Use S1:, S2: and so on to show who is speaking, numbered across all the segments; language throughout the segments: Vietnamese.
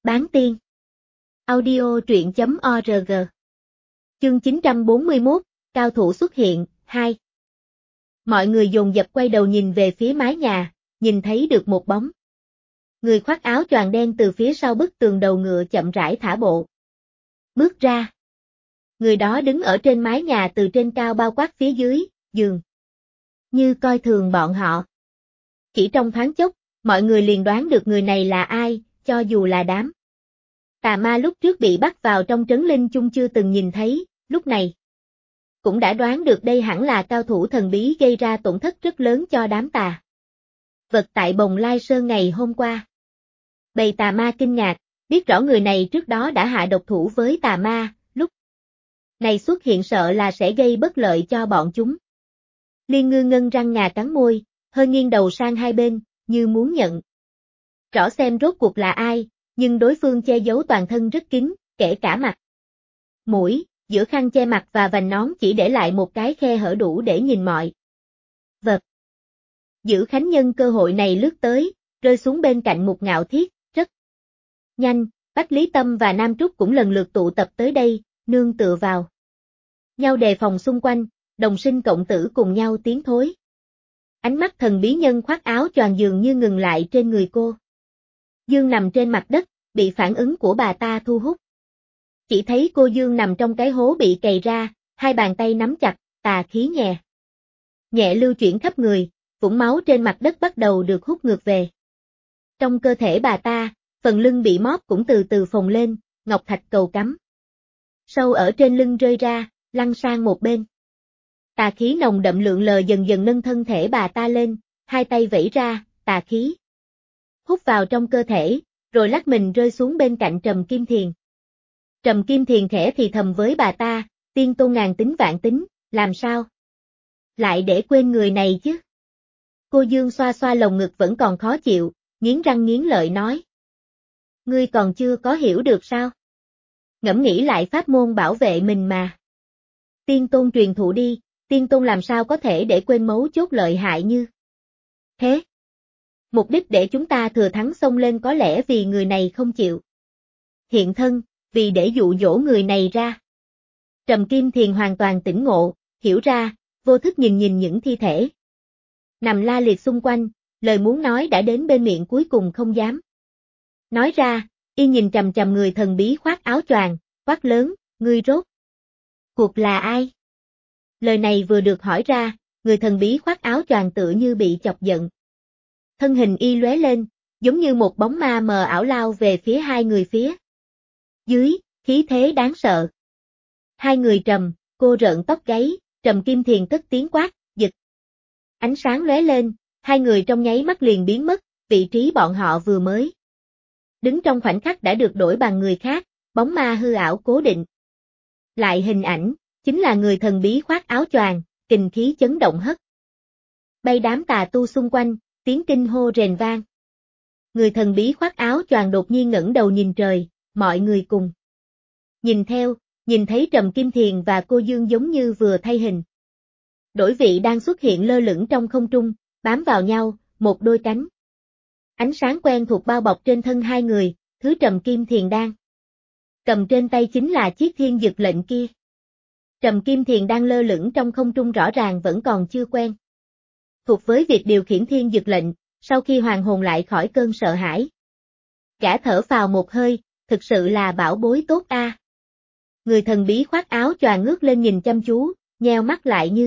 S1: Bán tiên. Audio truyện.org. Chương 941, cao thủ xuất hiện, 2. Mọi người dồn dập quay đầu nhìn về phía mái nhà, nhìn thấy được một bóng. Người khoác áo choàng đen từ phía sau bức tường đầu ngựa chậm rãi thả bộ. Bước ra. Người đó đứng ở trên mái nhà từ trên cao bao quát phía dưới, dường như coi thường bọn họ. Chỉ trong thoáng chốc, mọi người liền đoán được người này là ai, cho dù là đám tà ma lúc trước bị bắt vào trong trấn linh chung chưa từng nhìn thấy, lúc này cũng đã đoán được đây hẳn là cao thủ thần bí gây ra tổn thất rất lớn cho đám tà vật tại Bồng Lai Sơn ngày hôm qua. Bầy tà ma kinh ngạc, biết rõ người này trước đó đã hạ độc thủ với tà ma, lúc này xuất hiện sợ là sẽ gây bất lợi cho bọn chúng. Liên Ngư ngân răng ngà cắn môi, hơi nghiêng đầu sang hai bên, như muốn nhận rõ xem rốt cuộc là ai, nhưng đối phương che giấu toàn thân rất kín, kể cả mặt, mũi, giữa khăn che mặt và vành nón chỉ để lại một cái khe hở đủ để nhìn mọi vật. Giữ Khánh nhân cơ hội này lướt tới, rơi xuống bên cạnh Mục Ngạo Thiết, rất nhanh, Bách Lý Tâm và Nam Trúc cũng lần lượt tụ tập tới đây, nương tựa vào nhau đề phòng xung quanh, đồng sinh cộng tử cùng nhau tiến thối. Ánh mắt thần bí nhân khoác áo choàng dường như ngừng lại trên người cô Dương nằm trên mặt đất, bị phản ứng của bà ta thu hút. Chỉ thấy cô Dương nằm trong cái hố bị cày ra, hai bàn tay nắm chặt, tà khí nhẹ lưu chuyển khắp người, vũng máu trên mặt đất bắt đầu được hút ngược về. Trong cơ thể bà ta, phần lưng bị móp cũng từ từ phồng lên, ngọc thạch cầu cắm sâu ở trên lưng rơi ra, lăn sang một bên. Tà khí nồng đậm lượn lờ dần dần nâng thân thể bà ta lên, hai tay vẫy ra, tà khí hút vào trong cơ thể, rồi lắc mình rơi xuống bên cạnh Trầm Kim Thiền. Trầm Kim Thiền khẽ thì thầm với bà ta, tiên tôn ngàn tính vạn tính, làm sao lại để quên người này chứ? Cô Dương xoa xoa lồng ngực vẫn còn khó chịu, nghiến răng nghiến lợi nói. Ngươi còn chưa có hiểu được sao? Ngẫm nghĩ lại pháp môn bảo vệ mình mà. Tiên tôn truyền thụ đi, tiên tôn làm sao có thể để quên mấu chốt lợi hại như thế? Mục đích để chúng ta thừa thắng xông lên có lẽ vì người này không chịu hiện thân, vì để dụ dỗ người này ra. Trầm Kim Thiền hoàn toàn tỉnh ngộ, hiểu ra, vô thức nhìn những thi thể nằm la liệt xung quanh, lời muốn nói đã đến bên miệng cuối cùng không dám nói ra, y nhìn chằm chằm người thần bí khoác áo choàng, quát lớn, ngươi rốt cuộc là ai? Lời này vừa được hỏi ra, người thần bí khoác áo choàng tựa như bị chọc giận. Thân hình y lóe lên, giống như một bóng ma mờ ảo lao về phía hai người phía dưới, khí thế đáng sợ. Hai người Trầm, cô rợn tóc gáy, Trầm Kim Thiền cất tiếng quát, giật. Ánh sáng lóe lên, hai người trong nháy mắt liền biến mất, vị trí bọn họ vừa mới đứng trong khoảnh khắc đã được đổi bằng người khác, bóng ma hư ảo cố định. Lại hình ảnh, chính là người thần bí khoác áo choàng, kình khí chấn động hất bay đám tà tu xung quanh, tiếng kinh hô rền vang. Người thần bí khoác áo choàng đột nhiên ngẩng đầu nhìn trời, mọi người cùng nhìn theo, nhìn thấy Trầm Kim Thiền và cô Dương giống như vừa thay hình đổi vị đang xuất hiện lơ lửng trong không trung, bám vào nhau, một đôi cánh. Ánh sáng quen thuộc bao bọc trên thân hai người, thứ Trầm Kim Thiền đang cầm trên tay chính là chiếc thiên dực lệnh kia. Trầm Kim Thiền đang lơ lửng trong không trung rõ ràng vẫn còn chưa quen thuộc với việc điều khiển thiên dực lệnh, sau khi hoàn hồn lại khỏi cơn sợ hãi. Gã thở phào một hơi, thực sự là bảo bối tốt a. Người thần bí khoác áo choàng ngước lên nhìn chăm chú, nheo mắt lại như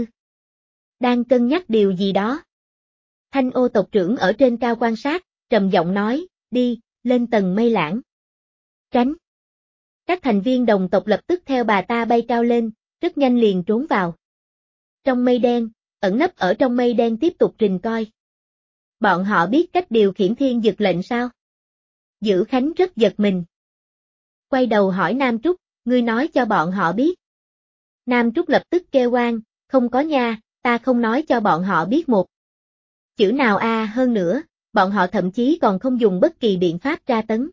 S1: đang cân nhắc điều gì đó. Thanh Ô tộc trưởng ở trên cao quan sát, trầm giọng nói, đi, lên tầng mây lãng. Tránh. Các thành viên đồng tộc lập tức theo bà ta bay cao lên, rất nhanh liền trốn vào trong mây đen, ẩn nấp ở trong mây đen tiếp tục rình coi. Bọn họ biết cách điều khiển thiên dực lệnh sao? Giữ Khánh rất giật mình. Quay đầu hỏi Nam Trúc, ngươi nói cho bọn họ biết. Nam Trúc lập tức kêu oan, không có nha, ta không nói cho bọn họ biết một chữ nào hơn nữa, bọn họ thậm chí còn không dùng bất kỳ biện pháp tra tấn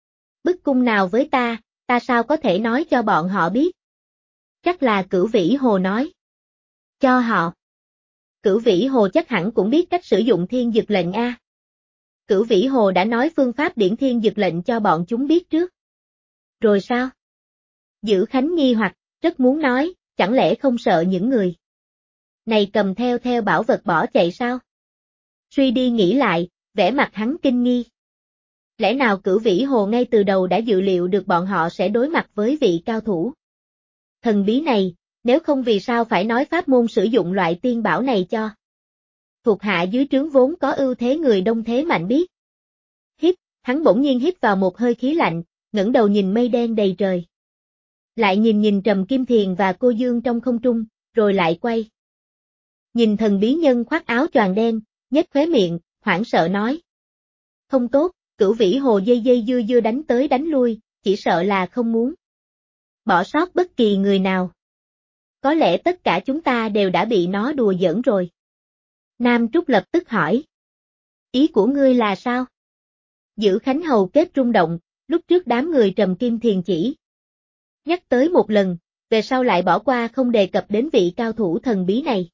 S1: bức cung nào với ta sao có thể nói cho bọn họ biết. Chắc là Cửu Vĩ Hồ nói cho họ. Cửu Vĩ Hồ chắc hẳn cũng biết cách sử dụng thiên dực lệnh a. Cửu Vĩ Hồ đã nói phương pháp điển thiên dực lệnh cho bọn chúng biết trước. Rồi sao? Dữ Khánh nghi hoặc, rất muốn nói, chẳng lẽ không sợ những người này cầm theo bảo vật bỏ chạy sao? Suy đi nghĩ lại, vẻ mặt hắn kinh nghi. Lẽ nào Cửu Vĩ Hồ ngay từ đầu đã dự liệu được bọn họ sẽ đối mặt với vị cao thủ thần bí này, nếu không vì sao phải nói pháp môn sử dụng loại tiên bảo này cho thuộc hạ dưới trướng vốn có ưu thế người đông thế mạnh biết. Hắn bỗng nhiên hít vào một hơi khí lạnh, ngẩng đầu nhìn mây đen đầy trời. Lại nhìn Trầm Kim Thiền và cô Dương trong không trung, rồi lại quay. Nhìn thần bí nhân khoác áo choàng đen, nhếch khóe miệng, hoảng sợ nói. Không tốt, Cửu Vĩ Hồ dây dưa đánh tới đánh lui, chỉ sợ là không muốn bỏ sót bất kỳ người nào. Có lẽ tất cả chúng ta đều đã bị nó đùa giỡn rồi. Nam Trúc lập tức hỏi. Ý của ngươi là sao? Dữ Khánh hầu kết rung động, lúc trước đám người Trầm Kim Thiền chỉ nhắc tới một lần, về sau lại bỏ qua không đề cập đến vị cao thủ thần bí này.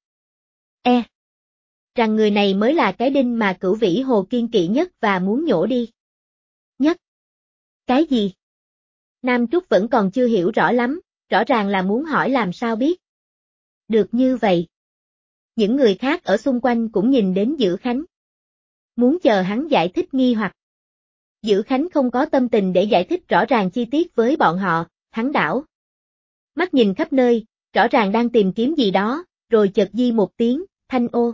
S1: Rằng người này mới là cái đinh mà Cửu Vĩ Hồ kiên kỵ nhất và muốn nhổ đi. Nhất. Cái gì? Nam Trúc vẫn còn chưa hiểu rõ lắm, rõ ràng là muốn hỏi làm sao biết. Được như vậy. Những người khác ở xung quanh cũng nhìn đến Dữ Khánh. Muốn chờ hắn giải thích nghi hoặc. Dữ Khánh không có tâm tình để giải thích rõ ràng chi tiết với bọn họ, hắn đảo. Mắt nhìn khắp nơi, rõ ràng đang tìm kiếm gì đó, rồi chợt di một tiếng, Thanh Ô.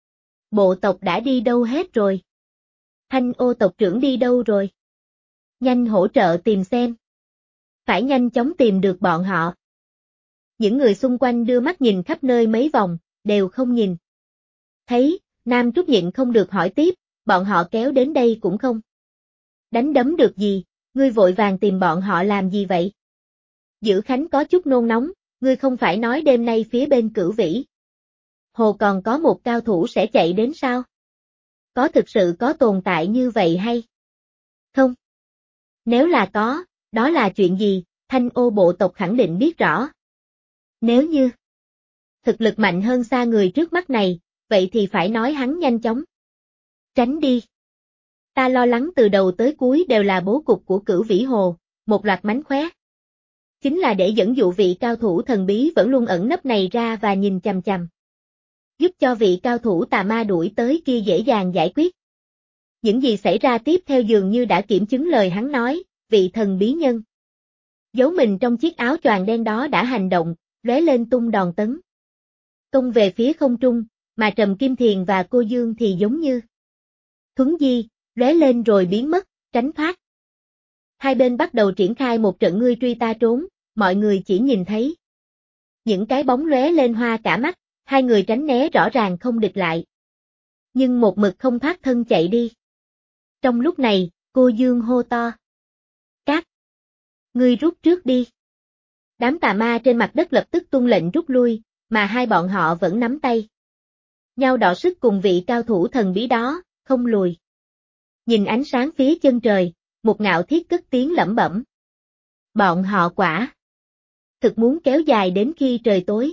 S1: Bộ tộc đã đi đâu hết rồi? Thanh Ô tộc trưởng đi đâu rồi? Nhanh hỗ trợ tìm xem. Phải nhanh chóng tìm được bọn họ. Những người xung quanh đưa mắt nhìn khắp nơi mấy vòng, đều không nhìn. Thấy, Nam Trúc nhịn không được hỏi tiếp, bọn họ kéo đến đây cũng không đánh đấm được gì, ngươi vội vàng tìm bọn họ làm gì vậy? Dữ Khánh có chút nôn nóng, ngươi không phải nói đêm nay phía bên Cửu Vĩ Hồ còn có một cao thủ sẽ chạy đến sao? Có thực sự có tồn tại như vậy hay không? Nếu là có, đó là chuyện gì, Thanh Ô bộ tộc khẳng định biết rõ. Nếu như thực lực mạnh hơn xa người trước mắt này, vậy thì phải nói hắn nhanh chóng tránh đi. Ta lo lắng từ đầu tới cuối đều là bố cục của Cửu Vĩ Hồ, một loạt mánh khóe. Chính là để dẫn dụ vị cao thủ thần bí vẫn luôn ẩn nấp này ra và nhìn chằm chằm. Giúp cho vị cao thủ tà ma đuổi tới kia dễ dàng giải quyết. Những gì xảy ra tiếp theo dường như đã kiểm chứng lời hắn nói, vị thần bí nhân giấu mình trong chiếc áo choàng đen đó đã hành động, lóe lên tung đòn tấn công về phía không trung, mà Trầm Kim Thiền và cô Dương thì giống như thuấn di, lóe lên rồi biến mất, tránh thoát. Hai bên bắt đầu triển khai một trận ngươi truy ta trốn, mọi người chỉ nhìn thấy những cái bóng lóe lên hoa cả mắt, hai người tránh né rõ ràng không địch lại. Nhưng một mực không thoát thân chạy đi. Trong lúc này, cô Dương hô to. Các ngươi rút trước đi. Đám tà ma trên mặt đất lập tức tuân lệnh rút lui, mà hai bọn họ vẫn nắm tay nhau đọ sức cùng vị cao thủ thần bí đó, không lùi. Nhìn ánh sáng phía chân trời, một ngạo thiết cất tiếng lẩm bẩm. Bọn họ quả thực muốn kéo dài đến khi trời tối.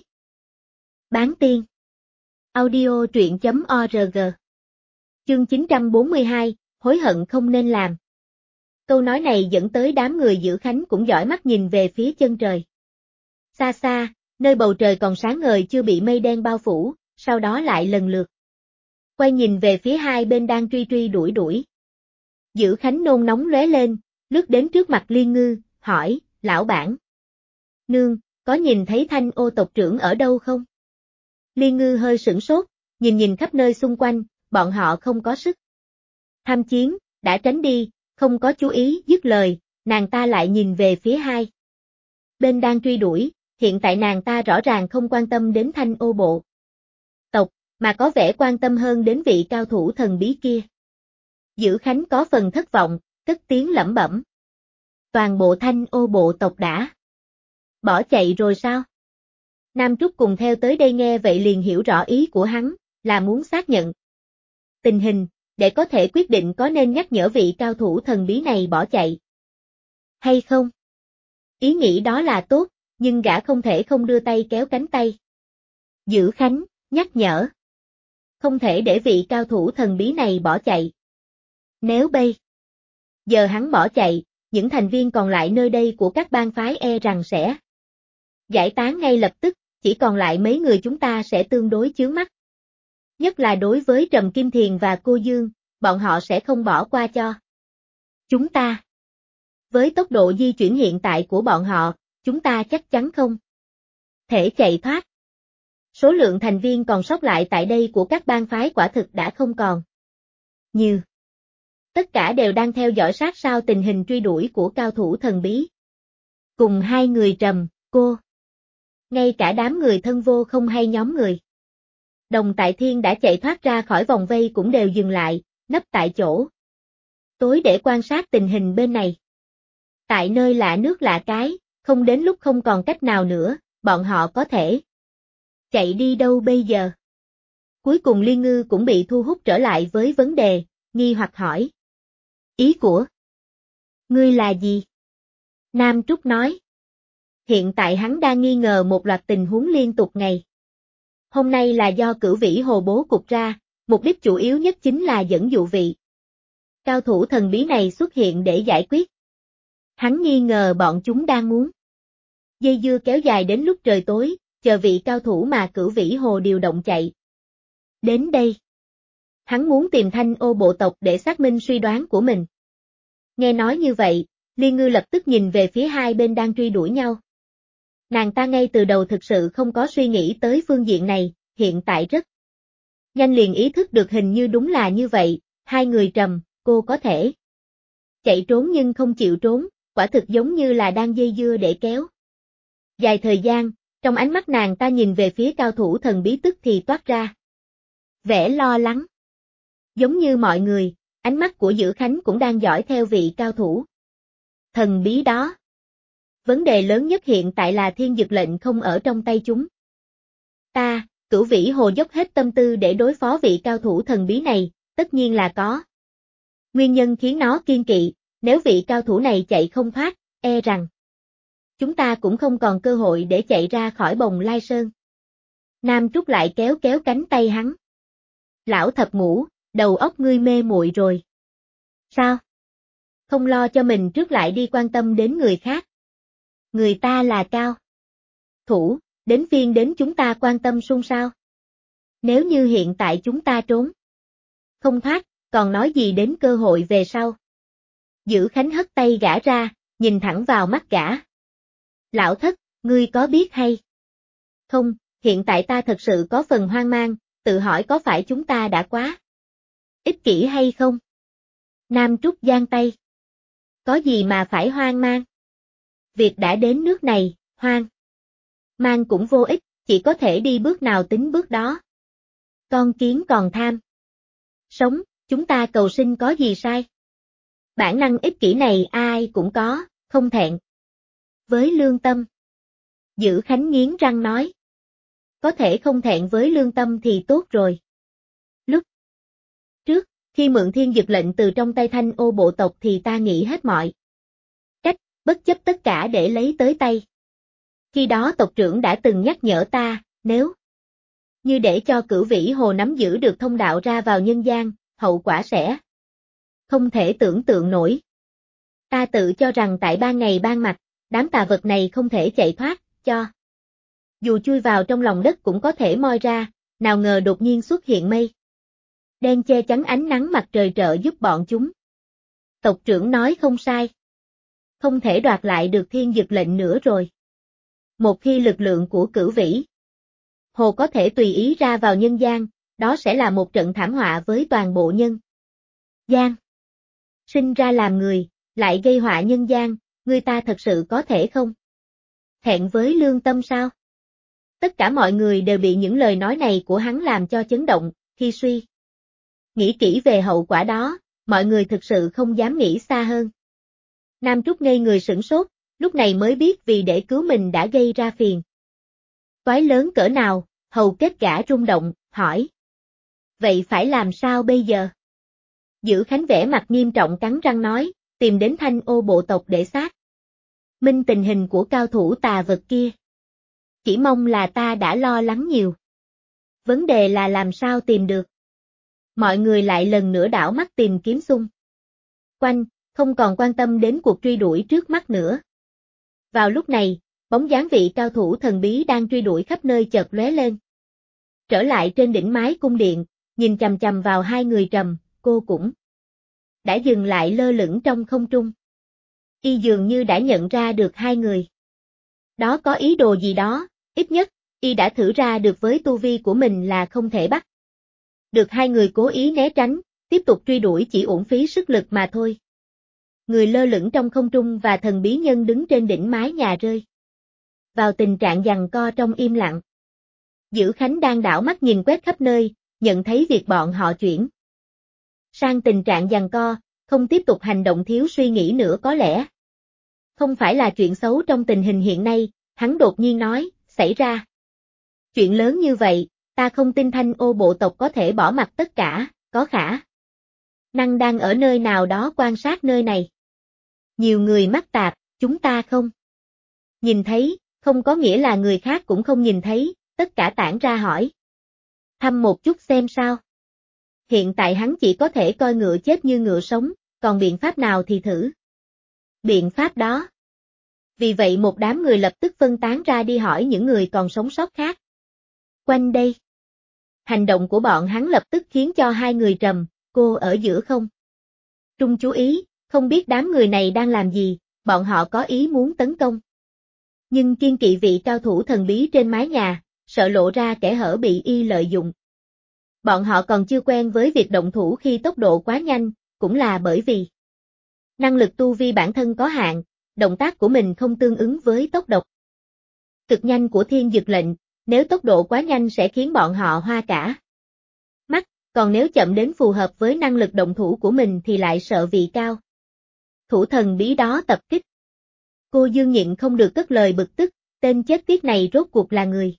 S1: Bán tiên. Audio truyện.org. Chương 942, hối hận không nên làm. Câu nói này dẫn tới đám người Dữ Khánh cũng dõi mắt nhìn về phía chân trời. Xa xa, nơi bầu trời còn sáng ngời chưa bị mây đen bao phủ, sau đó lại lần lượt quay nhìn về phía hai bên đang truy đuổi. Dữ Khánh nôn nóng lóe lên, lướt đến trước mặt Liên Ngư, hỏi, lão bản. Nương, có nhìn thấy Thanh Ô tộc trưởng ở đâu không? Liên Ngư hơi sửng sốt, nhìn khắp nơi xung quanh, bọn họ không có sức tham chiến, đã tránh đi, không có chú ý, dứt lời, nàng ta lại nhìn về phía hai bên đang truy đuổi, hiện tại nàng ta rõ ràng không quan tâm đến Thanh Ô bộ tộc, mà có vẻ quan tâm hơn đến vị cao thủ thần bí kia. Dữ Khánh có phần thất vọng, cất tiếng lẩm bẩm. Toàn bộ Thanh Ô bộ tộc đã bỏ chạy rồi sao? Nam Trúc cùng theo tới đây nghe vậy liền hiểu rõ ý của hắn, là muốn xác nhận tình hình, để có thể quyết định có nên nhắc nhở vị cao thủ thần bí này bỏ chạy hay không. Ý nghĩ đó là tốt, nhưng gã không thể không đưa tay kéo cánh tay. Dữ Khánh, nhắc nhở. Không thể để vị cao thủ thần bí này bỏ chạy. Nếu bây giờ hắn bỏ chạy, những thành viên còn lại nơi đây của các bang phái e rằng sẽ giải tán ngay lập tức, chỉ còn lại mấy người chúng ta sẽ tương đối chướng mắt. Nhất là đối với Trầm Kim Thiền và cô Dương, bọn họ sẽ không bỏ qua cho chúng ta. Với tốc độ di chuyển hiện tại của bọn họ, chúng ta chắc chắn không thể chạy thoát. Số lượng thành viên còn sót lại tại đây của các bang phái quả thực đã không còn nhiều. Tất cả đều đang theo dõi sát sao tình hình truy đuổi của cao thủ thần bí. Cùng hai người Trầm, cô. Ngay cả đám người thân vô không hay nhóm người Đồng Tại Thiên đã chạy thoát ra khỏi vòng vây cũng đều dừng lại, nấp tại chỗ tối để quan sát tình hình bên này. Tại nơi lạ nước lạ cái, không đến lúc không còn cách nào nữa, bọn họ có thể chạy đi đâu bây giờ? Cuối cùng Liên Ngư cũng bị thu hút trở lại với vấn đề, nghi hoặc hỏi. Ý của ngươi là gì? Nam Trúc nói. Hiện tại hắn đang nghi ngờ một loạt tình huống liên tục ngày. Hôm nay là do Cửu Vĩ Hồ bố cục ra, mục đích chủ yếu nhất chính là dẫn dụ vị cao thủ thần bí này xuất hiện để giải quyết. Hắn nghi ngờ bọn chúng đang muốn dây dưa kéo dài đến lúc trời tối, chờ vị cao thủ mà Cửu Vĩ Hồ điều động chạy đến đây. Hắn muốn tìm Thanh Ô bộ tộc để xác minh suy đoán của mình. Nghe nói như vậy, Liên Ngư lập tức nhìn về phía hai bên đang truy đuổi nhau. Nàng ta ngay từ đầu thực sự không có suy nghĩ tới phương diện này, hiện tại rất nhanh liền ý thức được hình như đúng là như vậy, hai người Trầm, cô có thể chạy trốn nhưng không chịu trốn, quả thực giống như là đang dây dưa để kéo dài thời gian, trong ánh mắt nàng ta nhìn về phía cao thủ thần bí tức thì toát ra vẻ lo lắng. Giống như mọi người, ánh mắt của Dữ Khánh cũng đang dõi theo vị cao thủ thần bí đó. Vấn đề lớn nhất hiện tại là thiên dực lệnh không ở trong tay chúng ta, Cửu Vĩ Hồ dốc hết tâm tư để đối phó vị cao thủ thần bí này, tất nhiên là có nguyên nhân khiến nó kiên kỵ, nếu vị cao thủ này chạy không thoát, e rằng chúng ta cũng không còn cơ hội để chạy ra khỏi Bồng Lai Sơn. Nam Trúc lại kéo kéo cánh tay hắn. Lão Thập Ngũ, đầu óc ngươi mê muội rồi. Sao? Không lo cho mình trước lại đi quan tâm đến người khác. Người ta là cao thủ, đến phiên đến chúng ta quan tâm xung sao? Nếu như hiện tại chúng ta trốn không thoát, còn nói gì đến cơ hội về sau? Dữ Khánh hất tay gã ra, nhìn thẳng vào mắt gã. Lão Thất, ngươi có biết hay không, hiện tại ta thật sự có phần hoang mang, tự hỏi có phải chúng ta đã quá ích kỷ hay không? Nam Trúc giang tay. Có gì mà phải hoang mang? Việc đã đến nước này, hoang mang cũng vô ích, chỉ có thể đi bước nào tính bước đó. Con kiến còn tham sống, chúng ta cầu sinh có gì sai? Bản năng ích kỷ này ai cũng có, không thẹn với lương tâm. Dữ Khánh nghiến răng nói. Có thể không thẹn với lương tâm thì tốt rồi. Lúc trước, khi mượn thiên dực lệnh từ trong tay Thanh Ô bộ tộc thì ta nghĩ hết mọi cách, bất chấp tất cả để lấy tới tay. Khi đó tộc trưởng đã từng nhắc nhở ta, nếu như để cho Cửu Vĩ Hồ nắm giữ được thông đạo ra vào nhân gian, hậu quả sẽ không thể tưởng tượng nổi. Ta tự cho rằng tại ban ngày ban mặt, đám tà vật này không thể chạy thoát, cho dù chui vào trong lòng đất cũng có thể moi ra, nào ngờ đột nhiên xuất hiện mây đen che chắn ánh nắng mặt trời trợ giúp bọn chúng. Tộc trưởng nói không sai. Không thể đoạt lại được thiên dực lệnh nữa rồi. Một khi lực lượng của Cửu Vĩ Hồ có thể tùy ý ra vào nhân gian, đó sẽ là một trận thảm họa với toàn bộ nhân gian. Sinh ra làm người, lại gây họa nhân gian, người ta thật sự có thể không thẹn với lương tâm sao? Tất cả mọi người đều bị những lời nói này của hắn làm cho chấn động, khi suy nghĩ kỹ về hậu quả đó, mọi người thực sự không dám nghĩ xa hơn. Nam Trúc ngây người sửng sốt, lúc này mới biết vì để cứu mình đã gây ra phiền toái lớn cỡ nào, hầu kết gã rung động, hỏi. Vậy phải làm sao bây giờ? Dữ Khánh vẻ mặt nghiêm trọng cắn răng nói, tìm đến Thanh Ô bộ tộc để xác minh tình hình của cao thủ tà vật kia. Chỉ mong là ta đã lo lắng nhiều. Vấn đề là làm sao tìm được. Mọi người lại lần nữa đảo mắt tìm kiếm xung quanh, không còn quan tâm đến cuộc truy đuổi trước mắt nữa. Vào lúc này, bóng dáng vị cao thủ thần bí đang truy đuổi khắp nơi chợt lóe lên. Trở lại trên đỉnh mái cung điện, nhìn chằm chằm vào hai người Trầm, cô cũng đã dừng lại lơ lửng trong không trung. Y dường như đã nhận ra được hai người. Đó có ý đồ gì đó, ít nhất, Y đã thử ra được với tu vi của mình là không thể bắt được hai người cố ý né tránh, tiếp tục truy đuổi chỉ uổng phí sức lực mà thôi. Người lơ lửng trong không trung và thần bí nhân đứng trên đỉnh mái nhà rơi vào tình trạng giằng co trong im lặng. Dữ Khánh đang đảo mắt nhìn quét khắp nơi, nhận thấy việc bọn họ chuyển sang tình trạng giằng co, không tiếp tục hành động thiếu suy nghĩ nữa có lẽ không phải là chuyện xấu trong tình hình hiện nay, hắn đột nhiên nói, xảy ra chuyện lớn như vậy, ta không tin Thanh Ô bộ tộc có thể bỏ mặc tất cả, có khả năng đang ở nơi nào đó quan sát nơi này. Nhiều người mắc tạp, chúng ta không nhìn thấy, không có nghĩa là người khác cũng không nhìn thấy, tất cả tản ra hỏi. Thăm một chút xem sao. Hiện tại hắn chỉ có thể coi ngựa chết như ngựa sống, còn biện pháp nào thì thử. Biện pháp đó. Vì vậy một đám người lập tức phân tán ra đi hỏi những người còn sống sót khác. Quanh đây. Hành động của bọn hắn lập tức khiến cho hai người Trầm, cô ở giữa không trung chú ý, không biết đám người này đang làm gì, bọn họ có ý muốn tấn công. Nhưng kiên kỵ vị cao thủ thần bí trên mái nhà, sợ lộ ra kẻ hở bị Y lợi dụng. Bọn họ còn chưa quen với việc động thủ khi tốc độ quá nhanh, cũng là bởi vì năng lực tu vi bản thân có hạn, động tác của mình không tương ứng với tốc độ cực nhanh của thiên dực lệnh, nếu tốc độ quá nhanh sẽ khiến bọn họ hoa cả mắt, còn nếu chậm đến phù hợp với năng lực động thủ của mình thì lại sợ vị cao thủ thần bí đó tập kích. Cô Dương nhịn không được cất lời bực tức, tên chết tiết này rốt cuộc là người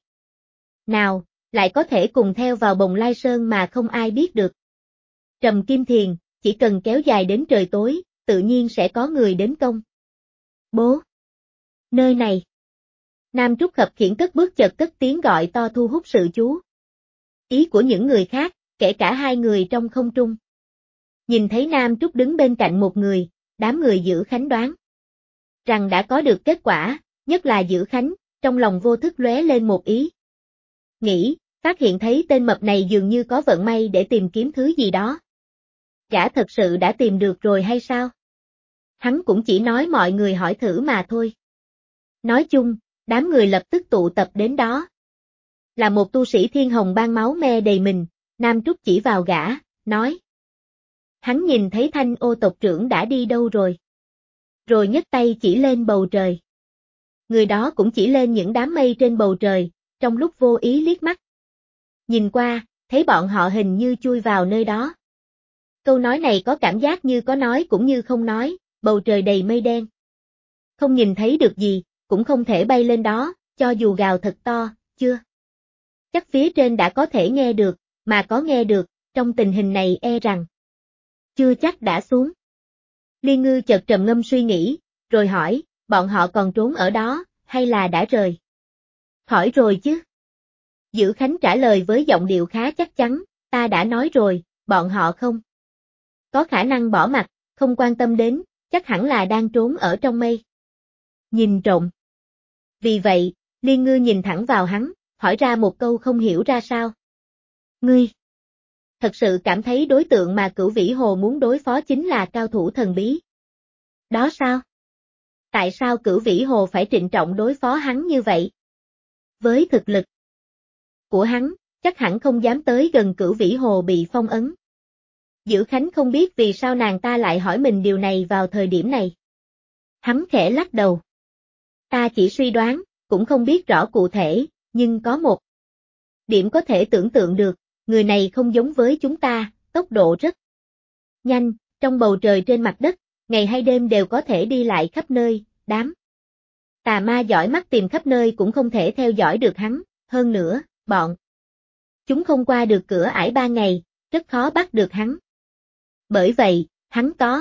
S1: nào, lại có thể cùng theo vào Bồng Lai Sơn mà không ai biết được. Trầm Kim Thiền, chỉ cần kéo dài đến trời tối, tự nhiên sẽ có người đến công. Bố! Nơi này! Nam Trúc khập khiễng cất bước chợt cất tiếng gọi to thu hút sự chú ý của những người khác, kể cả hai người trong không trung. Nhìn thấy Nam Trúc đứng bên cạnh một người, đám người Dữ Khánh đoán rằng đã có được kết quả, nhất là Dữ Khánh, trong lòng vô thức lóe lên một ý. Nghĩ, phát hiện thấy tên mập này dường như có vận may để tìm kiếm thứ gì đó. Gã thật sự đã tìm được rồi hay sao? Hắn cũng chỉ nói mọi người hỏi thử mà thôi. Nói chung, đám người lập tức tụ tập đến đó. Là một tu sĩ thiên hồng ban máu me đầy mình, Nam Trúc chỉ vào gã, nói. Hắn nhìn thấy Thanh Ô tộc trưởng đã đi đâu rồi. Rồi nhấc tay chỉ lên bầu trời. Người đó cũng chỉ lên những đám mây trên bầu trời, trong lúc vô ý liếc mắt. Nhìn qua, thấy bọn họ hình như chui vào nơi đó. Câu nói này có cảm giác như có nói cũng như không nói, bầu trời đầy mây đen. Không nhìn thấy được gì, cũng không thể bay lên đó, cho dù gào thật to, chưa. Chắc phía trên đã có thể nghe được, mà có nghe được, trong tình hình này e rằng chưa chắc đã xuống. Liên Ngư chợt trầm ngâm suy nghĩ, rồi hỏi, bọn họ còn trốn ở đó, hay là đã rời? Khỏi rồi chứ. Dữ Khánh trả lời với giọng điệu khá chắc chắn, ta đã nói rồi, bọn họ không có khả năng bỏ mặc, không quan tâm đến, chắc hẳn là đang trốn ở trong mây. Nhìn trộm. Vì vậy, Liên Ngư nhìn thẳng vào hắn, hỏi ra một câu không hiểu ra sao. Ngươi thật sự cảm thấy đối tượng mà Cửu Vĩ Hồ muốn đối phó chính là cao thủ thần bí. Đó sao? Tại sao Cửu Vĩ Hồ phải trịnh trọng đối phó hắn như vậy? Với thực lực của hắn, chắc hẳn không dám tới gần Cửu Vĩ Hồ bị phong ấn. Dữ Khánh không biết vì sao nàng ta lại hỏi mình điều này vào thời điểm này. Hắn khẽ lắc đầu. Ta chỉ suy đoán, cũng không biết rõ cụ thể, nhưng có một điểm có thể tưởng tượng được, người này không giống với chúng ta, tốc độ rất nhanh, trong bầu trời trên mặt đất, ngày hay đêm đều có thể đi lại khắp nơi, đám tà ma giỏi mắt tìm khắp nơi cũng không thể theo dõi được hắn, hơn nữa, bọn chúng không qua được cửa ải 3 ngày, rất khó bắt được hắn. Bởi vậy, hắn có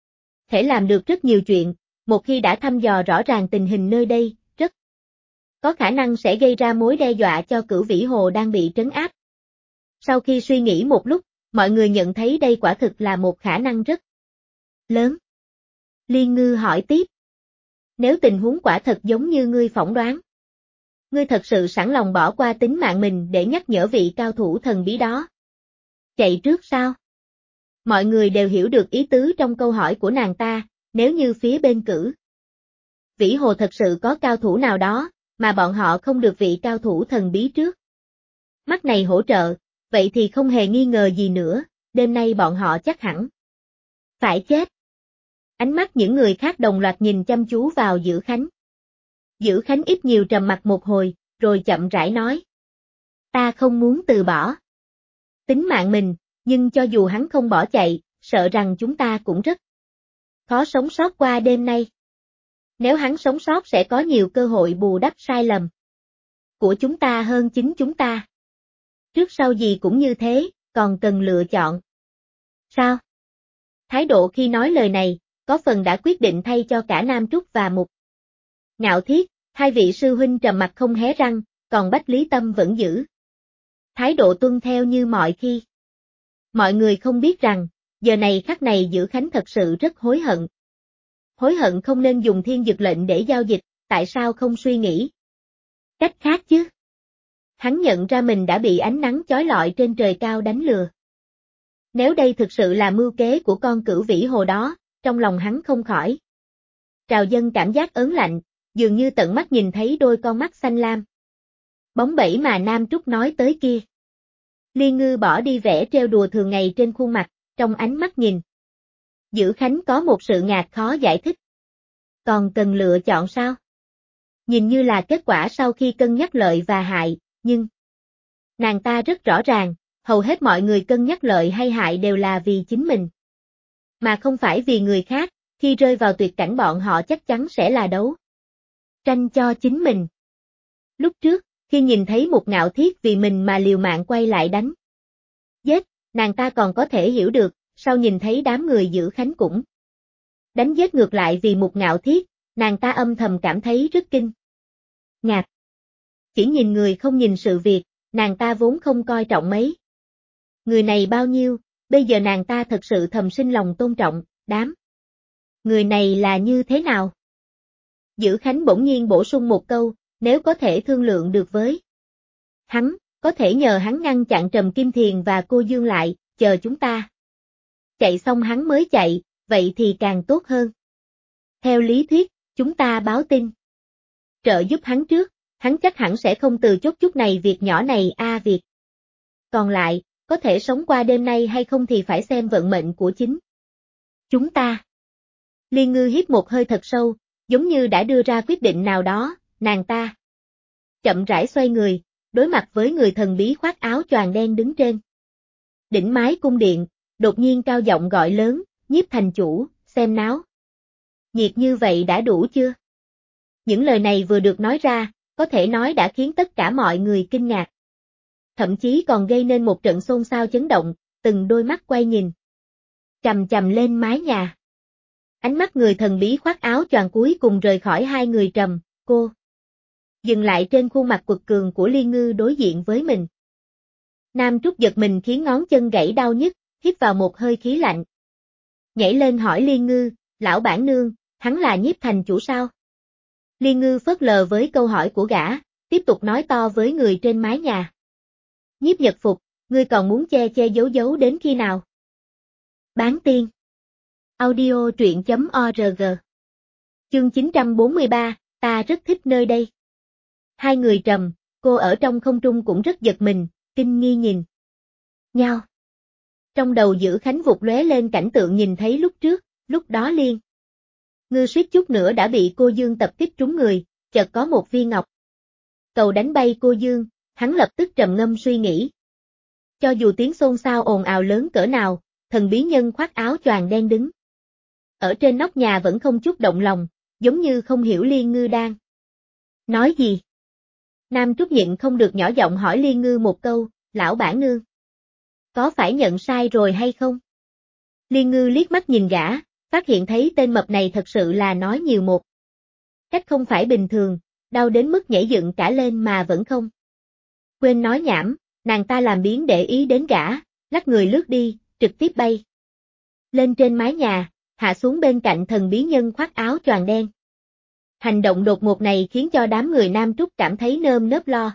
S1: thể làm được rất nhiều chuyện, một khi đã thăm dò rõ ràng tình hình nơi đây, rất có khả năng sẽ gây ra mối đe dọa cho Cửu Vĩ Hồ đang bị trấn áp. Sau khi suy nghĩ một lúc, mọi người nhận thấy đây quả thực là một khả năng rất lớn. Liên Ngư hỏi tiếp. Nếu tình huống quả thật giống như ngươi phỏng đoán, ngươi thật sự sẵn lòng bỏ qua tính mạng mình để nhắc nhở vị cao thủ thần bí đó. Chạy trước sao? Mọi người đều hiểu được ý tứ trong câu hỏi của nàng ta, nếu như phía bên cử Vĩ Hồ thật sự có cao thủ nào đó, mà bọn họ không được vị cao thủ thần bí trước. Mắt này hỗ trợ, vậy thì không hề nghi ngờ gì nữa, đêm nay bọn họ chắc hẳn phải chết. Ánh mắt những người khác đồng loạt nhìn chăm chú vào Dữ Khánh. Dữ Khánh ít nhiều trầm mặc một hồi, rồi chậm rãi nói. Ta không muốn từ bỏ tính mạng mình, nhưng cho dù hắn không bỏ chạy, sợ rằng chúng ta cũng rất khó sống sót qua đêm nay. Nếu hắn sống sót sẽ có nhiều cơ hội bù đắp sai lầm của chúng ta hơn chính chúng ta. Trước sau gì cũng như thế, còn cần lựa chọn. Sao? Thái độ khi nói lời này, có phần đã quyết định thay cho cả Nam Trúc và Mục Ngạo Thiết, hai vị sư huynh trầm mặt không hé răng, còn Bách Lý Tâm vẫn giữ thái độ tuân theo như mọi khi. Mọi người không biết rằng, giờ này khắc này Dữ Khánh thật sự rất hối hận. Hối hận không nên dùng thiên dực lệnh để giao dịch, tại sao không suy nghĩ cách khác chứ? Hắn nhận ra mình đã bị ánh nắng chói lọi trên trời cao đánh lừa. Nếu đây thực sự là mưu kế của con Cửu Vĩ Hồ đó, trong lòng hắn không khỏi trào dâng cảm giác ớn lạnh, dường như tận mắt nhìn thấy đôi con mắt xanh lam bóng bẩy mà Nam Trúc nói tới kia. Liên Ngư bỏ đi vẻ trêu đùa thường ngày trên khuôn mặt, trong ánh mắt nhìn Dữ Khánh có một sự ngạc khó giải thích. Còn cần lựa chọn sao? Nhìn như là kết quả sau khi cân nhắc lợi và hại, nhưng nàng ta rất rõ ràng, hầu hết mọi người cân nhắc lợi hay hại đều là vì chính mình, mà không phải vì người khác, khi rơi vào tuyệt cảnh bọn họ chắc chắn sẽ là đấu tranh cho chính mình. Lúc trước, khi nhìn thấy một Ngạo Thiết vì mình mà liều mạng quay lại đánh giết, nàng ta còn có thể hiểu được, sau nhìn thấy đám người Dữ Khánh cũng đánh giết ngược lại vì một Ngạo Thiết, nàng ta âm thầm cảm thấy rất kinh ngạc. Chỉ nhìn người không nhìn sự việc, nàng ta vốn không coi trọng mấy người này bao nhiêu, bây giờ nàng ta thật sự thầm sinh lòng tôn trọng, đám người này là như thế nào? Dữ Khánh bỗng nhiên bổ sung một câu, nếu có thể thương lượng được với hắn, có thể nhờ hắn ngăn chặn Trầm Kim Thiền và cô Dương lại, chờ chúng ta chạy xong hắn mới chạy, vậy thì càng tốt hơn. Theo lý thuyết, chúng ta báo tin trợ giúp hắn trước, hắn chắc hẳn sẽ không từ chối chút này việc nhỏ này việc còn lại, có thể sống qua đêm nay hay không thì phải xem vận mệnh của chính chúng ta. Liên Ngư hít một hơi thật sâu, giống như đã đưa ra quyết định nào đó, nàng ta chậm rãi xoay người, đối mặt với người thần bí khoác áo choàng đen đứng trên đỉnh mái cung điện, đột nhiên cao giọng gọi lớn, Nhiếp thành chủ, xem náo nhiệt như vậy đã đủ chưa? Những lời này vừa được nói ra, có thể nói đã khiến tất cả mọi người kinh ngạc. Thậm chí còn gây nên một trận xôn xao chấn động, từng đôi mắt quay nhìn chằm chằm lên mái nhà. Ánh mắt người thần bí khoác áo choàng cuối cùng rời khỏi hai người Trầm, cô dừng lại trên khuôn mặt quật cường của Liên Ngư đối diện với mình. Nam Trúc giật mình khiến ngón chân gãy đau nhức, hít vào một hơi khí lạnh. Nhảy lên hỏi Liên Ngư, lão bản nương, hắn là Nhiếp thành chủ sao? Liên Ngư phớt lờ với câu hỏi của gã, tiếp tục nói to với người trên mái nhà. Nhiếp Nhật Phục, ngươi còn muốn che che giấu giấu đến khi nào? Bán tiên. Audio truyện.org. Chương 943, ta rất thích nơi đây. Hai người Trầm, cô ở trong không trung cũng rất giật mình, kinh nghi nhìn nhau. Trong đầu Dữ Khánh vụt lóe lên cảnh tượng nhìn thấy lúc trước, lúc đó Liên Ngư suýt chút nữa đã bị cô Dương tập kích trúng người, chợt có một viên ngọc cầu đánh bay cô Dương, hắn lập tức trầm ngâm suy nghĩ. Cho dù tiếng xôn xao ồn ào lớn cỡ nào, thần bí nhân khoác áo choàng đen đứng ở trên nóc nhà vẫn không chút động lòng, giống như không hiểu Liên Ngư đang nói gì. Nam Trúc nhịn không được nhỏ giọng hỏi Liên Ngư một câu, lão bản nương, có phải nhận sai rồi hay không? Liên Ngư liếc mắt nhìn gã, phát hiện thấy tên mập này thật sự là nói nhiều một cách không phải bình thường, đau đến mức nhảy dựng cả lên mà vẫn không quên nói nhảm, nàng ta làm biếng để ý đến gã, lắc người lướt đi, trực tiếp bay lên trên mái nhà, hạ xuống bên cạnh thần bí nhân khoác áo choàng đen. Hành động đột ngột này khiến cho đám người Nam Trúc cảm thấy nơm nớp lo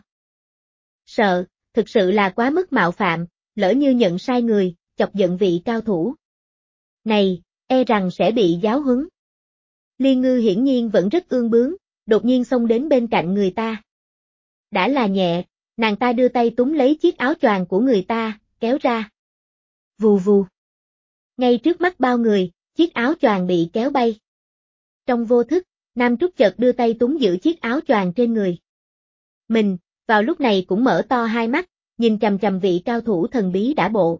S1: sợ, thực sự là quá mức mạo phạm, lỡ như nhận sai người, chọc giận vị cao thủ này, e rằng sẽ bị giáo huấn. Liên Ngư hiển nhiên vẫn rất ương bướng, đột nhiên xông đến bên cạnh người ta. Đã là nhẹ, nàng ta đưa tay túm lấy chiếc áo choàng của người ta, kéo ra. Vù vù. Ngay trước mắt bao người, chiếc áo choàng bị kéo bay. Trong vô thức, Nam Trúc chợt đưa tay túm giữ chiếc áo choàng trên người. Mình, vào lúc này cũng mở to hai mắt, nhìn chằm chằm vị cao thủ thần bí đã bộ.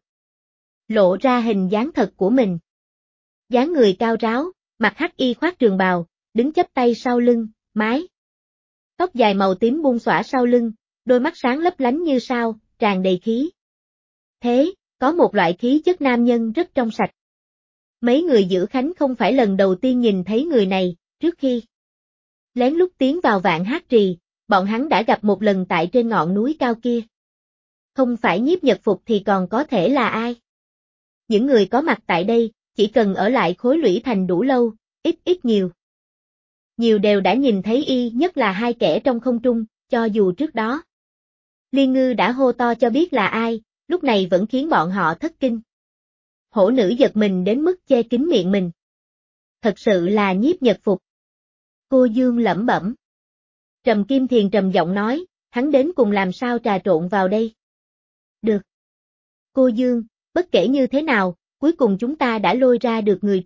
S1: Lộ ra hình dáng thật của mình. Dáng người cao ráo, mặc hắc y khoác trường bào, đứng chắp tay sau lưng, mái tóc dài màu tím buông xõa sau lưng, đôi mắt sáng lấp lánh như sao, tràn đầy khí thế, có một loại khí chất nam nhân rất trong sạch. Mấy người giữ khánh không phải lần đầu tiên nhìn thấy người này, trước khi lén lút tiến vào Vạn Hát Trì, bọn hắn đã gặp một lần tại trên ngọn núi cao kia. Không phải Nhiếp Nhật Phục thì còn có thể là ai? Những người có mặt tại đây, chỉ cần ở lại Khối Lũy Thành đủ lâu, ít nhiều. Nhiều đều đã nhìn thấy y, nhất là hai kẻ trong không trung, cho dù trước đó. Liên Ngư đã hô to cho biết là ai, lúc này vẫn khiến bọn họ thất kinh. Hổ nữ giật mình đến mức che kín miệng mình. Thật sự là Nhiếp Nhật Phục. Cô Dương lẩm bẩm. Trầm Kim Thiền trầm giọng nói, hắn đến cùng làm sao trà trộn vào đây? Được. Cô Dương, bất kể như thế nào, cuối cùng chúng ta đã lôi ra được người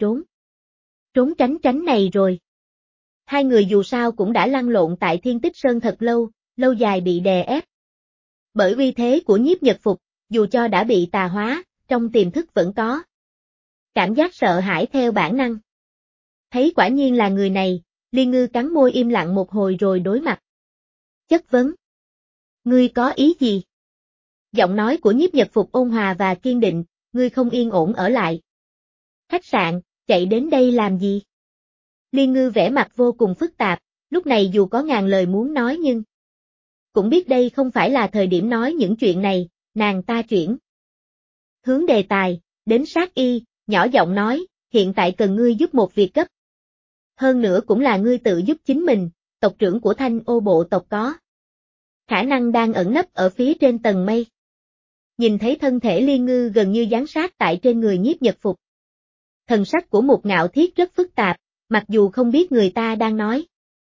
S1: trốn tránh này rồi. Hai người dù sao cũng đã lăn lộn tại Thiên Tích Sơn thật lâu, lâu dài bị đè ép. Bởi uy thế của Nhiếp Nhật Phục, dù cho đã bị tà hóa, trong tiềm thức vẫn có cảm giác sợ hãi theo bản năng. Thấy quả nhiên là người này, Liên Ngư cắn môi im lặng một hồi rồi đối mặt. Chất vấn. Ngươi có ý gì? Giọng nói của Nhiếp Nhật Phục ôn hòa và kiên định, ngươi không yên ổn ở lại khách sạn, chạy đến đây làm gì? Liên Ngư vẻ mặt vô cùng phức tạp, lúc này dù có ngàn lời muốn nói nhưng cũng biết đây không phải là thời điểm nói những chuyện này, nàng ta chuyển hướng đề tài, đến sát y, nhỏ giọng nói, hiện tại cần ngươi giúp một việc gấp. Hơn nữa cũng là ngươi tự giúp chính mình, tộc trưởng của Thanh Ô bộ tộc có khả năng đang ẩn nấp ở phía trên tầng mây. Nhìn thấy thân thể Liên Ngư gần như dán sát tại trên người Nhiếp Nhật Phục. Thần sắc của Mục Ngạo Thiết rất phức tạp, mặc dù không biết người ta đang nói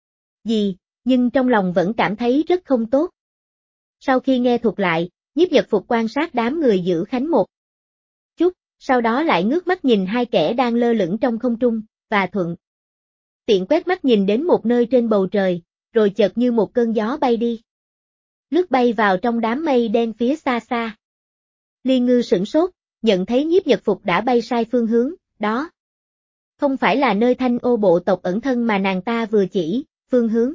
S1: gì, nhưng trong lòng vẫn cảm thấy rất không tốt. Sau khi nghe thuật lại, Nhiếp Nhật Phục quan sát đám người giữ khánh một chút, sau đó lại ngước mắt nhìn hai kẻ đang lơ lửng trong không trung, và thuận tiện quét mắt nhìn đến một nơi trên bầu trời, rồi chợt như một cơn gió bay đi. Lướt bay vào trong đám mây đen phía xa xa. Liên Ngư sửng sốt, nhận thấy Nhiếp Nhật Phục đã bay sai phương hướng, đó không phải là nơi Thanh Ô bộ tộc ẩn thân mà nàng ta vừa chỉ, phương hướng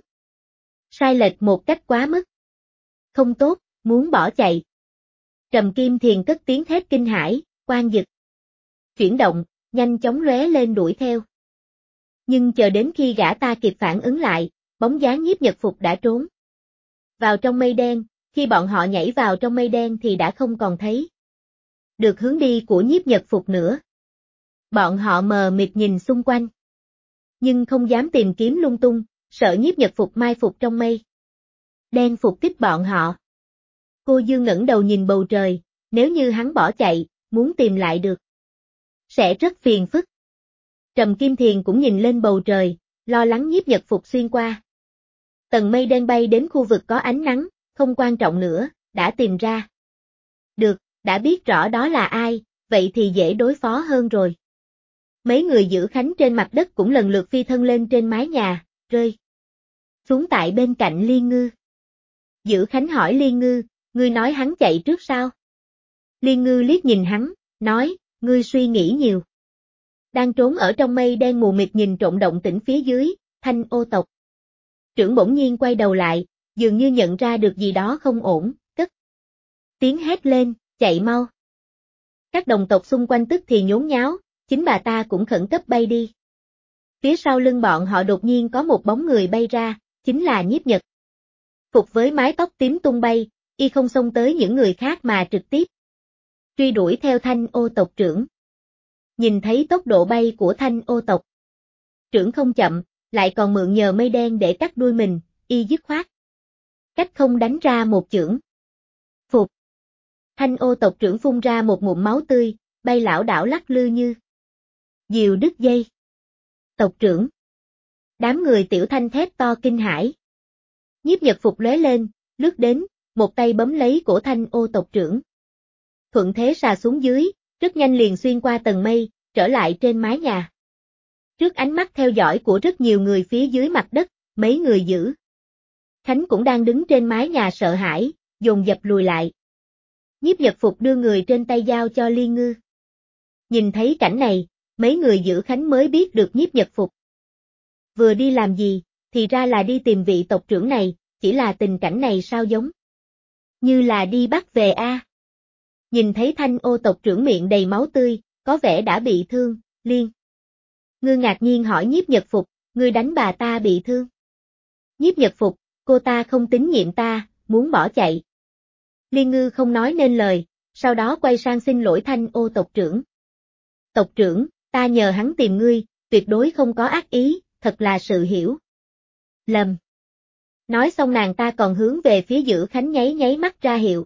S1: sai lệch một cách quá mức. Không tốt, muốn bỏ chạy. Trầm Kim Thiền cất tiếng thét kinh hãi, quan dực chuyển động, nhanh chóng lóe lên đuổi theo. Nhưng chờ đến khi gã ta kịp phản ứng lại, bóng dáng Nhiếp Nhật Phục đã trốn vào trong mây đen, khi bọn họ nhảy vào trong mây đen thì đã không còn thấy được hướng đi của Nhiếp Nhật Phục nữa. Bọn họ mờ mịt nhìn xung quanh, nhưng không dám tìm kiếm lung tung, sợ Nhiếp Nhật Phục mai phục trong mây đen phục kích bọn họ. Cô Dương ngẩng đầu nhìn bầu trời, nếu như hắn bỏ chạy, muốn tìm lại được sẽ rất phiền phức. Trầm Kim Thiền cũng nhìn lên bầu trời, lo lắng Nhiếp Nhật Phục xuyên qua tầng mây đen bay đến khu vực có ánh nắng, không quan trọng nữa, đã tìm ra được, đã biết rõ đó là ai, vậy thì dễ đối phó hơn rồi. Mấy người giữ khánh trên mặt đất cũng lần lượt phi thân lên trên mái nhà, rơi xuống tại bên cạnh Liên Ngư. Giữ khánh hỏi Liên Ngư, ngươi nói hắn chạy trước sao? Liên Ngư liếc nhìn hắn, nói, ngươi suy nghĩ nhiều. Đang trốn ở trong mây đen mù mịt nhìn trộm động tĩnh phía dưới, Thanh Ô tộc trưởng bỗng nhiên quay đầu lại, dường như nhận ra được gì đó không ổn, cất tiếng hét lên, chạy mau. Các đồng tộc xung quanh tức thì nhốn nháo, chính bà ta cũng khẩn cấp bay đi. Phía sau lưng bọn họ đột nhiên có một bóng người bay ra, chính là Nhiếp Nhật Phục với mái tóc tím tung bay, y không xông tới những người khác mà trực tiếp truy đuổi theo Thanh Ô tộc trưởng. Nhìn thấy tốc độ bay của Thanh Ô tộc trưởng không chậm, lại còn mượn nhờ mây đen để cắt đuôi mình, y dứt khoát. Cách không đánh ra một chưởng. Phục. Thanh Ô tộc trưởng phun ra một ngụm máu tươi, bay lảo đảo lắc lư như diều đứt dây. Tộc trưởng. Đám người Tiểu Thanh thét to kinh hãi. Nhiếp Nhật Phục lóe lên, lướt đến, một tay bấm lấy cổ Thanh Ô tộc trưởng. Thuận thế xà xuống dưới, rất nhanh liền xuyên qua tầng mây, trở lại trên mái nhà. Trước ánh mắt theo dõi của rất nhiều người phía dưới mặt đất, mấy người giữ Khánh cũng đang đứng trên mái nhà sợ hãi, dồn dập lùi lại. Nhiếp Nhật Phục đưa người trên tay giao cho Liên Ngư. Nhìn thấy cảnh này, mấy người giữ Khánh mới biết được Nhiếp Nhật Phục vừa đi làm gì, thì ra là đi tìm vị tộc trưởng này, chỉ là tình cảnh này sao giống như là đi bắt về a. Nhìn thấy Thanh Ô tộc trưởng miệng đầy máu tươi, có vẻ đã bị thương, Liên Ngư ngạc nhiên hỏi Nhiếp Nhật Phục, ngươi đánh bà ta bị thương. Nhiếp Nhật Phục, cô ta không tín nhiệm ta, muốn bỏ chạy. Liên Ngư không nói nên lời, sau đó quay sang xin lỗi Thanh Ô tộc trưởng. Tộc trưởng, ta nhờ hắn tìm ngươi, tuyệt đối không có ác ý, thật là sự hiểu lầm. Nói xong nàng ta còn hướng về phía Dữ Khánh nháy nháy mắt ra hiệu.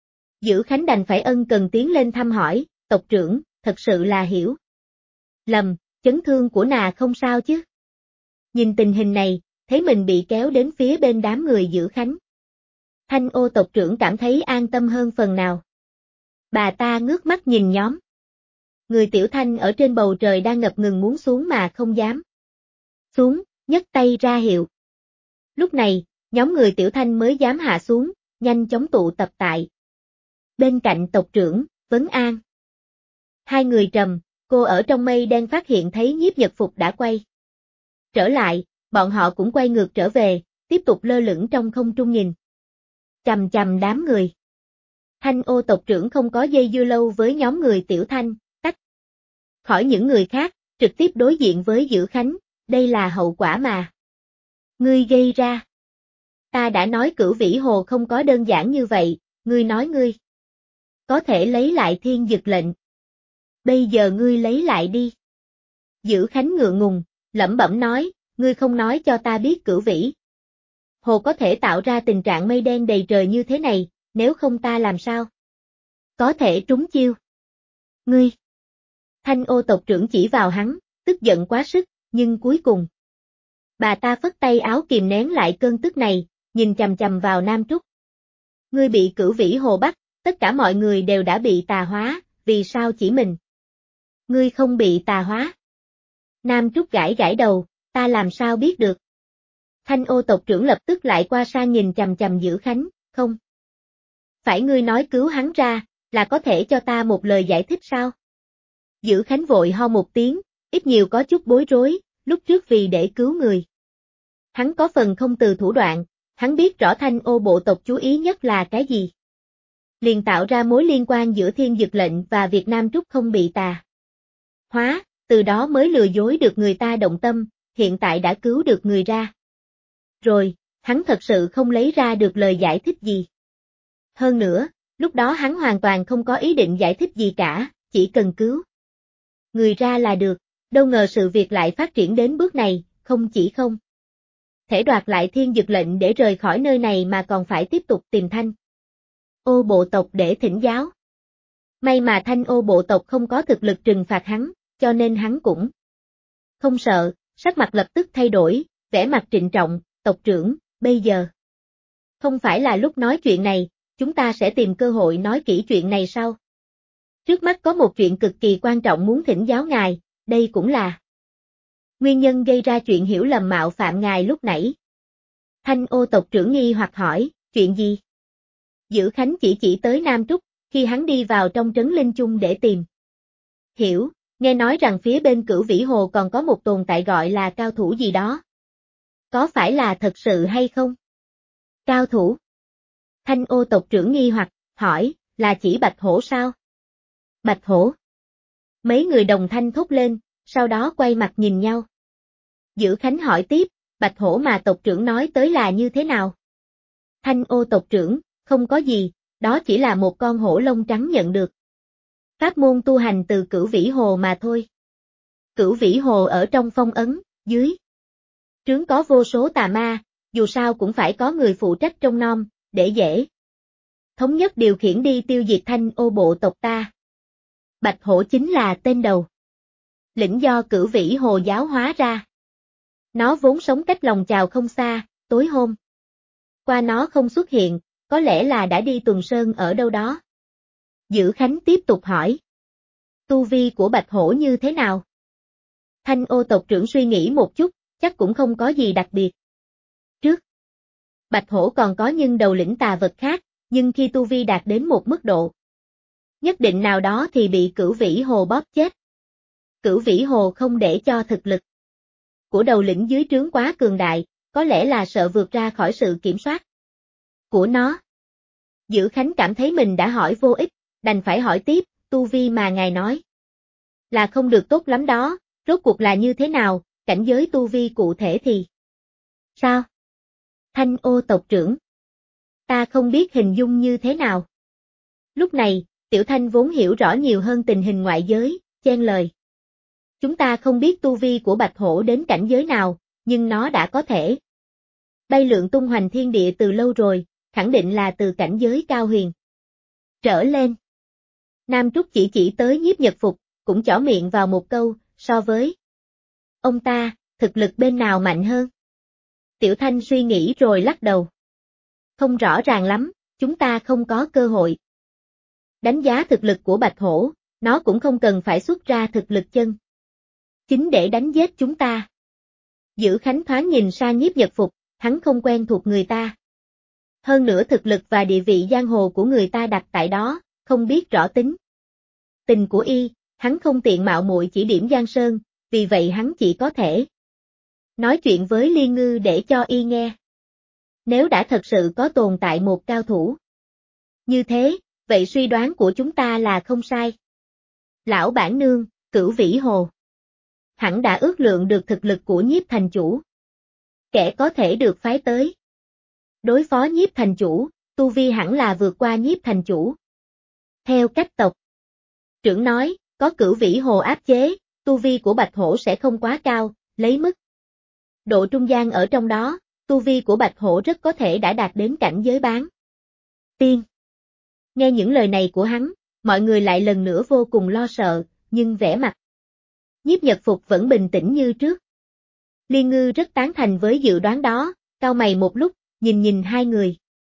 S1: Dữ Khánh đành phải ân cần tiến lên thăm hỏi, tộc trưởng, thật sự là hiểu lầm, chấn thương của nàng không sao chứ. Nhìn tình hình này, thấy mình bị kéo đến phía bên đám người Dữ Khánh. Thanh Ô tộc trưởng cảm thấy an tâm hơn phần nào. Bà ta ngước mắt nhìn nhóm người Tiểu Thanh ở trên bầu trời đang ngập ngừng muốn xuống mà không dám xuống, nhấc tay ra hiệu. Lúc này, nhóm người Tiểu Thanh mới dám hạ xuống, nhanh chóng tụ tập tại bên cạnh tộc trưởng, vấn an. Hai người trầm, cô ở trong mây đen phát hiện thấy Nhiếp Nhật Phục đã quay trở lại, bọn họ cũng quay ngược trở về, tiếp tục lơ lửng trong không trung nhìn chằm chằm đám người. Thanh Ô tộc trưởng không có dây dưa lâu với nhóm người Tiểu Thanh, tách khỏi những người khác, trực tiếp đối diện với Dữ Khánh, đây là hậu quả mà ngươi gây ra. Ta đã nói Cửu Vĩ Hồ không có đơn giản như vậy, ngươi nói ngươi có thể lấy lại Thiên Dực lệnh. Bây giờ ngươi lấy lại đi. Dữ Khánh ngượng ngùng, lẩm bẩm nói, ngươi không nói cho ta biết Cửu Vĩ Hồ có thể tạo ra tình trạng mây đen đầy trời như thế này, nếu không ta làm sao có thể trúng chiêu. Ngươi. Thanh Ô tộc trưởng chỉ vào hắn, tức giận quá sức, nhưng cuối cùng bà ta phất tay áo kìm nén lại cơn tức này, nhìn chằm chằm vào Nam Trúc. Ngươi bị Cửu Vĩ Hồ bắt, tất cả mọi người đều đã bị tà hóa, vì sao chỉ mình ngươi không bị tà hóa? Nam Trúc gãi gãi đầu, ta làm sao biết được? Thanh Ô tộc trưởng lập tức lại qua sang nhìn chằm chằm Dữ Khánh, không phải ngươi nói cứu hắn ra, là có thể cho ta một lời giải thích sao? Dữ Khánh vội ho một tiếng, ít nhiều có chút bối rối, lúc trước vì để cứu người. Hắn có phần không từ thủ đoạn, hắn biết rõ Thanh Ô bộ tộc chú ý nhất là cái gì. Liền tạo ra mối liên quan giữa Thiên Dực lệnh và việc Nam Trúc không bị tà hóa, từ đó mới lừa dối được người ta động tâm, hiện tại đã cứu được người ra. Rồi, hắn thật sự không lấy ra được lời giải thích gì. Hơn nữa, lúc đó hắn hoàn toàn không có ý định giải thích gì cả, chỉ cần cứu người ra là được, đâu ngờ sự việc lại phát triển đến bước này, không chỉ không thể đoạt lại Thiên Dực lệnh để rời khỏi nơi này mà còn phải tiếp tục tìm Thanh Ô bộ tộc để thỉnh giáo. May mà Thanh Ô bộ tộc không có thực lực trừng phạt hắn, cho nên hắn cũng không sợ, sắc mặt lập tức thay đổi, vẻ mặt trịnh trọng, tộc trưởng, bây giờ không phải là lúc nói chuyện này, chúng ta sẽ tìm cơ hội nói kỹ chuyện này sau. Trước mắt có một chuyện cực kỳ quan trọng muốn thỉnh giáo ngài, đây cũng là nguyên nhân gây ra chuyện hiểu lầm mạo phạm ngài lúc nãy. Thanh Ô tộc trưởng nghi hoặc hỏi, chuyện gì? Dữ Khánh chỉ tới Nam Trúc, khi hắn đi vào trong trấn Linh Chung để tìm hiểu, nghe nói rằng phía bên Cửu Vĩ Hồ còn có một tồn tại gọi là cao thủ gì đó. Có phải là thật sự hay không? Cao thủ? Thanh Ô tộc trưởng nghi hoặc, hỏi, là chỉ Bạch Hổ sao? Bạch Hổ? Mấy người đồng thanh thốt lên, sau đó quay mặt nhìn nhau. Dữ Khánh hỏi tiếp, Bạch Hổ mà tộc trưởng nói tới là như thế nào? Thanh Ô tộc trưởng, không có gì, đó chỉ là một con hổ lông trắng nhận được Pháp môn tu hành từ Cửu Vĩ Hồ mà thôi. Cửu Vĩ Hồ ở trong phong ấn, dưới trướng có vô số tà ma, dù sao cũng phải có người phụ trách trông nom, để dễ thống nhất điều khiển đi tiêu diệt Thanh Ô bộ tộc ta. Bạch Hổ chính là tên đầu lĩnh do Cửu Vĩ Hồ giáo hóa ra. Nó vốn sống cách lòng chào không xa, tối hôm qua nó không xuất hiện, có lẽ là đã đi tuần sơn ở đâu đó. Dữ Khánh tiếp tục hỏi. Tu vi của Bạch Hổ như thế nào? Thanh Ô tộc trưởng suy nghĩ một chút, chắc cũng không có gì đặc biệt. Trước, Bạch Hổ còn có nhưng đầu lĩnh tà vật khác, nhưng khi tu vi đạt đến một mức độ nhất định nào đó thì bị Cửu Vĩ Hồ bóp chết. Cửu Vĩ Hồ không để cho thực lực của đầu lĩnh dưới trướng quá cường đại, có lẽ là sợ vượt ra khỏi sự kiểm soát của nó. Dữ Khánh cảm thấy mình đã hỏi vô ích, đành phải hỏi tiếp, tu vi mà ngài nói là không được tốt lắm đó, rốt cuộc là như thế nào, cảnh giới tu vi cụ thể thì sao? Thanh Ô tộc trưởng, ta không biết hình dung như thế nào. Lúc này, Tiểu Thanh vốn hiểu rõ nhiều hơn tình hình ngoại giới, chen lời. Chúng ta không biết tu vi của Bạch Hổ đến cảnh giới nào, nhưng nó đã có thể bay lượn tung hoành thiên địa từ lâu rồi, khẳng định là từ cảnh giới cao huyền trở lên. Nam Trúc chỉ tới Nhiếp Nhật Phục, cũng chỏ miệng vào một câu, so với ông ta, thực lực bên nào mạnh hơn? Tiểu Thanh suy nghĩ rồi lắc đầu. Không rõ ràng lắm, chúng ta không có cơ hội đánh giá thực lực của Bạch Hổ, nó cũng không cần phải xuất ra thực lực chân chính để đánh giết chúng ta. Dữ Khánh thoáng nhìn sang Nhiếp Nhật Phục, hắn không quen thuộc người ta. Hơn nữa thực lực và địa vị giang hồ của người ta đặt tại đó, không biết rõ tính tình của y, hắn không tiện mạo muội chỉ điểm Giang Sơn, vì vậy hắn chỉ có thể nói chuyện với Liên Ngư để cho y nghe. Nếu đã thật sự có tồn tại một cao thủ như thế, vậy suy đoán của chúng ta là không sai. Lão bản nương, Cửu Vĩ Hồ hẳn đã ước lượng được thực lực của Nhiếp thành chủ. Kẻ có thể được phái tới đối phó Nhiếp thành chủ, tu vi hẳn là vượt qua Nhiếp thành chủ. Theo cách tộc trưởng nói, có Cửu Vĩ Hồ áp chế, tu vi của Bạch Hổ sẽ không quá cao, lấy mức độ trung gian ở trong đó, tu vi của Bạch Hổ rất có thể đã đạt đến cảnh giới bán tiên. Nghe những lời này của hắn, mọi người lại lần nữa vô cùng lo sợ, nhưng vẻ mặt Nhiếp Nhật Phục vẫn bình tĩnh như trước. Liên Ngư rất tán thành với dự đoán đó, cau mày một lúc, nhìn hai người.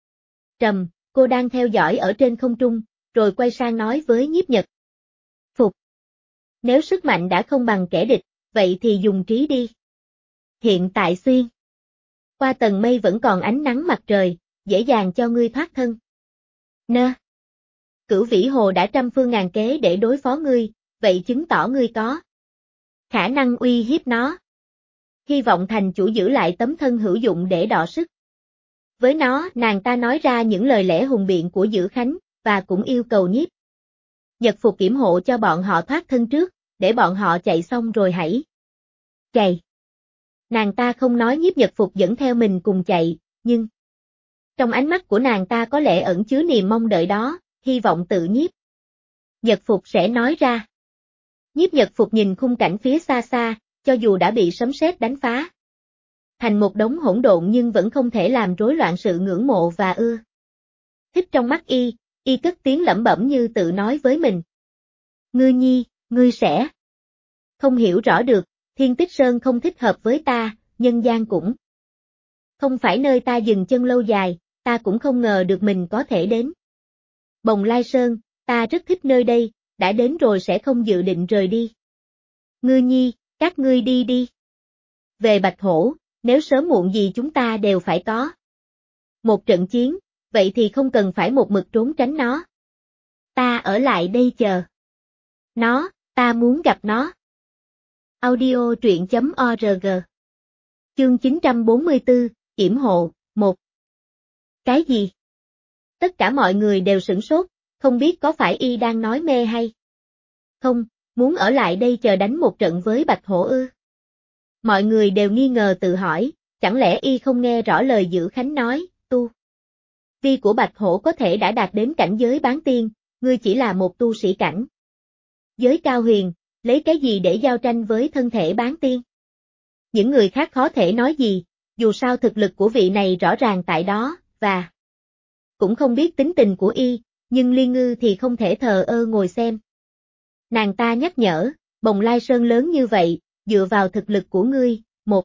S1: Trầm, cô đang theo dõi ở trên không trung, rồi quay sang nói với Nhiếp Nhật Phục. Nếu sức mạnh đã không bằng kẻ địch, vậy thì dùng trí đi. Hiện tại xuyên qua tầng mây vẫn còn ánh nắng mặt trời, dễ dàng cho ngươi thoát thân. Nơ. Cửu Vĩ Hồ đã trăm phương ngàn kế để đối phó ngươi, vậy chứng tỏ ngươi có khả năng uy hiếp nó. Hy vọng thành chủ giữ lại tấm thân hữu dụng để đọ sức. Với nó, nàng ta nói ra những lời lẽ hùng biện của Dữ Khánh, và cũng yêu cầu Nhiếp Nhật Phục kiểm hộ cho bọn họ thoát thân trước, để bọn họ chạy xong rồi hãy chạy. Nàng ta không nói Nhiếp Nhật Phục dẫn theo mình cùng chạy, nhưng trong ánh mắt của nàng ta có lẽ ẩn chứa niềm mong đợi đó, hy vọng tự Nhiếp Nhật Phục sẽ nói ra. Nhiếp Nhật Phục nhìn khung cảnh phía xa xa, cho dù đã bị sấm sét đánh phá thành một đống hỗn độn nhưng vẫn không thể làm rối loạn sự ngưỡng mộ và ưa thích trong mắt y cất tiếng lẩm bẩm như tự nói với mình. Ngư nhi, ngươi sẽ không hiểu rõ được, Thiên Tích Sơn không thích hợp với ta, nhân gian cũng không phải nơi ta dừng chân lâu dài, ta cũng không ngờ được mình có thể đến Bồng Lai Sơn, ta rất thích nơi đây, đã đến rồi sẽ không dự định rời đi. Ngư nhi, các ngươi đi đi. Về Bạch Hổ, nếu sớm muộn gì chúng ta đều phải có một trận chiến, vậy thì không cần phải một mực trốn tránh nó. Ta ở lại đây chờ nó, ta muốn gặp nó. Audio truyện.org. Chương 944, yểm hộ, 1. Cái gì? Tất cả mọi người đều sửng sốt, không biết có phải y đang nói mê hay không, muốn ở lại đây chờ đánh một trận với Bạch Hổ ư? Mọi người đều nghi ngờ tự hỏi, chẳng lẽ y không nghe rõ lời Dữ Khánh nói, tu vi của Bạch Hổ có thể đã đạt đến cảnh giới bán tiên, ngươi chỉ là một tu sĩ cảnh Giới cao huyền, lấy cái gì để giao tranh với thân thể bán tiên? Những người khác khó thể nói gì, dù sao thực lực của vị này rõ ràng tại đó, và cũng không biết tính tình của y, nhưng Liên Ngư thì không thể thờ ơ ngồi xem. Nàng ta nhắc nhở, Bồng Lai Sơn lớn như vậy, dựa vào thực lực của ngươi,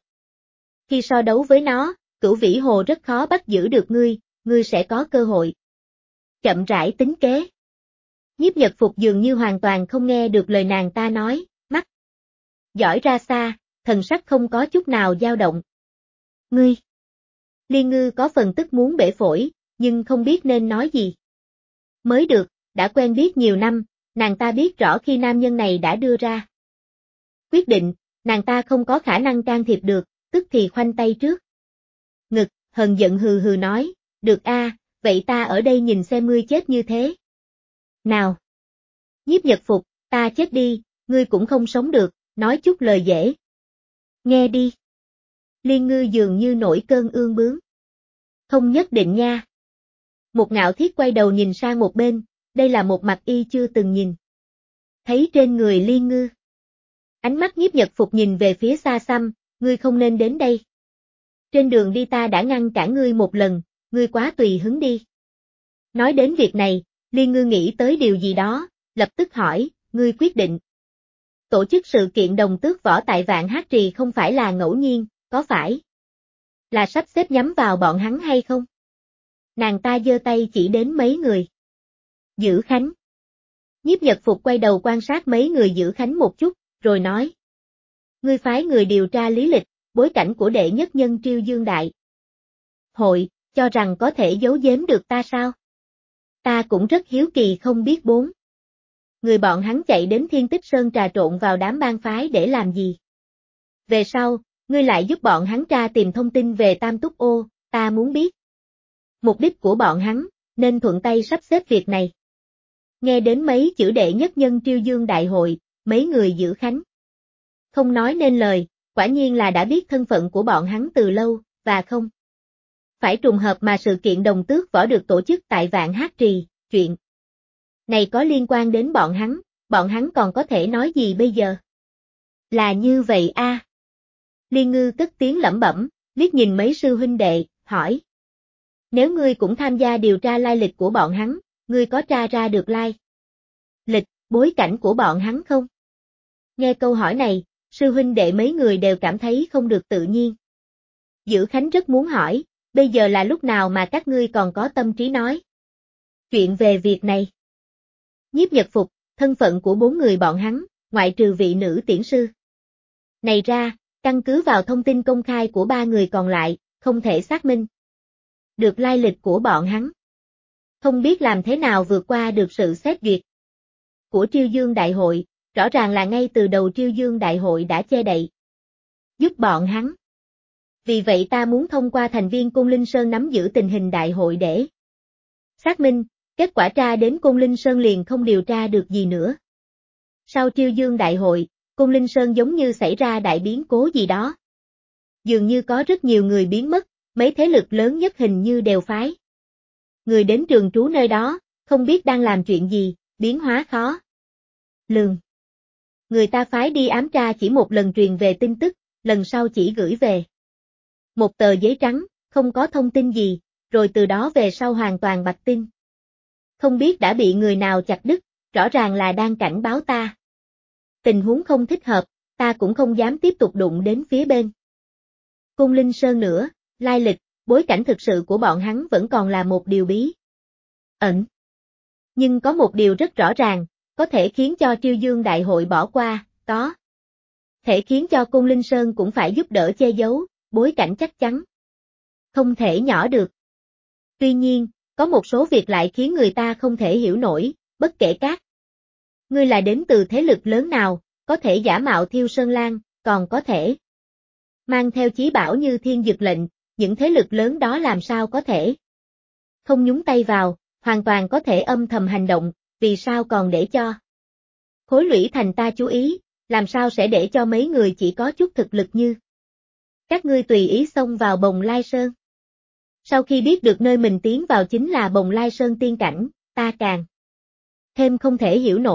S1: khi so đấu với nó, Cửu Vĩ Hồ rất khó bắt giữ được ngươi sẽ có cơ hội. Chậm rãi tính kế. Nhiếp Nhật Phục dường như hoàn toàn không nghe được lời nàng ta nói, mắt dõi ra xa, thần sắc không có chút nào dao động. Ngươi! Liên Ngư có phần tức muốn bể phổi, nhưng không biết nên nói gì. Mới được, đã quen biết nhiều năm, nàng ta biết rõ khi nam nhân này đã đưa ra quyết định, nàng ta không có khả năng can thiệp được, tức thì khoanh tay trước ngực, hờn giận hừ hừ nói, được a, vậy ta ở đây nhìn xem ngươi chết như thế. Nào! Nhiếp Nhật Phục, ta chết đi, ngươi cũng không sống được, nói chút lời dễ. Nghe đi. Liên Ngư dường như nổi cơn ương bướng. Không nhất định nha. Một Ngạo Thiết quay đầu nhìn sang một bên, đây là một mặt y chưa từng nhìn. Thấy trên người Liên Ngư. Ánh mắt Nhiếp Nhật Phục nhìn về phía xa xăm, ngươi không nên đến đây. Trên đường đi ta đã ngăn cản ngươi một lần, ngươi quá tùy hứng đi. Nói đến việc này, Liên Ngư nghĩ tới điều gì đó, lập tức hỏi, ngươi quyết định. Tổ chức sự kiện đồng tước võ tại Vạn Hát Trì không phải là ngẫu nhiên, có phải là sắp xếp nhắm vào bọn hắn hay không? Nàng ta giơ tay chỉ đến mấy người. Giữ Khánh. Nhiếp Nhật Phục quay đầu quan sát mấy người Giữ Khánh một chút, rồi nói. Ngươi phái người điều tra lý lịch, bối cảnh của đệ nhất nhân Triêu Dương Đại Hội, cho rằng có thể giấu giếm được ta sao? Ta cũng rất hiếu kỳ không biết bốn. Người bọn hắn chạy đến Thiên Tích Sơn trà trộn vào đám bang phái để làm gì? Về sau, ngươi lại giúp bọn hắn tra tìm thông tin về Tam Túc Ô, ta muốn biết. Mục đích của bọn hắn, nên thuận tay sắp xếp việc này. Nghe đến mấy chữ đệ nhất nhân Triêu Dương Đại Hội, mấy người Giữ Khánh không nói nên lời, quả nhiên là đã biết thân phận của bọn hắn từ lâu, và không phải trùng hợp mà sự kiện đồng tước võ được tổ chức tại Vạn Hát Trì, chuyện này có liên quan đến bọn hắn còn có thể nói gì bây giờ? Là như vậy a. Liên Ngư cất tiếng lẩm bẩm, liếc nhìn mấy sư huynh đệ, hỏi. Nếu ngươi cũng tham gia điều tra lai lịch của bọn hắn, ngươi có tra ra được lai lịch, bối cảnh của bọn hắn không? Nghe câu hỏi này, sư huynh đệ mấy người đều cảm thấy không được tự nhiên. Giữ Khánh rất muốn hỏi, bây giờ là lúc nào mà các ngươi còn có tâm trí nói chuyện về việc này? Nhiếp Nhật Phục, thân phận của bốn người bọn hắn, ngoại trừ vị nữ tiễn sư này ra, căn cứ vào thông tin công khai của ba người còn lại, không thể xác minh được lai lịch của bọn hắn. Không biết làm thế nào vượt qua được sự xét duyệt của Triêu Dương Đại Hội, rõ ràng là ngay từ đầu Triêu Dương Đại Hội đã che đậy giúp bọn hắn. Vì vậy ta muốn thông qua thành viên Côn Linh Sơn nắm giữ tình hình đại hội để xác minh, kết quả tra đến Côn Linh Sơn liền không điều tra được gì nữa. Sau Triêu Dương Đại Hội, Côn Linh Sơn giống như xảy ra đại biến cố gì đó. Dường như có rất nhiều người biến mất, mấy thế lực lớn nhất hình như đều phái người đến trường trú nơi đó, không biết đang làm chuyện gì, biến hóa khó lường. Người ta phái đi ám tra chỉ một lần truyền về tin tức, lần sau chỉ gửi về một tờ giấy trắng, không có thông tin gì, rồi từ đó về sau hoàn toàn bạch tin. Không biết đã bị người nào chặt đứt, rõ ràng là đang cảnh báo ta. Tình huống không thích hợp, ta cũng không dám tiếp tục đụng đến phía bên Côn Linh Sơn nữa, lai lịch, bối cảnh thực sự của bọn hắn vẫn còn là một điều bí ẩn. Nhưng có một điều rất rõ ràng, có thể khiến cho Triêu Dương Đại Hội bỏ qua, có thể khiến cho Côn Linh Sơn cũng phải giúp đỡ che giấu, bối cảnh chắc chắn không thể nhỏ được. Tuy nhiên, có một số việc lại khiến người ta không thể hiểu nổi, bất kể các ngươi là đến từ thế lực lớn nào, có thể giả mạo Thiêu Sơn Lang, còn có thể mang theo chí bảo như Thiên Dực Lệnh, những thế lực lớn đó làm sao có thể không nhúng tay vào, hoàn toàn có thể âm thầm hành động, vì sao còn để cho Khối Lũy Thành ta chú ý, làm sao sẽ để cho mấy người chỉ có chút thực lực như các ngươi tùy ý xông vào Bồng Lai Sơn. Sau khi biết được nơi mình tiến vào chính là Bồng Lai Sơn tiên cảnh, ta càng thêm không thể hiểu nổi,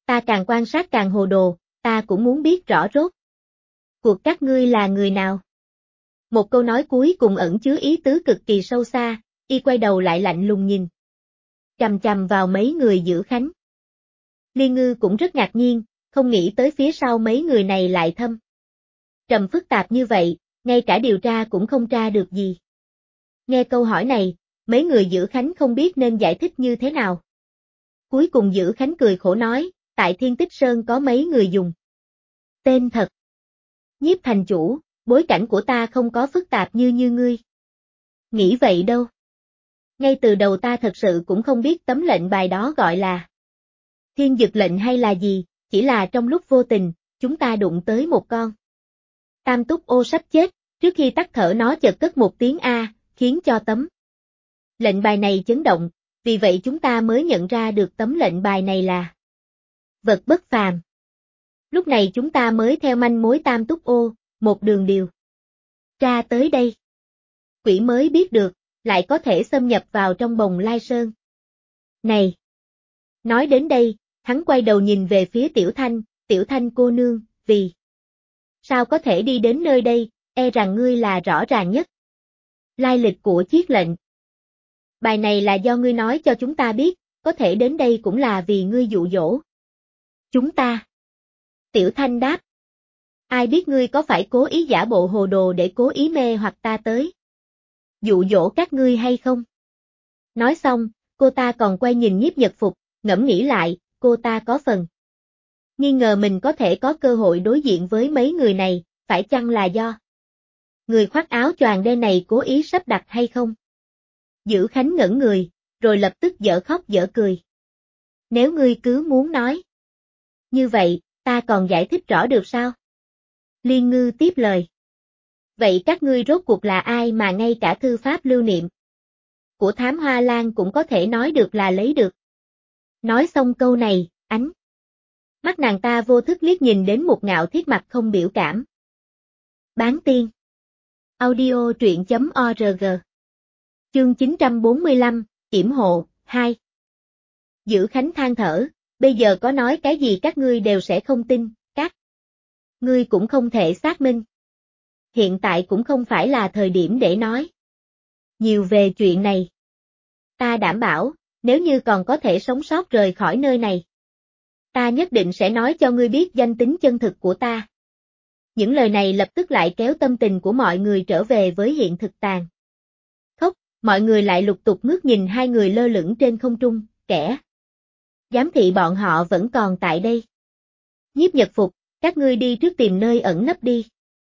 S1: ta càng quan sát càng hồ đồ, ta cũng muốn biết rõ rốt cuộc các ngươi là người nào. Một câu nói cuối cùng ẩn chứa ý tứ cực kỳ sâu xa, y quay đầu lại lạnh lùng nhìn chằm chằm vào mấy người giữ khánh. Liên Ngư cũng rất ngạc nhiên, không nghĩ tới phía sau mấy người này lại thâm trầm phức tạp như vậy, ngay cả điều tra cũng không tra được gì. Nghe câu hỏi này, mấy người giữ khánh không biết nên giải thích như thế nào. Cuối cùng giữ khánh cười khổ nói, tại Thiên Tích Sơn có mấy người dùng tên thật. Nhiếp thành chủ, bối cảnh của ta không có phức tạp như ngươi nghĩ vậy đâu. Ngay từ đầu ta thật sự cũng không biết tấm lệnh bài đó gọi là thiên dực lệnh hay là gì, chỉ là trong lúc vô tình, chúng ta đụng tới một con tam túc ô sắp chết, trước khi tắt thở nó chợt cất một tiếng A, khiến cho tấm lệnh bài này chấn động, vì vậy chúng ta mới nhận ra được tấm lệnh bài này là vật bất phàm. Lúc này chúng ta mới theo manh mối tam túc ô, một đường điều tra tới đây. Quỷ mới biết được, lại có thể xâm nhập vào trong Bồng Lai Sơn. Này! Nói đến đây, hắn quay đầu nhìn về phía Tiểu Thanh cô nương, vì sao có thể đi đến nơi đây, e rằng ngươi là rõ ràng nhất. Lai lịch của chiếc lệnh bài này là do ngươi nói cho chúng ta biết, có thể đến đây cũng là vì ngươi dụ dỗ chúng ta. Tiểu Thanh đáp. Ai biết ngươi có phải cố ý giả bộ hồ đồ để cố ý mê hoặc ta tới dụ dỗ các ngươi hay không? Nói xong, cô ta còn quay nhìn Nhiếp Nhật Phục, ngẫm nghĩ lại, cô ta có phần nghi ngờ mình có thể có cơ hội đối diện với mấy người này, phải chăng là do người khoác áo choàng đen này cố ý sắp đặt hay không? Giữ Khánh ngẩn người, rồi lập tức dở khóc dở cười. Nếu ngươi cứ muốn nói như vậy, ta còn giải thích rõ được sao? Liên Ngư tiếp lời. Vậy các ngươi rốt cuộc là ai mà ngay cả thư pháp lưu niệm của Thám Hoa Lan cũng có thể nói được là lấy được? Nói xong câu này, ánh mắt nàng ta vô thức liếc nhìn đến một Ngạo Thiết mặt không biểu cảm. Bán tiên. Audio truyện.org. Chương 945, yểm hộ, 2. Giữ Khánh than thở, bây giờ có nói cái gì các ngươi đều sẽ không tin, các ngươi cũng không thể xác minh. Hiện tại cũng không phải là thời điểm để nói nhiều về chuyện này. Ta đảm bảo, nếu như còn có thể sống sót rời khỏi nơi này, ta nhất định sẽ nói cho ngươi biết danh tính chân thực của ta. Những lời này lập tức lại kéo tâm tình của mọi người trở về với hiện thực tàn khốc, mọi người lại lục tục ngước nhìn hai người lơ lửng trên không trung, kẻ giám thị bọn họ vẫn còn tại đây. Nhiếp Nhật Phục, các ngươi đi trước tìm nơi ẩn nấp đi.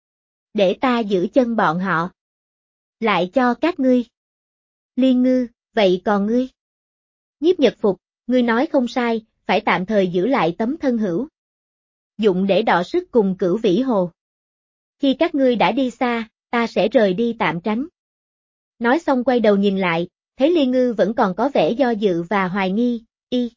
S1: Để ta giữ chân bọn họ lại cho các ngươi. Liên Ngư, vậy còn ngươi? Nhiếp Nhật Phục, ngươi nói không sai, phải tạm thời giữ lại tấm thân hữu dụng để đọ sức cùng Cửu Vĩ Hồ. Khi các ngươi đã đi xa, ta sẽ rời đi tạm tránh. Nói xong quay đầu nhìn lại, thấy Liên Ngư vẫn còn có vẻ do dự và hoài nghi,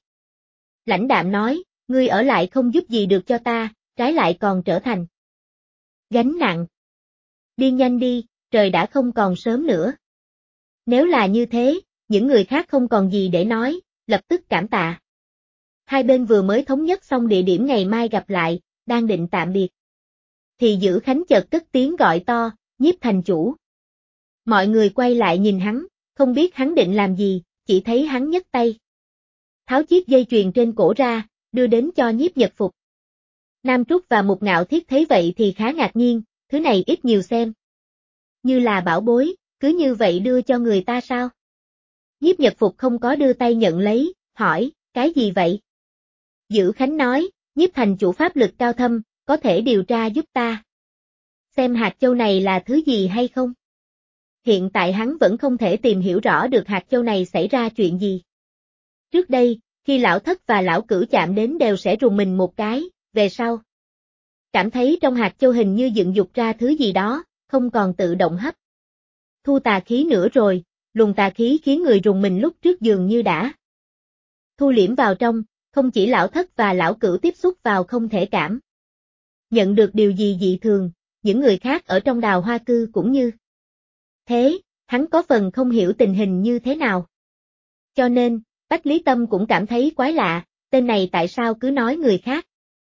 S1: lãnh đạm nói, ngươi ở lại không giúp gì được cho ta, trái lại còn trở thành gánh nặng. Đi nhanh đi, trời đã không còn sớm nữa. Nếu là như thế, những người khác không còn gì để nói, lập tức cảm tạ. Hai bên vừa mới thống nhất xong địa điểm ngày mai gặp lại, đang định tạm biệt. Thì Giữ Khánh chợt cất tiếng gọi to, Nhiếp thành chủ. Mọi người quay lại nhìn hắn, không biết hắn định làm gì, chỉ thấy hắn nhấc tay tháo chiếc dây chuyền trên cổ ra, đưa đến cho Nhiếp Nhật Phục. Nam Trúc và Mục Ngạo Thiết thấy vậy thì khá ngạc nhiên, thứ này ít nhiều xem như là bảo bối, cứ như vậy đưa cho người ta sao? Nhiếp Nhật Phục không có đưa tay nhận lấy, hỏi, cái gì vậy? Giữ Khánh nói, Nhiếp thành chủ pháp lực cao thâm, có thể điều tra giúp ta xem hạt châu này là thứ gì hay không? Hiện tại hắn vẫn không thể tìm hiểu rõ được hạt châu này xảy ra chuyện gì. Trước đây, khi lão thất và lão cửu chạm đến đều sẽ rùng mình một cái, về sau cảm thấy trong hạt châu hình như dựng dục ra thứ gì đó, không còn tự động hấp thu tà khí nữa rồi, luồng tà khí khiến người rùng mình lúc trước dường như đã thu liễm vào trong, không chỉ lão thất và lão cửu tiếp xúc vào không thể cảm nhận được điều gì dị thường, những người khác ở trong Đào Hoa Cư cũng như thế, hắn có phần không hiểu tình hình như thế nào. Cho nên, Bách Lý Tâm cũng cảm thấy quái lạ, tên này tại sao cứ nói người khác.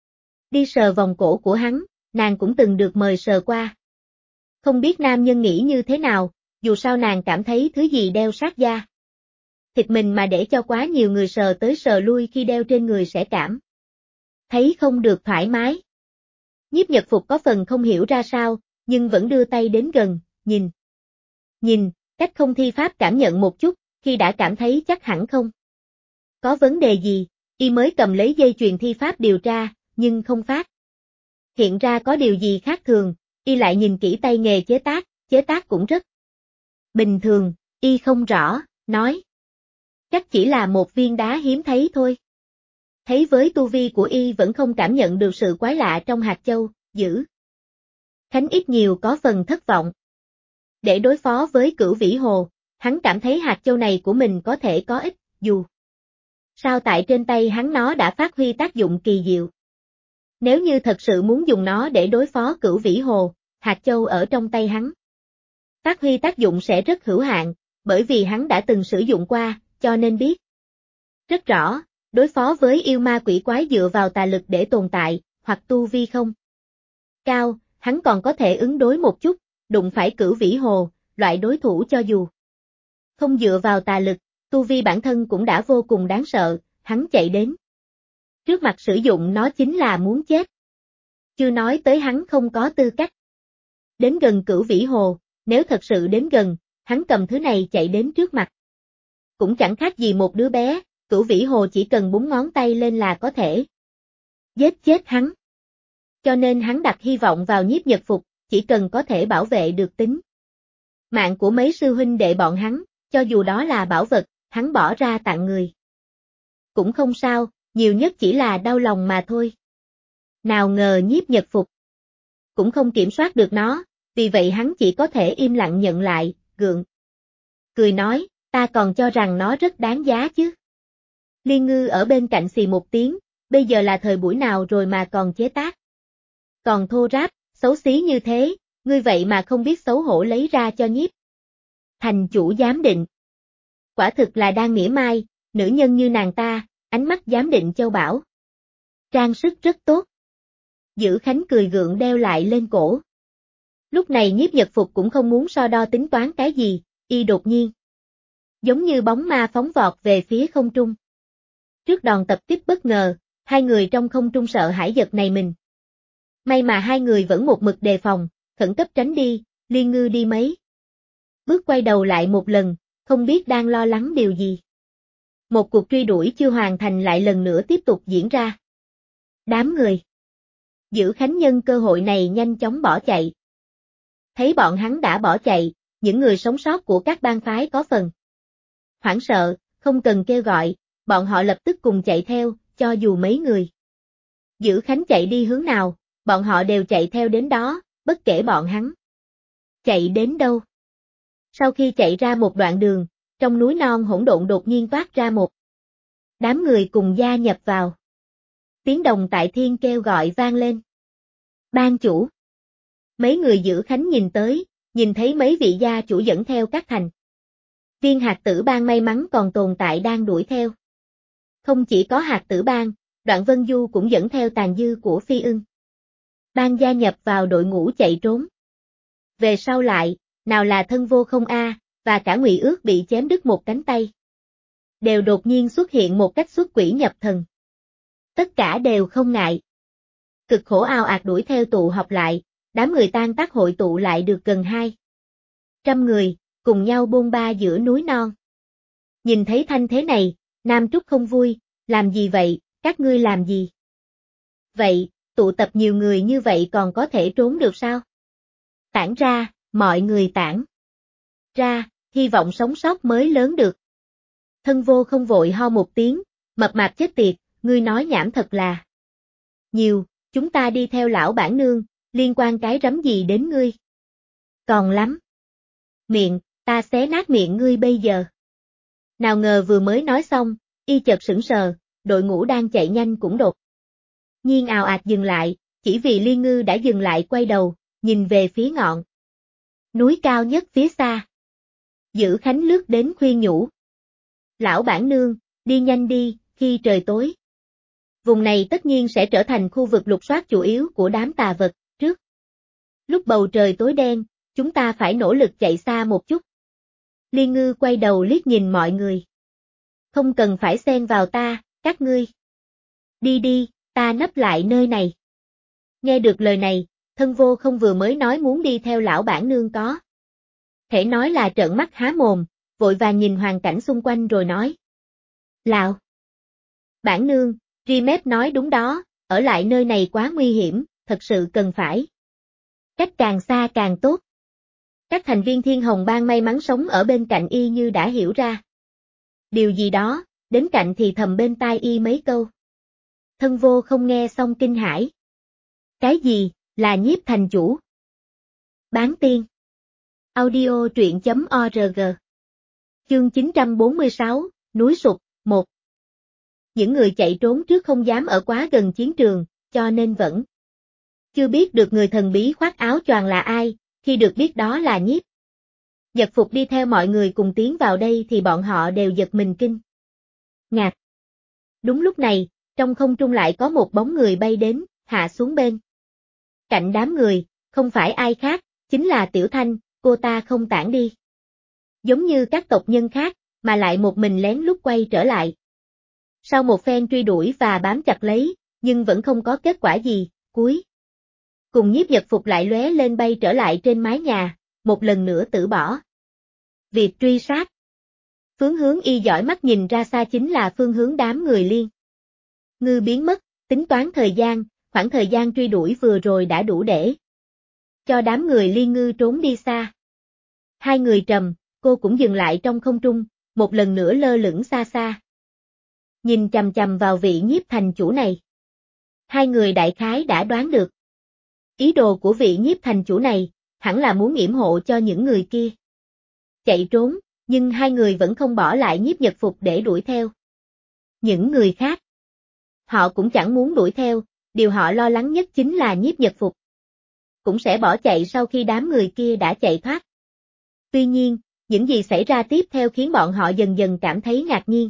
S1: Đi sờ vòng cổ của hắn, nàng cũng từng được mời sờ qua. Không biết nam nhân nghĩ như thế nào, dù sao nàng cảm thấy thứ gì đeo sát da. Thịt mình mà để cho quá nhiều người sờ tới sờ lui khi đeo trên người sẽ cảm thấy không được thoải mái. Nhiếp Nhật Phục có phần không hiểu ra sao, nhưng vẫn đưa tay đến gần, nhìn. Nhìn, cách không thi pháp cảm nhận một chút, khi đã cảm thấy chắc hẳn không có vấn đề gì, y mới cầm lấy dây chuyền thi pháp điều tra, nhưng không phát hiện ra có điều gì khác thường, y lại nhìn kỹ tay nghề chế tác cũng rất bình thường, y không rõ, nói. Chắc chỉ là một viên đá hiếm thấy thôi. Thấy với tu vi của y vẫn không cảm nhận được sự quái lạ trong hạt châu, Dữ Khánh ít nhiều có phần thất vọng. Để đối phó với Cửu Vĩ Hồ, hắn cảm thấy hạt châu này của mình có thể có ích, dù sao tại trên tay hắn nó đã phát huy tác dụng kỳ diệu. Nếu như thật sự muốn dùng nó để đối phó Cửu Vĩ Hồ, hạt châu ở trong tay hắn phát huy tác dụng sẽ rất hữu hạn, bởi vì hắn đã từng sử dụng qua, cho nên biết rất rõ, đối phó với yêu ma quỷ quái dựa vào tà lực để tồn tại, hoặc tu vi không cao, hắn còn có thể ứng đối một chút, đụng phải Cửu Vĩ Hồ, loại đối thủ cho dù không dựa vào tà lực, tu vi bản thân cũng đã vô cùng đáng sợ, hắn chạy đến trước mặt sử dụng nó chính là muốn chết. Chưa nói tới hắn không có tư cách đến gần Cửu Vĩ Hồ, nếu thật sự đến gần, hắn cầm thứ này chạy đến trước mặt. Cũng chẳng khác gì một đứa bé, Cửu Vĩ Hồ chỉ cần búng ngón tay lên là có thể giết chết hắn. Cho nên hắn đặt hy vọng vào Nhiếp Nhật Phục, chỉ cần có thể bảo vệ được tính mạng của mấy sư huynh đệ bọn hắn, cho dù đó là bảo vật, hắn bỏ ra tặng người. Cũng không sao, nhiều nhất chỉ là đau lòng mà thôi. Nào ngờ Nhiếp Nhật Phục cũng không kiểm soát được nó, vì vậy hắn chỉ có thể im lặng nhận lại, gượng cười nói, ta còn cho rằng nó rất đáng giá chứ. Liên Ngư ở bên cạnh xì một tiếng, bây giờ là thời buổi nào rồi mà còn chế tác. Còn thô ráp, xấu xí như thế, ngươi vậy mà không biết xấu hổ lấy ra cho Nhiếp thành chủ giám định. Quả thực là đang mỉa mai, nữ nhân như nàng ta, ánh mắt giám định châu bảo. Trang sức rất tốt. Dữ Khánh cười gượng đeo lại lên cổ. Lúc này Nhiếp Nhật Phục cũng không muốn so đo tính toán cái gì, y đột nhiên giống như bóng ma phóng vọt về phía không trung. Trước đòn tập kích bất ngờ, hai người trong không trung sợ hãi giật này mình. May mà hai người vẫn một mực đề phòng, khẩn cấp tránh đi, Liên Ngư đi mấy bước quay đầu lại một lần, không biết đang lo lắng điều gì. Một cuộc truy đuổi chưa hoàn thành lại lần nữa tiếp tục diễn ra. Đám người Dữ Khánh nhân cơ hội này nhanh chóng bỏ chạy. Thấy bọn hắn đã bỏ chạy, những người sống sót của các bang phái có phần hoảng sợ, không cần kêu gọi, bọn họ lập tức cùng chạy theo, cho dù mấy người Dữ Khánh chạy đi hướng nào, bọn họ đều chạy theo đến đó, bất kể bọn hắn chạy đến đâu. Sau khi chạy ra một đoạn đường, trong núi non hỗn độn đột nhiên toát ra một đám người cùng gia nhập vào. Tiếng đồng tại thiên kêu gọi vang lên. Ban chủ. Mấy người Dữ Khánh nhìn tới, nhìn thấy mấy vị gia chủ dẫn theo các thành viên hạt tử bang may mắn còn tồn tại đang đuổi theo. Không chỉ có hạt tử bang, Đoạn Vân Du cũng dẫn theo tàn dư của Phi Ưng bang gia nhập vào đội ngũ chạy trốn. Về sau lại, nào là Thân Vô Không A, và cả Ngụy Ước bị chém đứt một cánh tay, đều đột nhiên xuất hiện một cách xuất quỷ nhập thần. Tất cả đều không ngại. Cực khổ ào ạt đuổi theo tụ họp lại, đám người tan tác hội tụ lại được gần 200 người, cùng nhau bôn ba giữa núi non. Nhìn thấy thanh thế này, Nam Trúc không vui, làm gì vậy, các ngươi làm gì? Vậy, tụ tập nhiều người như vậy còn có thể trốn được sao? Tản ra, mọi người tản ra, hy vọng sống sót mới lớn được. Thân Vô Không vội ho một tiếng, mập mạp chết tiệt, ngươi nói nhảm thật là nhiều, chúng ta đi theo lão bản nương, liên quan cái rắm gì đến ngươi? Còn lắm. Miệng, ta xé nát miệng ngươi bây giờ. Nào ngờ vừa mới nói xong, y chợt sững sờ, đội ngũ đang chạy nhanh cũng đột nhiên ào ạt dừng lại, chỉ vì Liên Ngư đã dừng lại quay đầu, nhìn về phía ngọn núi cao nhất phía xa. Dữ Khánh lướt đến khuyên nhủ. Lão bản nương, đi nhanh đi, khi trời tối Vùng này tất nhiên sẽ trở thành khu vực lục soát chủ yếu của đám tà vật, trước. Lúc bầu trời tối đen, chúng ta phải nỗ lực chạy xa một chút. Liên Ngư quay đầu liếc nhìn mọi người. Không cần phải xen vào ta, các ngươi. Đi đi, ta nấp lại nơi này. Nghe được lời này, Thân Vô Không vừa mới nói muốn đi theo lão bản nương có. Thể nói là trợn mắt há mồm, vội vàng nhìn hoàn cảnh xung quanh rồi nói. Lão bản nương, Rimet nói đúng đó, ở lại nơi này quá nguy hiểm, thật sự cần phải. Cách càng xa càng tốt. Các thành viên Thiên Hồng Bang may mắn sống ở bên cạnh y như đã hiểu ra. Điều gì đó, đến cạnh thì thầm bên tai y mấy câu. Thân Vô Không nghe xong kinh hãi. Cái gì, là Nhiếp thành chủ? Bán tiên. Audio truyện.org. Chương 946, núi sụp, 1. Những người chạy trốn trước không dám ở quá gần chiến trường, cho nên vẫn chưa biết được người thần bí khoác áo choàng là ai, khi được biết đó là Nhiếp Nhật Phục đi theo mọi người cùng tiến vào đây thì bọn họ đều giật mình kinh ngạc. Đúng lúc này, trong không trung lại có một bóng người bay đến, hạ xuống bên cạnh đám người, không phải ai khác, chính là Tiểu Thanh, cô ta không tản đi. Giống như các tộc nhân khác, mà lại một mình lén lút quay trở lại. Sau một phen truy đuổi và bám chặt lấy, nhưng vẫn không có kết quả gì, cuối cùng Nhiếp Nhật Phục lại lóe lên bay trở lại trên mái nhà, một lần nữa từ bỏ việc truy sát. Phương hướng y dõi mắt nhìn ra xa chính là phương hướng đám người Liên Ngư biến mất, tính toán thời gian, khoảng thời gian truy đuổi vừa rồi đã đủ để cho đám người Liên Ngư trốn đi xa. Hai người Trầm, cô cũng dừng lại trong không trung, một lần nữa lơ lửng xa xa. Nhìn chằm chằm vào vị Nhiếp thành chủ này. Hai người đại khái đã đoán được. Ý đồ của vị Nhiếp thành chủ này, hẳn là muốn yểm hộ cho những người kia chạy trốn, nhưng hai người vẫn không bỏ lại Nhiếp Nhật Phục để đuổi theo những người khác. Họ cũng chẳng muốn đuổi theo, điều họ lo lắng nhất chính là Nhiếp Nhật Phục cũng sẽ bỏ chạy sau khi đám người kia đã chạy thoát. Tuy nhiên, những gì xảy ra tiếp theo khiến bọn họ dần dần cảm thấy ngạc nhiên.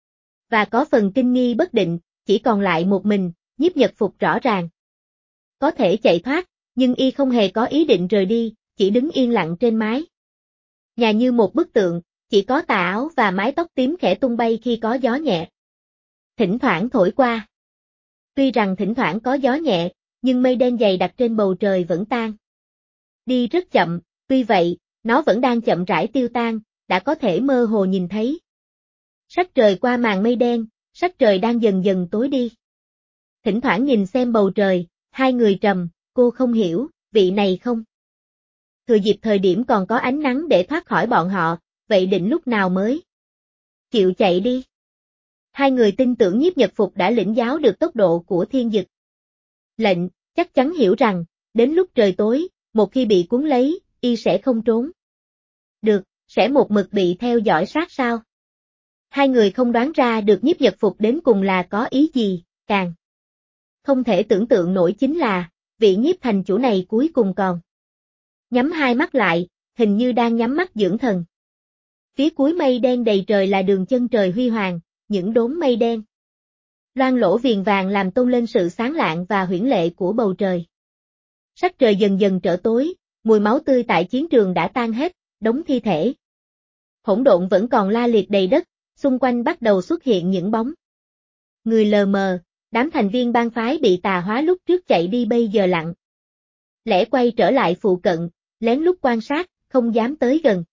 S1: Và có phần kinh nghi bất định, chỉ còn lại một mình, Nhiếp Nhật Phục rõ ràng có thể chạy thoát, nhưng y không hề có ý định rời đi, chỉ đứng yên lặng trên mái nhà như một bức tượng, chỉ có tà áo và mái tóc tím khẽ tung bay khi có gió nhẹ thỉnh thoảng thổi qua. Tuy rằng thỉnh thoảng có gió nhẹ, nhưng mây đen dày đặc trên bầu trời vẫn tan đi rất chậm, tuy vậy, nó vẫn đang chậm rãi tiêu tan, đã có thể mơ hồ nhìn thấy sắc trời qua màn mây đen, sắc trời đang dần dần tối đi. Thỉnh thoảng nhìn xem bầu trời, hai người Trầm, cô không hiểu, vị này không thừa dịp thời điểm còn có ánh nắng để thoát khỏi bọn họ, vậy định lúc nào mới chịu chạy đi. Hai người tin tưởng Nhiếp Nhật Phục đã lĩnh giáo được tốc độ của thiên dực lệnh, chắc chắn hiểu rằng, đến lúc trời tối, một khi bị cuốn lấy, y sẽ không trốn được, sẽ một mực bị theo dõi sát sao. Hai người không đoán ra được Nhiếp Nhật Phục đến cùng là có ý gì, càng không thể tưởng tượng nổi chính là, vị Nhiếp thành chủ này cuối cùng còn nhắm hai mắt lại, hình như đang nhắm mắt dưỡng thần. Phía cuối mây đen đầy trời là đường chân trời huy hoàng, những đốm mây đen loang lổ viền vàng làm tôn lên sự sáng lạng và huyễn lệ của bầu trời. Sắc trời dần dần trở tối, mùi máu tươi tại chiến trường đã tan hết, đống thi thể hỗn độn vẫn còn la liệt đầy đất, xung quanh bắt đầu xuất hiện những bóng người lờ mờ, đám thành viên bang phái bị tà hóa lúc trước chạy đi bây giờ lặng lẽ quay trở lại phụ cận, lén lút quan sát, không dám tới gần.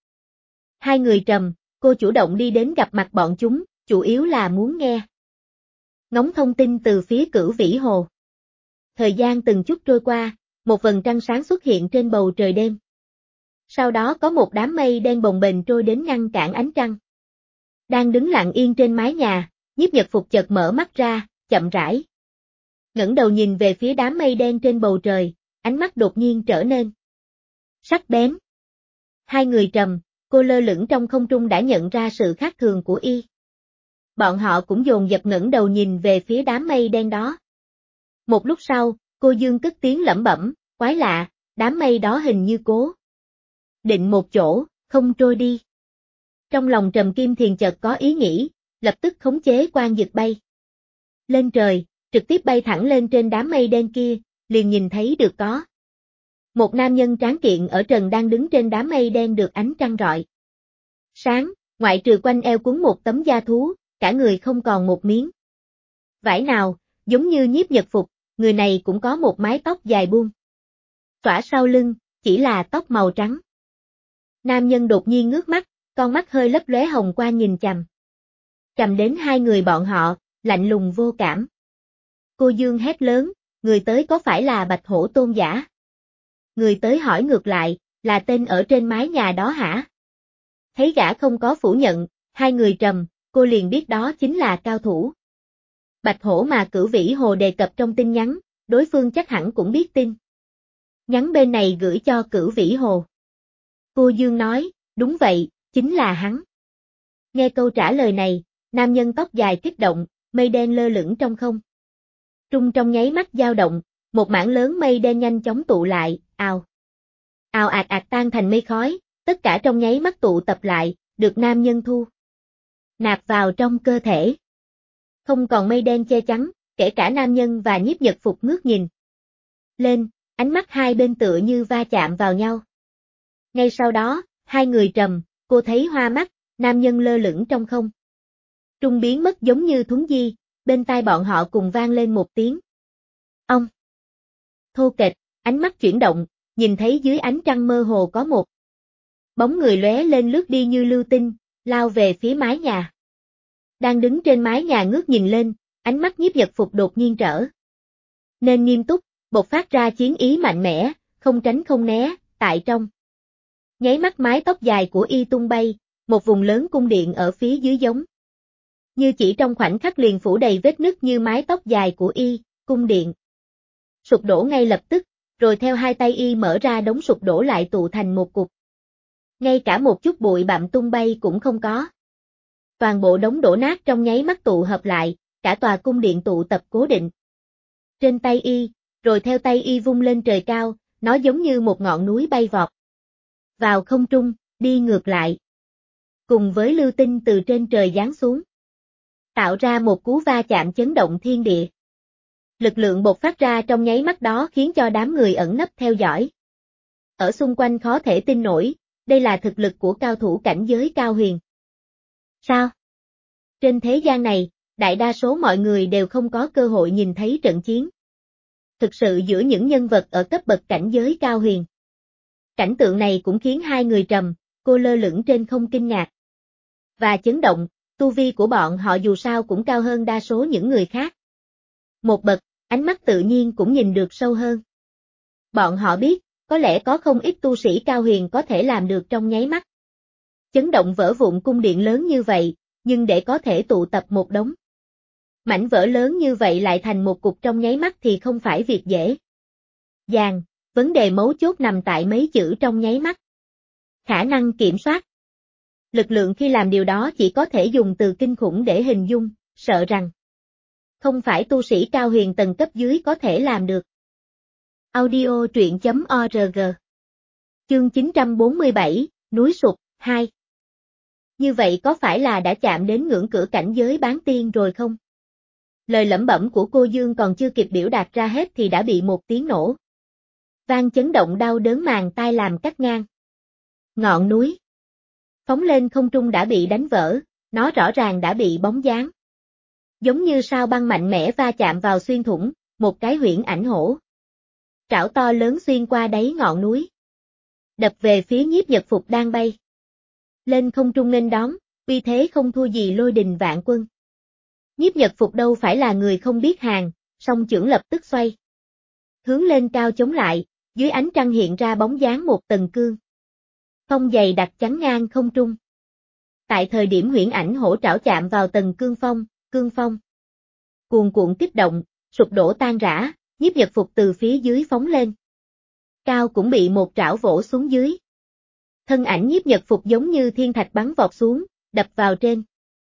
S1: Hai người Trầm, cô chủ động đi đến gặp mặt bọn chúng, chủ yếu là muốn nghe ngóng thông tin từ phía Cửu Vĩ Hồ. Thời gian từng chút trôi qua, một vầng trăng sáng xuất hiện trên bầu trời đêm. Sau đó có một đám mây đen bồng bềnh trôi đến ngăn cản ánh trăng. Đang đứng lặng yên trên mái nhà, Nhiếp Nhật Phục chợt mở mắt ra, chậm rãi ngẩng đầu nhìn về phía đám mây đen trên bầu trời, ánh mắt đột nhiên trở nên sắc bén. Hai người Trầm, cô lơ lửng trong không trung đã nhận ra sự khác thường của y. Bọn họ cũng dồn dập ngẩng đầu nhìn về phía đám mây đen đó. Một lúc sau, cô Dương cất tiếng lẩm bẩm, quái lạ, đám mây đó hình như cố định một chỗ, không trôi đi. Trong lòng Trầm Kim Thiền chợt có ý nghĩ, lập tức khống chế quan dực bay lên trời, trực tiếp bay thẳng lên trên đám mây đen kia, liền nhìn thấy được có một nam nhân tráng kiện ở trần đang đứng trên đám mây đen được ánh trăng rọi sáng, ngoại trừ quanh eo quấn một tấm da thú, cả người không còn một miếng vải nào, giống như Nhiếp Nhật Phục, người này cũng có một mái tóc dài buông xõa sau lưng, chỉ là tóc màu trắng. Nam nhân đột nhiên ngước mắt, con mắt hơi lấp lóe hồng quang nhìn chằm đến hai người bọn họ, lạnh lùng vô cảm. Cô Dương hét lớn, người tới có phải là Bạch Hổ Tôn giả? Người tới hỏi ngược lại, là tên ở trên mái nhà đó hả? Thấy gã không có phủ nhận, hai người trầm, cô liền biết đó chính là cao thủ. Bạch Hổ mà Cửu Vĩ Hồ đề cập trong tin nhắn, đối phương chắc hẳn cũng biết tin nhắn bên này gửi cho Cửu Vĩ Hồ. Cô Dương nói, đúng vậy, chính là hắn. Nghe câu trả lời này, nam nhân tóc dài kích động, mây đen lơ lửng trong không trung trong nháy mắt dao động, một mảng lớn mây đen nhanh chóng tụ lại, ào ạt ạt tan thành mây khói, tất cả trong nháy mắt tụ tập lại, được nam nhân thu nạp vào trong cơ thể. Không còn mây đen che chắn, kể cả nam nhân và Nhiếp Nhật Phục ngước nhìn lên, ánh mắt hai bên tựa như va chạm vào nhau. Ngay sau đó, hai người trầm, cô thấy hoa mắt, nam nhân lơ lửng trong không trung biến mất giống như thuấn di, bên tai bọn họ cùng vang lên một tiếng ông thô kệch, ánh mắt chuyển động, nhìn thấy dưới ánh trăng mơ hồ có một bóng người lóe lên lướt đi như lưu tinh, lao về phía mái nhà. Đang đứng trên mái nhà ngước nhìn lên, ánh mắt Nhiếp Nhật Phục đột nhiên trở nên nghiêm túc, bộc phát ra chiến ý mạnh mẽ, không tránh không né, tại trong nháy mắt mái tóc dài của y tung bay, một vùng lớn cung điện ở phía dưới giống như chỉ trong khoảnh khắc liền phủ đầy vết nứt như mái tóc dài của y, cung điện sụp đổ ngay lập tức, rồi theo hai tay y mở ra đống sụp đổ lại tụ thành một cục. Ngay cả một chút bụi bặm tung bay cũng không có. Toàn bộ đống đổ nát trong nháy mắt tụ hợp lại, cả tòa cung điện tụ tập cố định trên tay y, rồi theo tay y vung lên trời cao, nó giống như một ngọn núi bay vọt vào không trung, đi ngược lại. Cùng với lưu tinh từ trên trời giáng xuống, tạo ra một cú va chạm chấn động thiên địa. Lực lượng bộc phát ra trong nháy mắt đó khiến cho đám người ẩn nấp theo dõi ở xung quanh khó thể tin nổi, đây là thực lực của cao thủ cảnh giới cao huyền. Sao? Trên thế gian này, đại đa số mọi người đều không có cơ hội nhìn thấy trận chiến thực sự giữa những nhân vật ở cấp bậc cảnh giới cao huyền. Cảnh tượng này cũng khiến hai người trầm, cô lơ lửng trên không kinh ngạc và chấn động, tu vi của bọn họ dù sao cũng cao hơn đa số những người khác. Một bậc, ánh mắt tự nhiên cũng nhìn được sâu hơn. Bọn họ biết, có lẽ có không ít tu sĩ cao huyền có thể làm được trong nháy mắt chấn động vỡ vụn cung điện lớn như vậy, nhưng để có thể tụ tập một đống mảnh vỡ lớn như vậy lại thành một cục trong nháy mắt thì không phải việc dễ dàng, vấn đề mấu chốt nằm tại mấy chữ trong nháy mắt. Khả năng kiểm soát. Lực lượng khi làm điều đó chỉ có thể dùng từ kinh khủng để hình dung, sợ rằng không phải tu sĩ cao huyền tầng cấp dưới có thể làm được. Audio truyện.org. Chương 947, núi sụp, 2. Như vậy có phải là đã chạm đến ngưỡng cửa cảnh giới bán tiên rồi không? Lời lẩm bẩm của cô Dương còn chưa kịp biểu đạt ra hết thì đã bị một tiếng nổ vang chấn động đau đớn màng tai làm cắt ngang. Ngọn núi phóng lên không trung đã bị đánh vỡ, nó rõ ràng đã bị bóng dáng giống như sao băng mạnh mẽ va chạm vào xuyên thủng, một cái huyễn ảnh hổ trảo to lớn xuyên qua đáy ngọn núi, đập về phía Nhiếp Nhật Phục đang bay lên không trung nghênh đón, uy thế không thua gì lôi đình vạn quân. Nhiếp Nhật Phục đâu phải là người không biết hàng, song chưởng lập tức xoay hướng lên cao chống lại, dưới ánh trăng hiện ra bóng dáng một tầng cương phong dày đặc chắn ngang không trung. Tại thời điểm huyễn ảnh hổ trảo chạm vào tầng cương phong cuồn cuộn kích động, sụp đổ tan rã, Nhiếp Nhật Phục từ phía dưới phóng lên cao cũng bị một trảo vỗ xuống dưới. Thân ảnh Nhiếp Nhật Phục giống như thiên thạch bắn vọt xuống, đập vào trên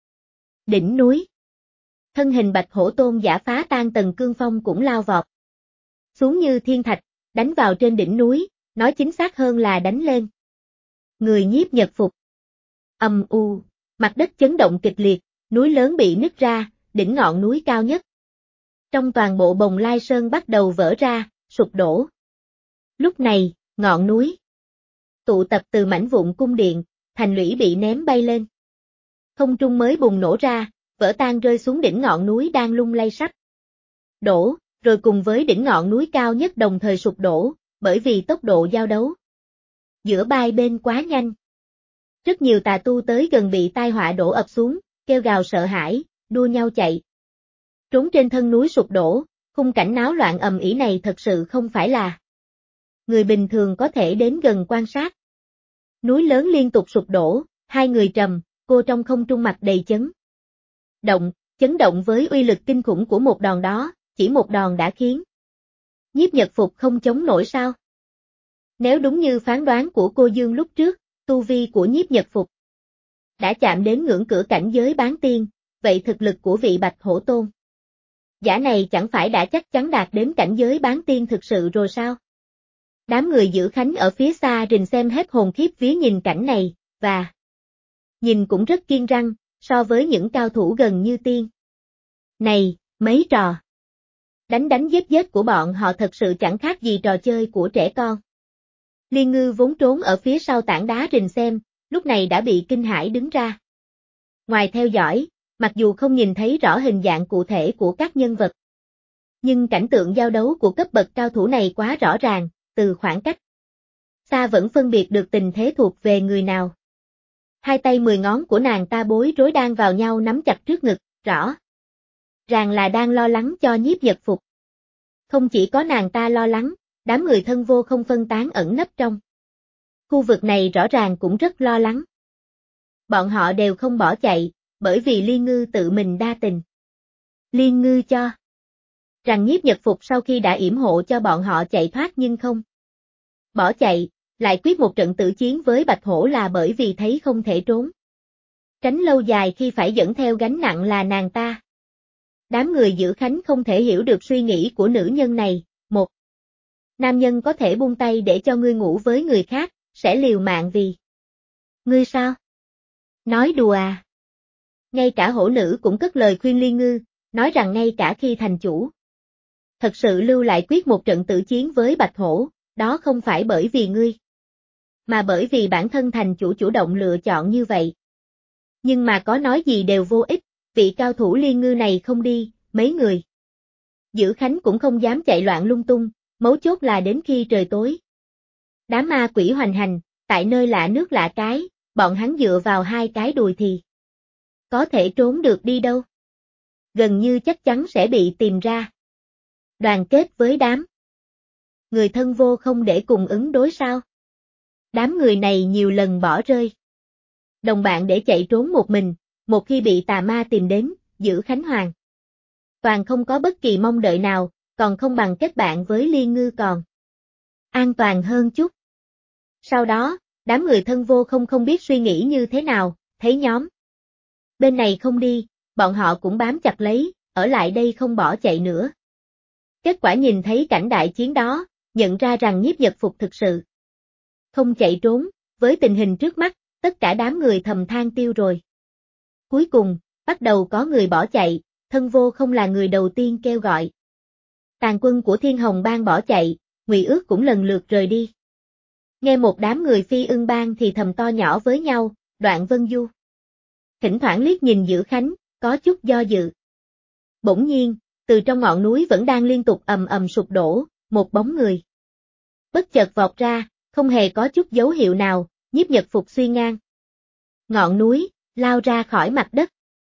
S1: đỉnh núi. Thân hình Bạch Hổ Tôn giả phá tan tầng cương phong cũng lao vọt xuống như thiên thạch, đánh vào trên đỉnh núi, nói chính xác hơn là đánh lên người Nhiếp Nhật Phục. Mặt đất chấn động kịch liệt, núi lớn bị nứt ra, đỉnh ngọn núi cao nhất Trong toàn bộ Bồng Lai Sơn bắt đầu vỡ ra, sụp đổ. Lúc này, ngọn núi tụ tập từ mảnh vụn cung điện, thành lũy bị ném bay lên. Không trung mới bùng nổ ra, vỡ tan rơi xuống đỉnh ngọn núi đang lung lay sắp đổ, rồi cùng với đỉnh ngọn núi cao nhất đồng thời sụp đổ, bởi vì tốc độ giao đấu giữa hai bên quá nhanh. Rất nhiều tà tu tới gần bị tai họa đổ ập xuống, kêu gào sợ hãi, đua nhau chạy. Trốn trên thân núi sụp đổ, khung cảnh náo loạn ầm ĩ này thật sự không phải là người bình thường có thể đến gần quan sát. Núi lớn liên tục sụp đổ, hai người trầm, cô trong không trung mặt đầy chấn động với uy lực kinh khủng của một đòn đó, chỉ một đòn đã khiến Nhiếp Nhật Phục không chống nổi sao? Nếu đúng như phán đoán của cô Dương lúc trước, tu vi của Nhiếp Nhật Phục đã chạm đến ngưỡng cửa cảnh giới bán tiên, vậy thực lực của vị Bạch Hổ Tôn giả này chẳng phải đã chắc chắn đạt đến cảnh giới bán tiên thực sự rồi sao? Đám người giữ khánh ở phía xa rình xem hết hồn khiếp vía nhìn cảnh này, và nhìn cũng rất kiêng răng, so với những cao thủ gần như tiên. Này, mấy trò đánh giết của bọn họ thật sự chẳng khác gì trò chơi của trẻ con. Liên Ngư vốn trốn ở phía sau tảng đá rình xem, lúc này đã bị kinh hãi đứng ra. Ngoài theo dõi, mặc dù không nhìn thấy rõ hình dạng cụ thể của các nhân vật, nhưng cảnh tượng giao đấu của cấp bậc cao thủ này quá rõ ràng, từ khoảng cách xa vẫn phân biệt được tình thế thuộc về người nào. Hai tay 10 ngón của nàng ta bối rối đang vào nhau nắm chặt trước ngực, rõ ràng là đang lo lắng cho Nhiếp Nhật Phục. Không chỉ có nàng ta lo lắng, đám người thân vô không phân tán ẩn nấp trong khu vực này rõ ràng cũng rất lo lắng. Bọn họ đều không bỏ chạy, bởi vì Liên Ngư tự mình đa tình. Liên Ngư cho rằng Nhiếp Nhật Phục sau khi đã yểm hộ cho bọn họ chạy thoát nhưng không bỏ chạy, lại quyết một trận tử chiến với Bạch Hổ là bởi vì thấy không thể trốn tránh lâu dài khi phải dẫn theo gánh nặng là nàng ta. Đám người giữ khánh không thể hiểu được suy nghĩ của nữ nhân này, một nam nhân có thể buông tay để cho ngươi ngủ với người khác, sẽ liều mạng vì ngươi sao? Nói đùa à? Ngay cả hổ nữ cũng cất lời khuyên Liên Ngư, nói rằng ngay cả khi thành chủ thật sự lưu lại quyết một trận tử chiến với Bạch Hổ, đó không phải bởi vì ngươi, mà bởi vì bản thân thành chủ chủ động lựa chọn như vậy. Nhưng mà có nói gì đều vô ích, vị cao thủ Liên Ngư này không đi, mấy người giữ khánh cũng không dám chạy loạn lung tung, mấu chốt là đến khi trời tối. Đám ma quỷ hoành hành, tại nơi lạ nước lạ cái, bọn hắn dựa vào hai cái đùi thì có thể trốn được đi đâu. Gần như chắc chắn sẽ bị tìm ra. Đoàn kết với đám người thân vô không để cùng ứng đối sao? Đám người này nhiều lần bỏ rơi đồng bạn để chạy trốn một mình, một khi bị tà ma tìm đến, giữ Khánh Hoàng toàn không có bất kỳ mong đợi nào, còn không bằng kết bạn với Liên Ngư còn an toàn hơn chút. Sau đó, đám người thân vô không biết suy nghĩ như thế nào, thấy nhóm bên này không đi, bọn họ cũng bám chặt lấy, ở lại đây không bỏ chạy nữa. Kết quả nhìn thấy cảnh đại chiến đó, nhận ra rằng Nhiếp Nhật Phục thực sự không chạy trốn, với tình hình trước mắt, tất cả đám người thầm than tiêu rồi. Cuối cùng, bắt đầu có người bỏ chạy, thân vô không là người đầu tiên kêu gọi. Tàn quân của Thiên Hồng Bang bỏ chạy, Ngụy Ước cũng lần lượt rời đi. Nghe một đám người Phi Ưng Bang thì thầm to nhỏ với nhau, Đoạn Vân Du thỉnh thoảng liếc nhìn Giữ Khánh, có chút do dự. Bỗng nhiên, từ trong ngọn núi vẫn đang liên tục ầm ầm sụp đổ, một bóng người bất chợt vọt ra, không hề có chút dấu hiệu nào, Nhiếp Nhật Phục suy ngang ngọn núi, lao ra khỏi mặt đất.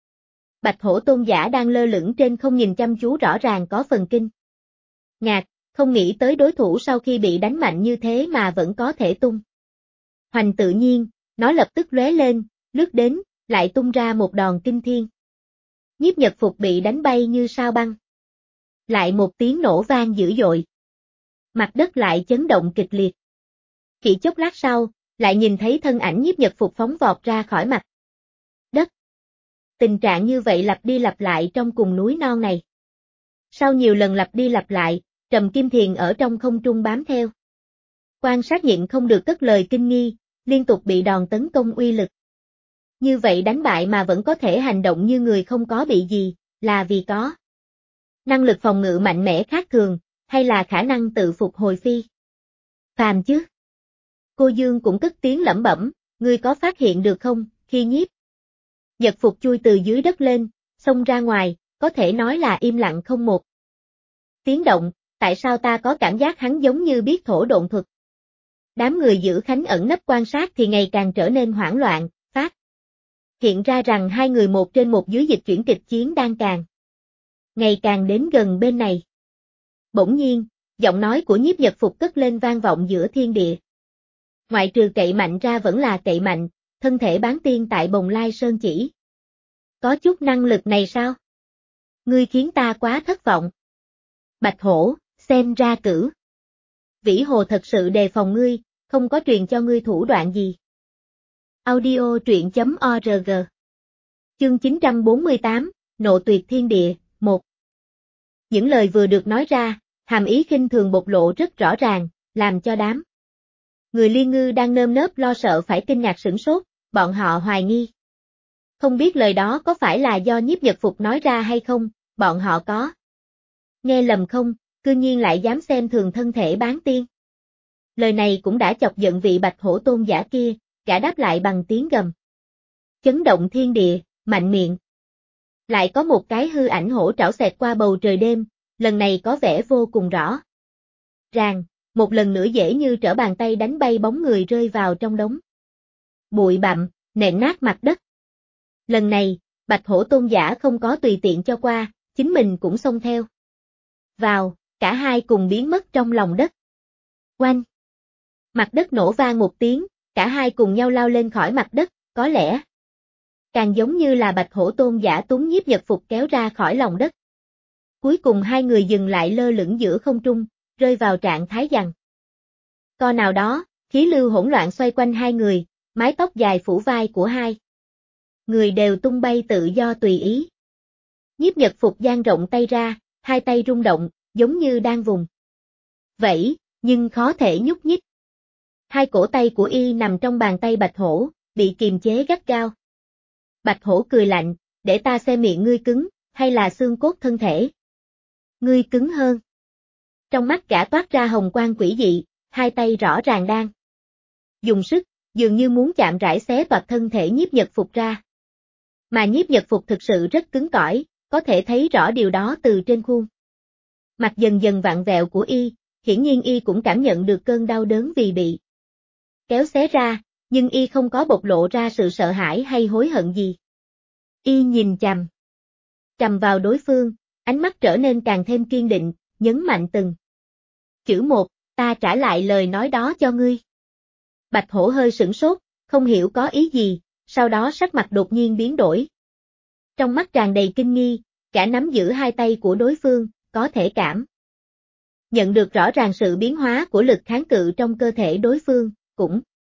S1: Bạch Hổ Tôn giả đang lơ lửng trên không nhìn chăm chú rõ ràng có phần kinh ngạc, không nghĩ tới đối thủ sau khi bị đánh mạnh như thế mà vẫn có thể tung hoành tự nhiên, nó lập tức lóe lên, lướt đến, lại tung ra một đòn kinh thiên. Nhiếp Nhật Phục bị đánh bay như sao băng. Lại một tiếng nổ vang dữ dội. Mặt đất lại chấn động kịch liệt. Chỉ chốc lát sau, lại nhìn thấy thân ảnh Nhiếp Nhật Phục phóng vọt ra khỏi mặt đất. Tình trạng như vậy lặp đi lặp lại trong cùng núi non này. Sau nhiều lần lặp đi lặp lại, Trầm Kim Thiền ở trong không trung bám theo. Quan sát nhịn không được cất lời kinh nghi, liên tục bị đòn tấn công uy lực. Như vậy đánh bại mà vẫn có thể hành động như người không có bị gì, là vì có Năng lực phòng ngự mạnh mẽ khác thường, hay là khả năng tự phục hồi phi phàm chứ? Cô Dương cũng cất tiếng lẩm bẩm, ngươi có phát hiện được không, khi Nhiếp Nhật Phục chui từ dưới đất lên, xông ra ngoài, có thể nói là im lặng không một tiếng động, tại sao ta có cảm giác hắn giống như biết thổ độn thuật? Đám người giữ Khánh ẩn nấp quan sát thì ngày càng trở nên hoảng loạn, phát hiện ra rằng hai người một trên một dưới dịch chuyển kịch chiến đang càng ngày càng đến gần bên này. Bỗng nhiên, giọng nói của Nhiếp Nhật Phục cất lên vang vọng giữa thiên địa. Ngoại trừ cậy mạnh ra vẫn là cậy mạnh, thân thể bán tiên tại Bồng Lai Sơn chỉ có chút năng lực này sao? Ngươi khiến ta quá thất vọng. Bạch Hổ, xem ra cử Vĩ Hồ thật sự đề phòng ngươi, không có truyền cho ngươi thủ đoạn gì. Audio truyện.org. Chương 948, Nộ Tuyệt Thiên Địa, 1. Những lời vừa được nói ra, hàm ý khinh thường bộc lộ rất rõ ràng, làm cho đám người Liên Ngư đang nơm nớp lo sợ phải kinh ngạc sửng sốt, bọn họ hoài nghi. Không biết lời đó có phải là do Nhiếp Nhật Phục nói ra hay không, bọn họ có nghe lầm không, cư nhiên lại dám xem thường thân thể bán tiên. Lời này cũng đã chọc giận vị Bạch Hổ tôn giả kia, gã đáp lại bằng tiếng gầm chấn động thiên địa, mạnh miệng. Lại có một cái hư ảnh hổ trảo xẹt qua bầu trời đêm, lần này có vẻ vô cùng rõ ràng, một lần nữa dễ như trở bàn tay đánh bay bóng người rơi vào trong đống bụi bặm, nện nát mặt đất. Lần này, Bạch Hổ tôn giả không có tùy tiện cho qua, chính mình cũng xông theo vào, cả hai cùng biến mất trong lòng đất. Oanh! Mặt đất nổ vang một tiếng, cả hai cùng nhau lao lên khỏi mặt đất, có lẽ càng giống như là Bạch Hổ tôn giả túm Nhiếp Nhật Phục kéo ra khỏi lòng đất. Cuối cùng hai người dừng lại lơ lửng giữa không trung, rơi vào trạng thái giằng co nào đó, khí lưu hỗn loạn xoay quanh hai người, mái tóc dài phủ vai của hai người đều tung bay tự do tùy ý. Nhiếp Nhật Phục dang rộng tay ra, hai tay rung động, giống như đang vùng vẫy, nhưng khó thể nhúc nhích. Hai cổ tay của y nằm trong bàn tay Bạch Hổ, bị kiềm chế gắt gao. Bạch Hổ cười lạnh, để ta xem miệng ngươi cứng, hay là xương cốt thân thể. Ngươi cứng hơn. Trong mắt gã toát ra hồng quang quỷ dị, hai tay rõ ràng đang dùng sức, dường như muốn chạm rải xé toạc thân thể Nhiếp Nhật Phục ra. Mà Nhiếp Nhật Phục thực sự rất cứng cỏi, có thể thấy rõ điều đó từ trên khuôn mặt dần dần vặn vẹo của y, hiển nhiên y cũng cảm nhận được cơn đau đớn vì bị kéo xé ra, nhưng y không có bộc lộ ra sự sợ hãi hay hối hận gì. Y nhìn chằm vào đối phương, ánh mắt trở nên càng thêm kiên định, nhấn mạnh từng chữ một, ta trả lại lời nói đó cho ngươi. Bạch Hổ hơi sửng sốt, không hiểu có ý gì, sau đó sắc mặt đột nhiên biến đổi. Trong mắt tràn đầy kinh nghi, cả nắm giữ hai tay của đối phương, có thể cảm nhận được rõ ràng sự biến hóa của lực kháng cự trong cơ thể đối phương, cũng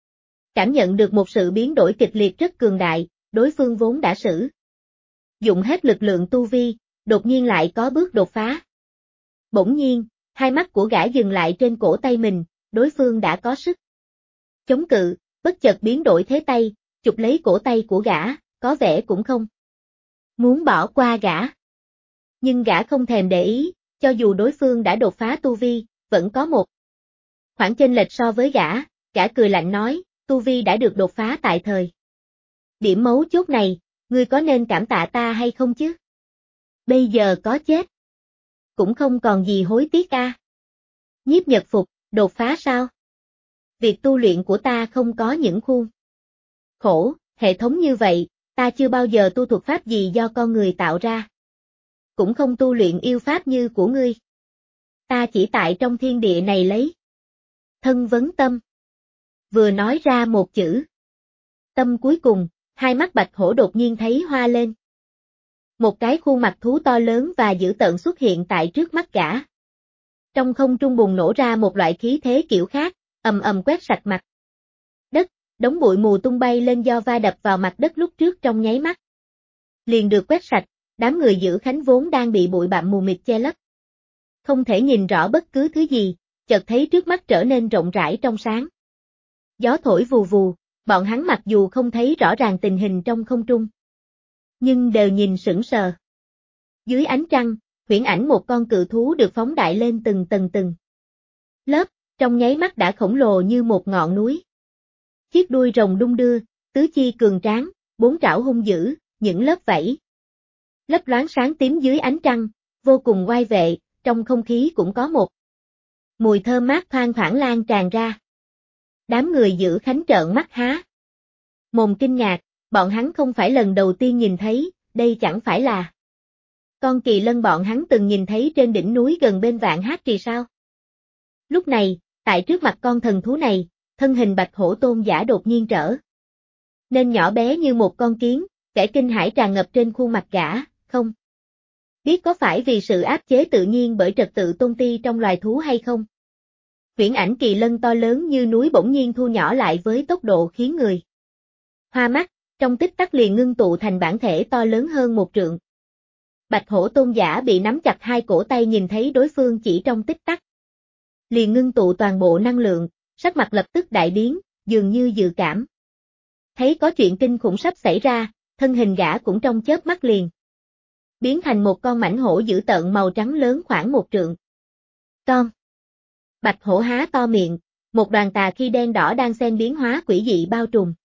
S1: cảm nhận được một sự biến đổi kịch liệt rất cường đại, đối phương vốn đã sử dụng hết lực lượng tu vi, đột nhiên lại có bước đột phá. Bỗng nhiên, hai mắt của gã dừng lại trên cổ tay mình, đối phương đã có sức chống cự, bất chợt biến đổi thế tay, chụp lấy cổ tay của gã, có vẻ cũng không muốn bỏ qua gã. Nhưng gã không thèm để ý, cho dù đối phương đã đột phá tu vi, vẫn có một khoảng chênh lệch so với gã cười lạnh nói, tu vi đã được đột phá tại thời điểm mấu chốt này, ngươi có nên cảm tạ ta hay không chứ? Bây giờ có chết cũng không còn gì hối tiếc a. Nhiếp Nhật Phục, đột phá sao? Việc tu luyện của ta không có những khuôn khổ, hệ thống như vậy, ta chưa bao giờ tu thuật pháp gì do con người tạo ra. Cũng không tu luyện yêu pháp như của ngươi. Ta chỉ tại trong thiên địa này lấy thân vấn tâm. Vừa nói ra một chữ tâm cuối cùng, hai mắt Bạch Hổ đột nhiên thấy hoa lên. Một cái khuôn mặt thú to lớn và dữ tợn xuất hiện tại trước mắt gã. Trong không trung bùng nổ ra một loại khí thế kiểu khác, ầm ầm quét sạch mặt đất, đống bụi mù tung bay lên do va đập vào mặt đất lúc trước trong nháy mắt. Liền được quét sạch, đám người giữ Khánh vốn đang bị bụi bặm mù mịt che lấp. Không thể nhìn rõ bất cứ thứ gì, chợt thấy trước mắt trở nên rộng rãi trong sáng. Gió thổi vù vù, bọn hắn mặc dù không thấy rõ ràng tình hình trong không trung, nhưng đều nhìn sững sờ. Dưới ánh trăng, huyễn ảnh một con cự thú được phóng đại lên từng tầng lớp, trong nháy mắt đã khổng lồ như một ngọn núi. Chiếc đuôi rồng đung đưa, tứ chi cường tráng, bốn trảo hung dữ, những lớp vảy lấp loáng sáng tím dưới ánh trăng, vô cùng oai vệ, trong không khí cũng có một mùi thơm mát thoang thoảng lan tràn ra. Đám người giữ khánh trợn mắt há mồm kinh ngạc, bọn hắn không phải lần đầu tiên nhìn thấy, đây chẳng phải là con kỳ lân bọn hắn từng nhìn thấy trên đỉnh núi gần bên Vạn Hát Trì sao? Lúc này, tại trước mặt con thần thú này, thân hình Bạch Hổ Tôn giả đột nhiên trở nên nhỏ bé như một con kiến, vẻ kinh hãi tràn ngập trên khuôn mặt gã, không biết có phải vì sự áp chế tự nhiên bởi trật tự tôn ti trong loài thú hay không? Huyễn ảnh kỳ lân to lớn như núi bỗng nhiên thu nhỏ lại với tốc độ khiến người hoa mắt, trong tích tắc liền ngưng tụ thành bản thể to lớn hơn một trượng. Bạch Hổ Tôn giả bị nắm chặt hai cổ tay nhìn thấy đối phương chỉ trong tích tắc. Liền ngưng tụ toàn bộ năng lượng, sắc mặt lập tức đại biến, dường như dự cảm. Thấy có chuyện kinh khủng sắp xảy ra, thân hình gã cũng trong chớp mắt liền biến thành một con mãnh hổ dữ tợn màu trắng lớn khoảng một trượng. Con Bạch Hổ há to miệng, một đoàn tà khí đen đỏ đang xen biến hóa quỷ dị bao trùm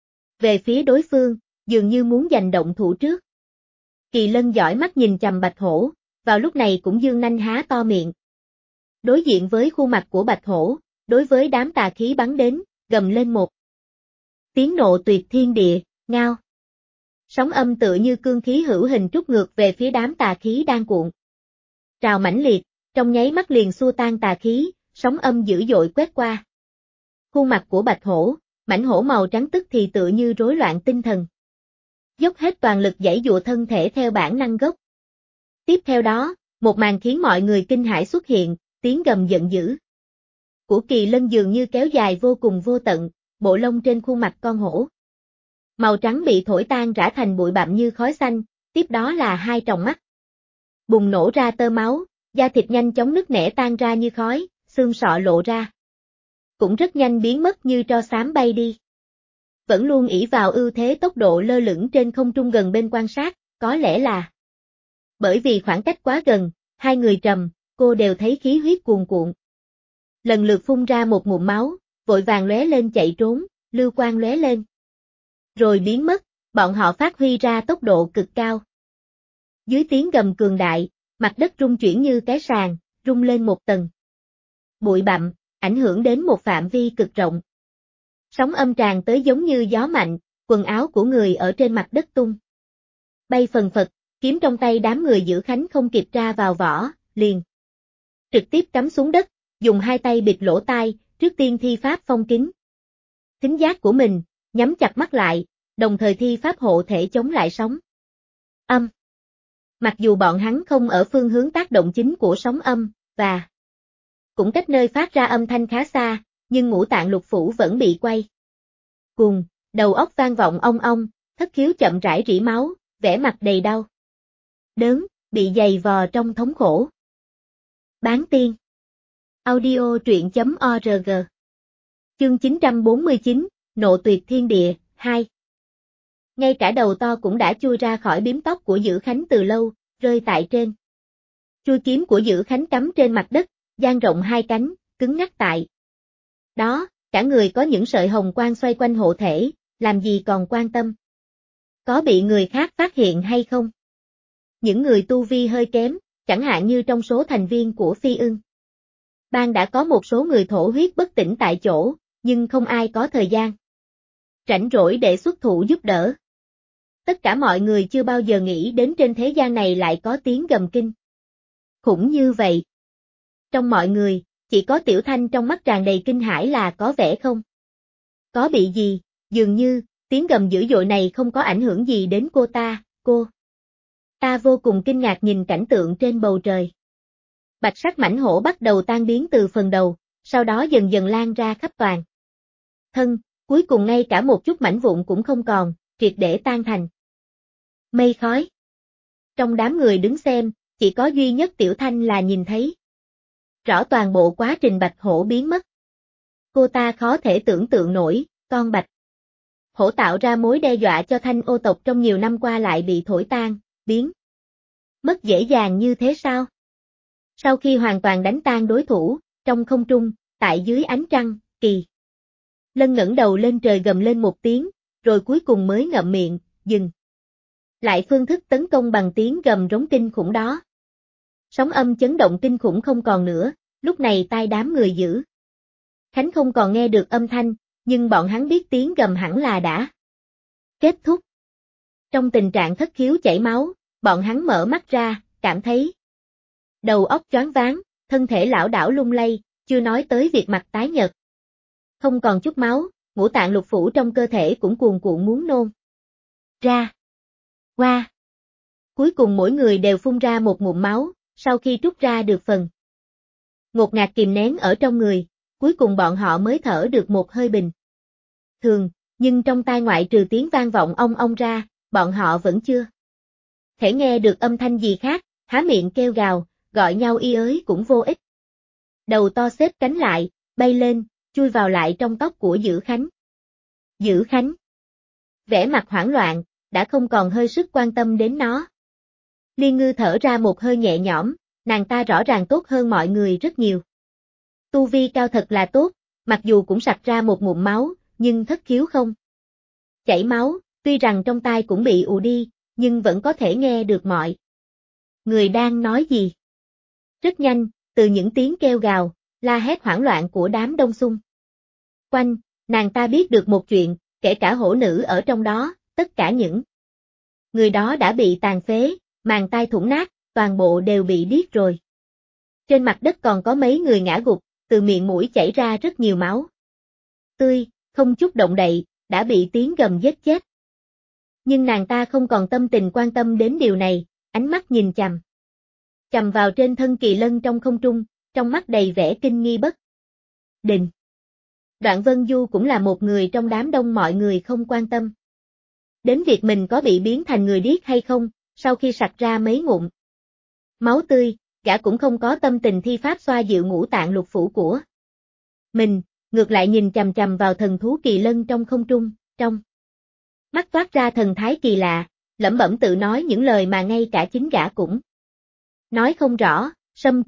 S1: về phía đối phương, dường như muốn giành động thủ trước. Kỳ lân dõi mắt nhìn chằm Bạch Hổ, vào lúc này cũng dương nanh há to miệng. Đối diện với khuôn mặt của Bạch Hổ, đối với đám tà khí bắn đến, gầm lên một tiếng nộ tuyệt thiên địa, ngao. Sóng âm tựa như cương khí hữu hình trút ngược về phía đám tà khí đang cuộn trào mãnh liệt, trong nháy mắt liền xua tan tà khí, sóng âm dữ dội quét qua. Khuôn mặt của Bạch Hổ, mãnh hổ màu trắng tức thì tựa như rối loạn tinh thần. Dốc hết toàn lực giãy giụa thân thể theo bản năng gốc. Tiếp theo đó, một màn khiến mọi người kinh hãi xuất hiện, tiếng gầm giận dữ của kỳ lân dường như kéo dài vô cùng vô tận, bộ lông trên khuôn mặt con hổ màu trắng bị thổi tan rã thành bụi bặm như khói xanh, tiếp đó là hai tròng mắt bùng nổ ra tơ máu, da thịt nhanh chóng nứt nẻ tan ra như khói, xương sọ lộ ra cũng rất nhanh biến mất như tro xám bay đi. Vẫn luôn ỷ vào ưu thế tốc độ lơ lửng trên không trung gần bên quan sát, có lẽ là bởi vì khoảng cách quá gần, hai người trầm, cô đều thấy khí huyết cuồn cuộn. Lần lượt phun ra một ngụm máu, vội vàng lóe lên chạy trốn, lưu quang lóe lên. Rồi biến mất, bọn họ phát huy ra tốc độ cực cao. Dưới tiếng gầm cường đại, mặt đất rung chuyển như cái sàn, rung lên một tầng. Bụi bặm, ảnh hưởng đến một phạm vi cực rộng. Sóng âm tràn tới giống như gió mạnh, quần áo của người ở trên mặt đất tung bay phần phật, kiếm trong tay đám người giữ khánh không kịp ra vào vỏ, liền trực tiếp cắm xuống đất, dùng hai tay bịt lỗ tai, trước tiên thi pháp phong kín thính giác của mình, nhắm chặt mắt lại, đồng thời thi pháp hộ thể chống lại sóng âm. Mặc dù bọn hắn không ở phương hướng tác động chính của sóng âm, và cũng cách nơi phát ra âm thanh khá xa, nhưng ngũ tạng lục phủ vẫn bị quay cuồng, đầu óc vang vọng ong ong, thất khiếu chậm rãi rỉ máu, vẻ mặt đầy đau đớn, bị giày vò trong thống khổ. Bán tiên audio truyện.org Chương 949, Nộ tuyệt thiên địa, 2. Ngay cả đầu to cũng đã chui ra khỏi biếm tóc của Dữ Khánh từ lâu, rơi tại trên. Chui kiếm của Dữ Khánh cắm trên mặt đất, dang rộng hai cánh, cứng ngắc tại đó, cả người có những sợi hồng quang xoay quanh hộ thể, làm gì còn quan tâm có bị người khác phát hiện hay không. Những người tu vi hơi kém, chẳng hạn như trong số thành viên của Phi Ưng Bang đã có một số người thổ huyết bất tỉnh tại chỗ, nhưng không ai có thời gian rảnh rỗi để xuất thủ giúp đỡ. Tất cả mọi người chưa bao giờ nghĩ đến trên thế gian này lại có tiếng gầm kinh khủng như vậy. Trong mọi người, chỉ có Tiểu Thanh trong mắt tràn đầy kinh hãi là có vẻ không có bị gì, dường như tiếng gầm dữ dội này không có ảnh hưởng gì đến cô ta vô cùng kinh ngạc nhìn cảnh tượng trên bầu trời. Bạch sắc mãnh hổ bắt đầu tan biến từ phần đầu, sau đó dần dần lan ra khắp toàn thân, cuối cùng ngay cả một chút mảnh vụn cũng không còn, triệt để tan thành mây khói. Trong đám người đứng xem, chỉ có duy nhất Tiểu Thanh là nhìn thấy rõ toàn bộ quá trình Bạch Hổ biến mất. Cô ta khó thể tưởng tượng nổi, con Bạch Hổ tạo ra mối đe dọa cho Thanh Ô tộc trong nhiều năm qua lại bị thổi tan, biến Mất dễ dàng như thế sao? Sau khi hoàn toàn đánh tan đối thủ, trong không trung, tại dưới ánh trăng, Kỳ Lân ngẩng đầu lên trời gầm lên một tiếng, rồi cuối cùng mới ngậm miệng, dừng. Lại phương thức tấn công bằng tiếng gầm rống kinh khủng đó. Sóng âm chấn động kinh khủng không còn nữa, lúc này tai đám người giữ Khánh không còn nghe được âm thanh, nhưng bọn hắn biết tiếng gầm hẳn là đã kết thúc. Trong tình trạng thất khiếu chảy máu, bọn hắn mở mắt ra, cảm thấy đầu óc choáng váng, thân thể lảo đảo lung lay, chưa nói tới việc mặt tái nhợt. Không còn chút máu, ngũ tạng lục phủ trong cơ thể cũng cuồn cuộn muốn nôn ra. Qua. Cuối cùng mỗi người đều phun ra một ngụm máu, sau khi trút ra được phần ngột ngạt kìm nén ở trong người, cuối cùng bọn họ mới thở được một hơi bình thường, nhưng trong tai ngoại trừ tiếng vang vọng ong ong ra, bọn họ vẫn chưa thể nghe được âm thanh gì khác, há miệng kêu gào, gọi nhau y ới cũng vô ích. Đầu to xếp cánh lại, bay lên, chui vào lại trong tóc của Dữ Khánh. Dữ Khánh vẻ mặt hoảng loạn, đã không còn hơi sức quan tâm đến nó. Liên Ngư thở ra một hơi nhẹ nhõm, nàng ta rõ ràng tốt hơn mọi người rất nhiều. Tu vi cao thật là tốt, mặc dù cũng sặc ra một ngụm máu, nhưng thất khiếu không chảy máu, tuy rằng trong tai cũng bị ù đi, nhưng vẫn có thể nghe được mọi người đang nói gì. Rất nhanh, từ những tiếng kêu gào, la hét hoảng loạn của đám đông xung quanh, nàng ta biết được một chuyện, kể cả hổ nữ ở trong đó, tất cả những người đó đã bị tàn phế, màng tai thủng nát, toàn bộ đều bị điếc rồi. Trên mặt đất còn có mấy người ngã gục, từ miệng mũi chảy ra rất nhiều máu tươi, không chút động đậy, đã bị tiếng gầm giết chết. Nhưng nàng ta không còn tâm tình quan tâm đến điều này, ánh mắt nhìn chằm vào trên thân Kỳ Lân trong không trung, trong mắt đầy vẻ kinh nghi bất định. Đoạn Vân Du cũng là một người trong đám đông mọi người không quan tâm đến việc mình có bị biến thành người điếc hay không, sau khi sặc ra mấy ngụm máu tươi, gã cũng không có tâm tình thi pháp xoa dịu ngũ tạng lục phủ của mình, ngược lại nhìn chằm chằm vào thần thú Kỳ Lân trong không trung, trong mắt toát ra thần thái kỳ lạ, lẩm bẩm tự nói những lời mà ngay cả chính gã cũng nói không rõ. Sâm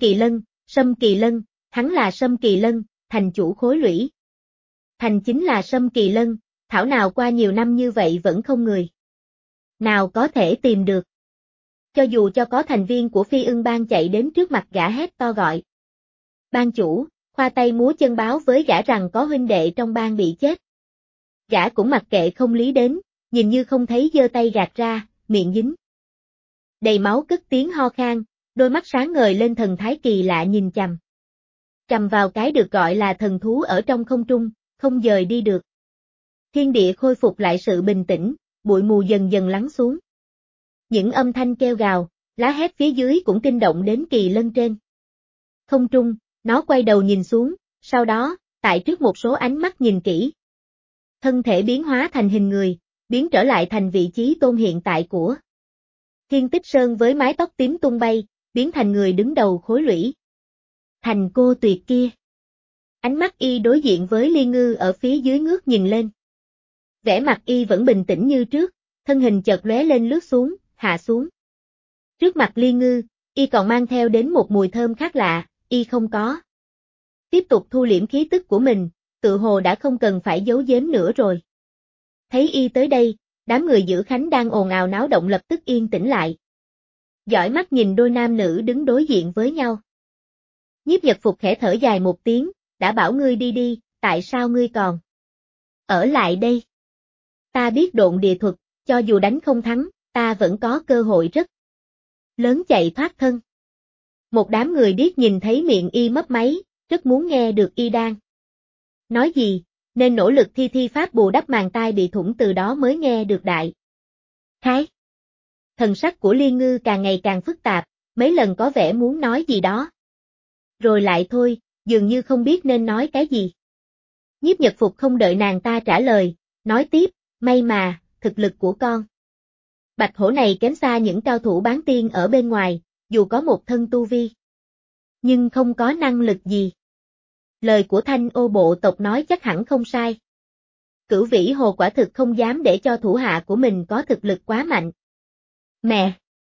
S1: Kỳ Lân, hắn là Sâm Kỳ Lân, thành chủ khối lũy thành chính là Sâm Kỳ Lân, thảo nào qua nhiều năm như vậy vẫn không người nào có thể tìm được. Cho dù cho có thành viên của Phi Ưng Bang chạy đến trước mặt gã hét to gọi ban chủ, khoa tay múa chân báo với gã rằng có huynh đệ trong bang bị chết. Gã cũng mặc kệ không lý đến, nhìn như không thấy giơ tay gạt ra, miệng dính đầy máu cất tiếng ho khan, đôi mắt sáng ngời lên thần thái kỳ lạ nhìn chằm vào cái được gọi là thần thú ở trong không trung, không dời đi được. Thiên địa khôi phục lại sự bình tĩnh, bụi mù dần dần lắng xuống. Những âm thanh kêu gào, lá hét phía dưới cũng kinh động đến Kỳ Lân trên không trung, nó quay đầu nhìn xuống, sau đó, tại trước một số ánh mắt nhìn kỹ, thân thể biến hóa thành hình người, biến trở lại thành vị trí tôn hiện tại của Thiên Tích Sơn với mái tóc tím tung bay, biến thành người đứng đầu khối lũy thành cô tuyệt kia. Ánh mắt y đối diện với Liên Ngư ở phía dưới ngước nhìn lên. Vẻ mặt y vẫn bình tĩnh như trước, thân hình chợt lóe lên lướt xuống, hạ xuống. Trước mặt Liên Ngư, y còn mang theo đến một mùi thơm khác lạ, y không có tiếp tục thu liễm khí tức của mình, tự hồ đã không cần phải giấu giếm nữa rồi. Thấy y tới đây, đám người Dữ Khánh đang ồn ào náo động lập tức yên tĩnh lại. Dõi mắt nhìn đôi nam nữ đứng đối diện với nhau. Nhiếp Nhật Phục khẽ thở dài một tiếng, đã bảo ngươi đi đi, tại sao ngươi còn ở lại đây? Ta biết độn địa thuật, cho dù đánh không thắng, ta vẫn có cơ hội rất lớn chạy thoát thân. Một đám người điếc nhìn thấy miệng y mấp máy, rất muốn nghe được y đang nói gì, nên nỗ lực thi pháp bù đắp màng tai bị thủng, từ đó mới nghe được đại khái. Thần sắc của Liên Ngư càng ngày càng phức tạp, mấy lần có vẻ muốn nói gì đó. Rồi lại thôi, dường như không biết nên nói cái gì. Nhiếp Nhật Phục không đợi nàng ta trả lời, nói tiếp, may mà, thực lực của con Bạch Hổ này kém xa những cao thủ bán tiên ở bên ngoài, dù có một thân tu vi, nhưng không có năng lực gì. Lời của Thanh Ô bộ tộc nói chắc hẳn không sai. Cửu Vĩ Hồ quả thực không dám để cho thủ hạ của mình có thực lực quá mạnh. Mẹ!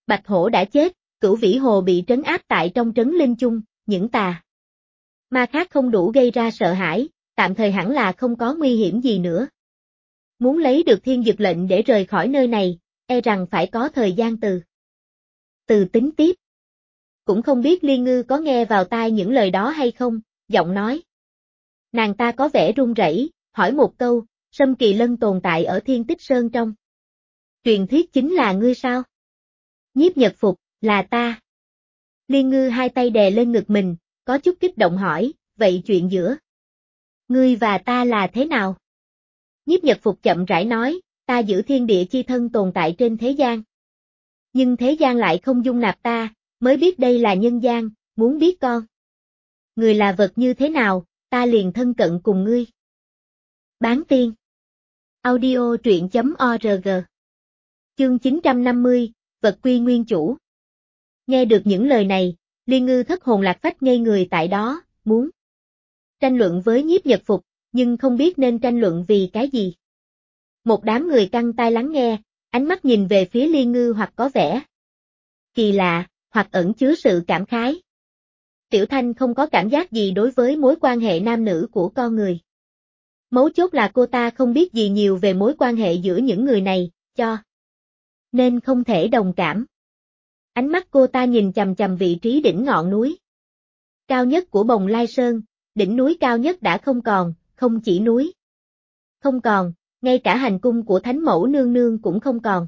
S1: Bạch Hổ đã chết, Cửu Vĩ Hồ bị trấn áp tại trong trấn linh chung, những tà ma khác không đủ gây ra sợ hãi, tạm thời hẳn là không có nguy hiểm gì nữa. Muốn lấy được thiên dực lệnh để rời khỏi nơi này, e rằng phải có thời gian từ tính tiếp. Cũng không biết Liên Ngư có nghe vào tai những lời đó hay không, giọng nói. Nàng ta có vẻ run rẩy, hỏi một câu, Sâm Kỳ Lân tồn tại ở Thiên Tích Sơn trong truyền thuyết chính là ngươi sao? Nhiếp Nhật Phục, là ta. Liên Ngư hai tay đè lên ngực mình, có chút kích động hỏi, vậy chuyện giữa ngươi và ta là thế nào? Nhiếp Nhật Phục chậm rãi nói, ta giữ thiên địa chi thân tồn tại trên thế gian. Nhưng thế gian lại không dung nạp ta, mới biết đây là nhân gian, muốn biết con người là vật như thế nào, ta liền thân cận cùng ngươi. Bán tiên. Audio truyện.org. Chương 950, vật quy nguyên chủ. Nghe được những lời này, Liên Ngư thất hồn lạc phách ngây người tại đó, muốn tranh luận với Nhiếp Nhật Phục, nhưng không biết nên tranh luận vì cái gì. Một đám người căng tai lắng nghe, ánh mắt nhìn về phía Liên Ngư hoặc có vẻ kỳ lạ, hoặc ẩn chứa sự cảm khái. Tiểu Thanh không có cảm giác gì đối với mối quan hệ nam nữ của con người. Mấu chốt là cô ta không biết gì nhiều về mối quan hệ giữa những người này, cho nên không thể đồng cảm. Ánh mắt cô ta nhìn chằm chằm vị trí đỉnh ngọn núi cao nhất của Bồng Lai Sơn, đỉnh núi cao nhất đã không còn, không chỉ núi không còn, ngay cả hành cung của Thánh Mẫu Nương Nương cũng không còn.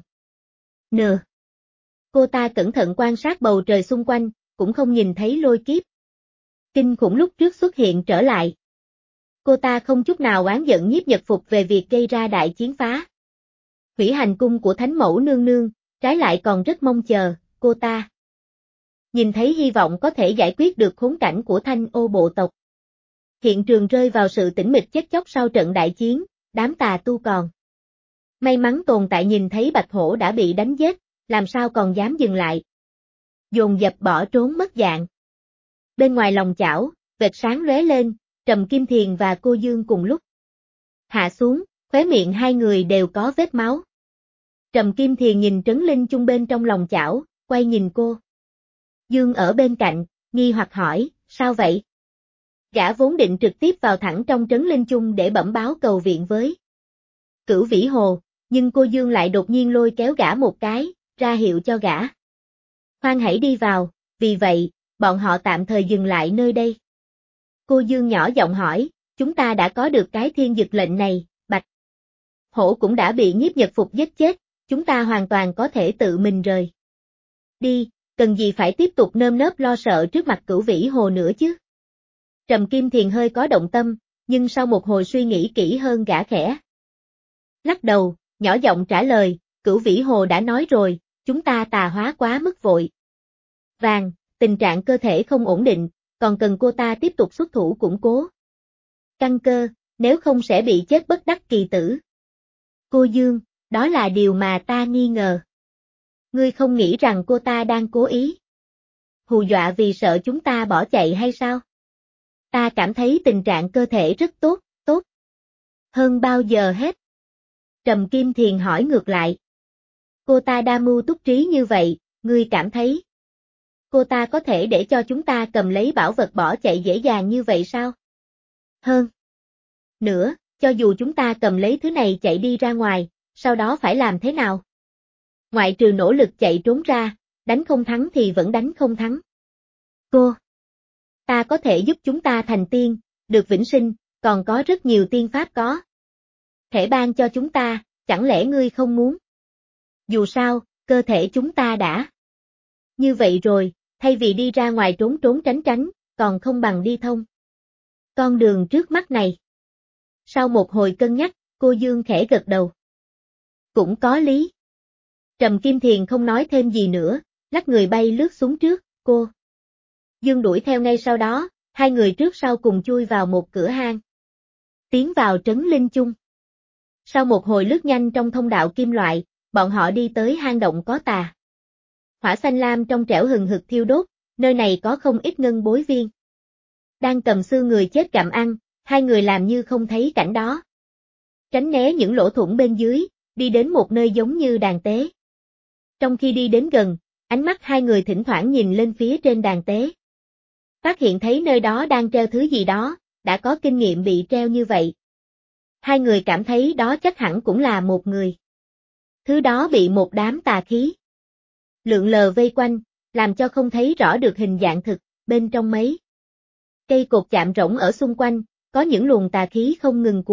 S1: Cô ta cẩn thận quan sát bầu trời xung quanh, cũng không nhìn thấy lôi kiếp kinh khủng lúc trước xuất hiện trở lại. Cô ta không chút nào oán giận Nhiếp Nhật Phục về việc gây ra đại chiến phá hủy hành cung của Thánh Mẫu Nương Nương, trái lại còn rất mong chờ, cô ta nhìn thấy hy vọng có thể giải quyết được khốn cảnh của Thanh Ô bộ tộc. Hiện trường rơi vào sự tĩnh mịch chết chóc sau trận đại chiến, đám tà tu còn may mắn tồn tại nhìn thấy Bạch Hổ đã bị đánh giết, làm sao còn dám dừng lại. Dồn dập bỏ trốn mất dạng. Bên ngoài lòng chảo, vệt sáng lóe lên, Trầm Kim Thiền và cô Dương cùng lúc hạ xuống, khóe miệng hai người đều có vết máu. Trầm Kim Thiền nhìn Trấn Linh Chung bên trong lòng chảo, quay nhìn cô Dương ở bên cạnh, nghi hoặc hỏi, sao vậy? Gã vốn định trực tiếp vào thẳng trong Trấn Linh Chung để bẩm báo cầu viện với Cửu Vĩ Hồ, nhưng cô Dương lại đột nhiên lôi kéo gã một cái, ra hiệu cho gã khoan hãy đi vào, vì vậy, bọn họ tạm thời dừng lại nơi đây. Cô Dương nhỏ giọng hỏi, chúng ta đã có được cái thiên dực lệnh này, Bạch Hổ cũng đã bị Nhiếp Nhật Phục giết chết, chúng ta hoàn toàn có thể tự mình rời đi, cần gì phải tiếp tục nơm nớp lo sợ trước mặt Cửu Vĩ Hồ nữa chứ? Trầm Kim Thiền hơi có động tâm, nhưng sau một hồi suy nghĩ kỹ hơn gã khẽ lắc đầu, nhỏ giọng trả lời, Cửu Vĩ Hồ đã nói rồi, chúng ta tà hóa quá mức vội vàng, tình trạng cơ thể không ổn định, còn cần cô ta tiếp tục xuất thủ củng cố căn cơ, nếu không sẽ bị chết bất đắc kỳ tử. Cô Dương, đó là điều mà ta nghi ngờ. Ngươi không nghĩ rằng cô ta đang cố ý hù dọa vì sợ chúng ta bỏ chạy hay sao? Ta cảm thấy tình trạng cơ thể rất tốt, tốt hơn bao giờ hết. Trầm Kim Thiền hỏi ngược lại. Cô ta đa mưu túc trí như vậy, ngươi cảm thấy cô ta có thể để cho chúng ta cầm lấy bảo vật bỏ chạy dễ dàng như vậy sao? Hơn nữa, cho dù chúng ta cầm lấy thứ này chạy đi ra ngoài, sau đó phải làm thế nào? Ngoại trừ nỗ lực chạy trốn ra, đánh không thắng thì vẫn đánh không thắng. Ta có thể giúp chúng ta thành tiên, được vĩnh sinh, còn có rất nhiều tiên pháp có thể ban cho chúng ta, chẳng lẽ ngươi không muốn? Dù sao, cơ thể chúng ta đã như vậy rồi, thay vì đi ra ngoài trốn trốn tránh tránh, còn không bằng đi thông con đường trước mắt này. Sau một hồi cân nhắc, cô Dương khẽ gật đầu. Cũng có lý. Trầm Kim Thiền không nói thêm gì nữa, lắc người bay lướt xuống trước, cô Dương đuổi theo ngay sau đó, hai người trước sau cùng chui vào một cửa hang. Tiến vào Trấn Linh Chung. Sau một hồi lướt nhanh trong thông đạo kim loại, bọn họ đi tới hang động có tà hỏa xanh lam trong trẻo hừng hực thiêu đốt, nơi này có không ít ngân bối viên đang cầm xương người chết gặm ăn, hai người làm như không thấy cảnh đó. Tránh né những lỗ thủng bên dưới, đi đến một nơi giống như đàn tế. Trong khi đi đến gần, Ánh mắt hai người thỉnh thoảng nhìn lên phía trên đàn tế. Phát hiện thấy nơi đó đang treo thứ gì đó, đã có kinh nghiệm bị treo như vậy. Hai người cảm thấy đó chắc hẳn cũng là một người. Thứ đó bị một đám tà khí lượn lờ vây quanh, làm cho không thấy rõ được hình dạng thực, bên trong mấy cây cột chạm rỗng ở xung quanh, có những luồng tà khí không ngừng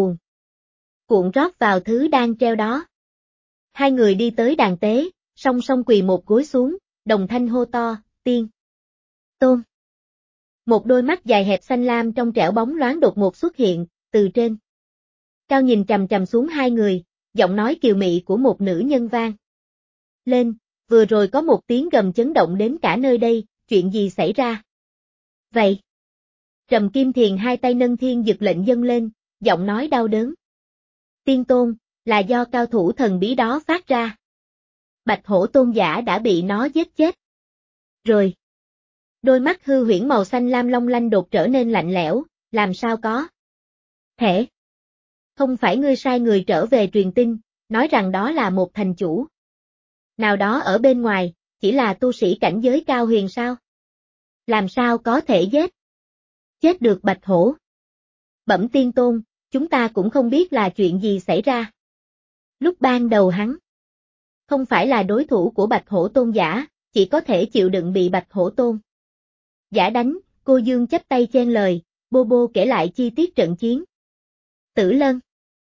S1: cuộn rót vào thứ đang treo đó. Hai người đi tới đàn tế, song song quỳ một gối xuống, đồng thanh hô to, Tiên Tôn. Một đôi mắt dài hẹp xanh lam trong trẻo bóng loáng đột ngột xuất hiện, từ trên cao nhìn chằm chằm xuống hai người, giọng nói kiều mị của một nữ nhân vang lên, vừa rồi có một tiếng gầm chấn động đến cả nơi đây, chuyện gì xảy ra? Vậy. Trầm Kim Thiền hai tay nâng thiên dực lệnh dâng lên, giọng nói đau đớn. Tiên Tôn, là do cao thủ thần bí đó phát ra. Bạch Hổ Tôn giả đã bị nó giết chết. Rồi. Đôi mắt hư huyễn màu xanh lam long lanh đột trở nên lạnh lẽo, làm sao có thể. Không phải ngươi sai người trở về truyền tin, nói rằng đó là một thành chủ nào đó ở bên ngoài, chỉ là tu sĩ cảnh giới cao huyền sao? Làm sao có thể chết được Bạch Hổ? Bẩm Tiên Tôn, chúng ta cũng không biết là chuyện gì xảy ra. Lúc ban đầu hắn không phải là đối thủ của Bạch Hổ Tôn giả, chỉ có thể chịu đựng bị Bạch Hổ Tôn giả đánh. Cô Dương chắp tay chen lời, Bô Bô kể lại chi tiết trận chiến. Tử Lân,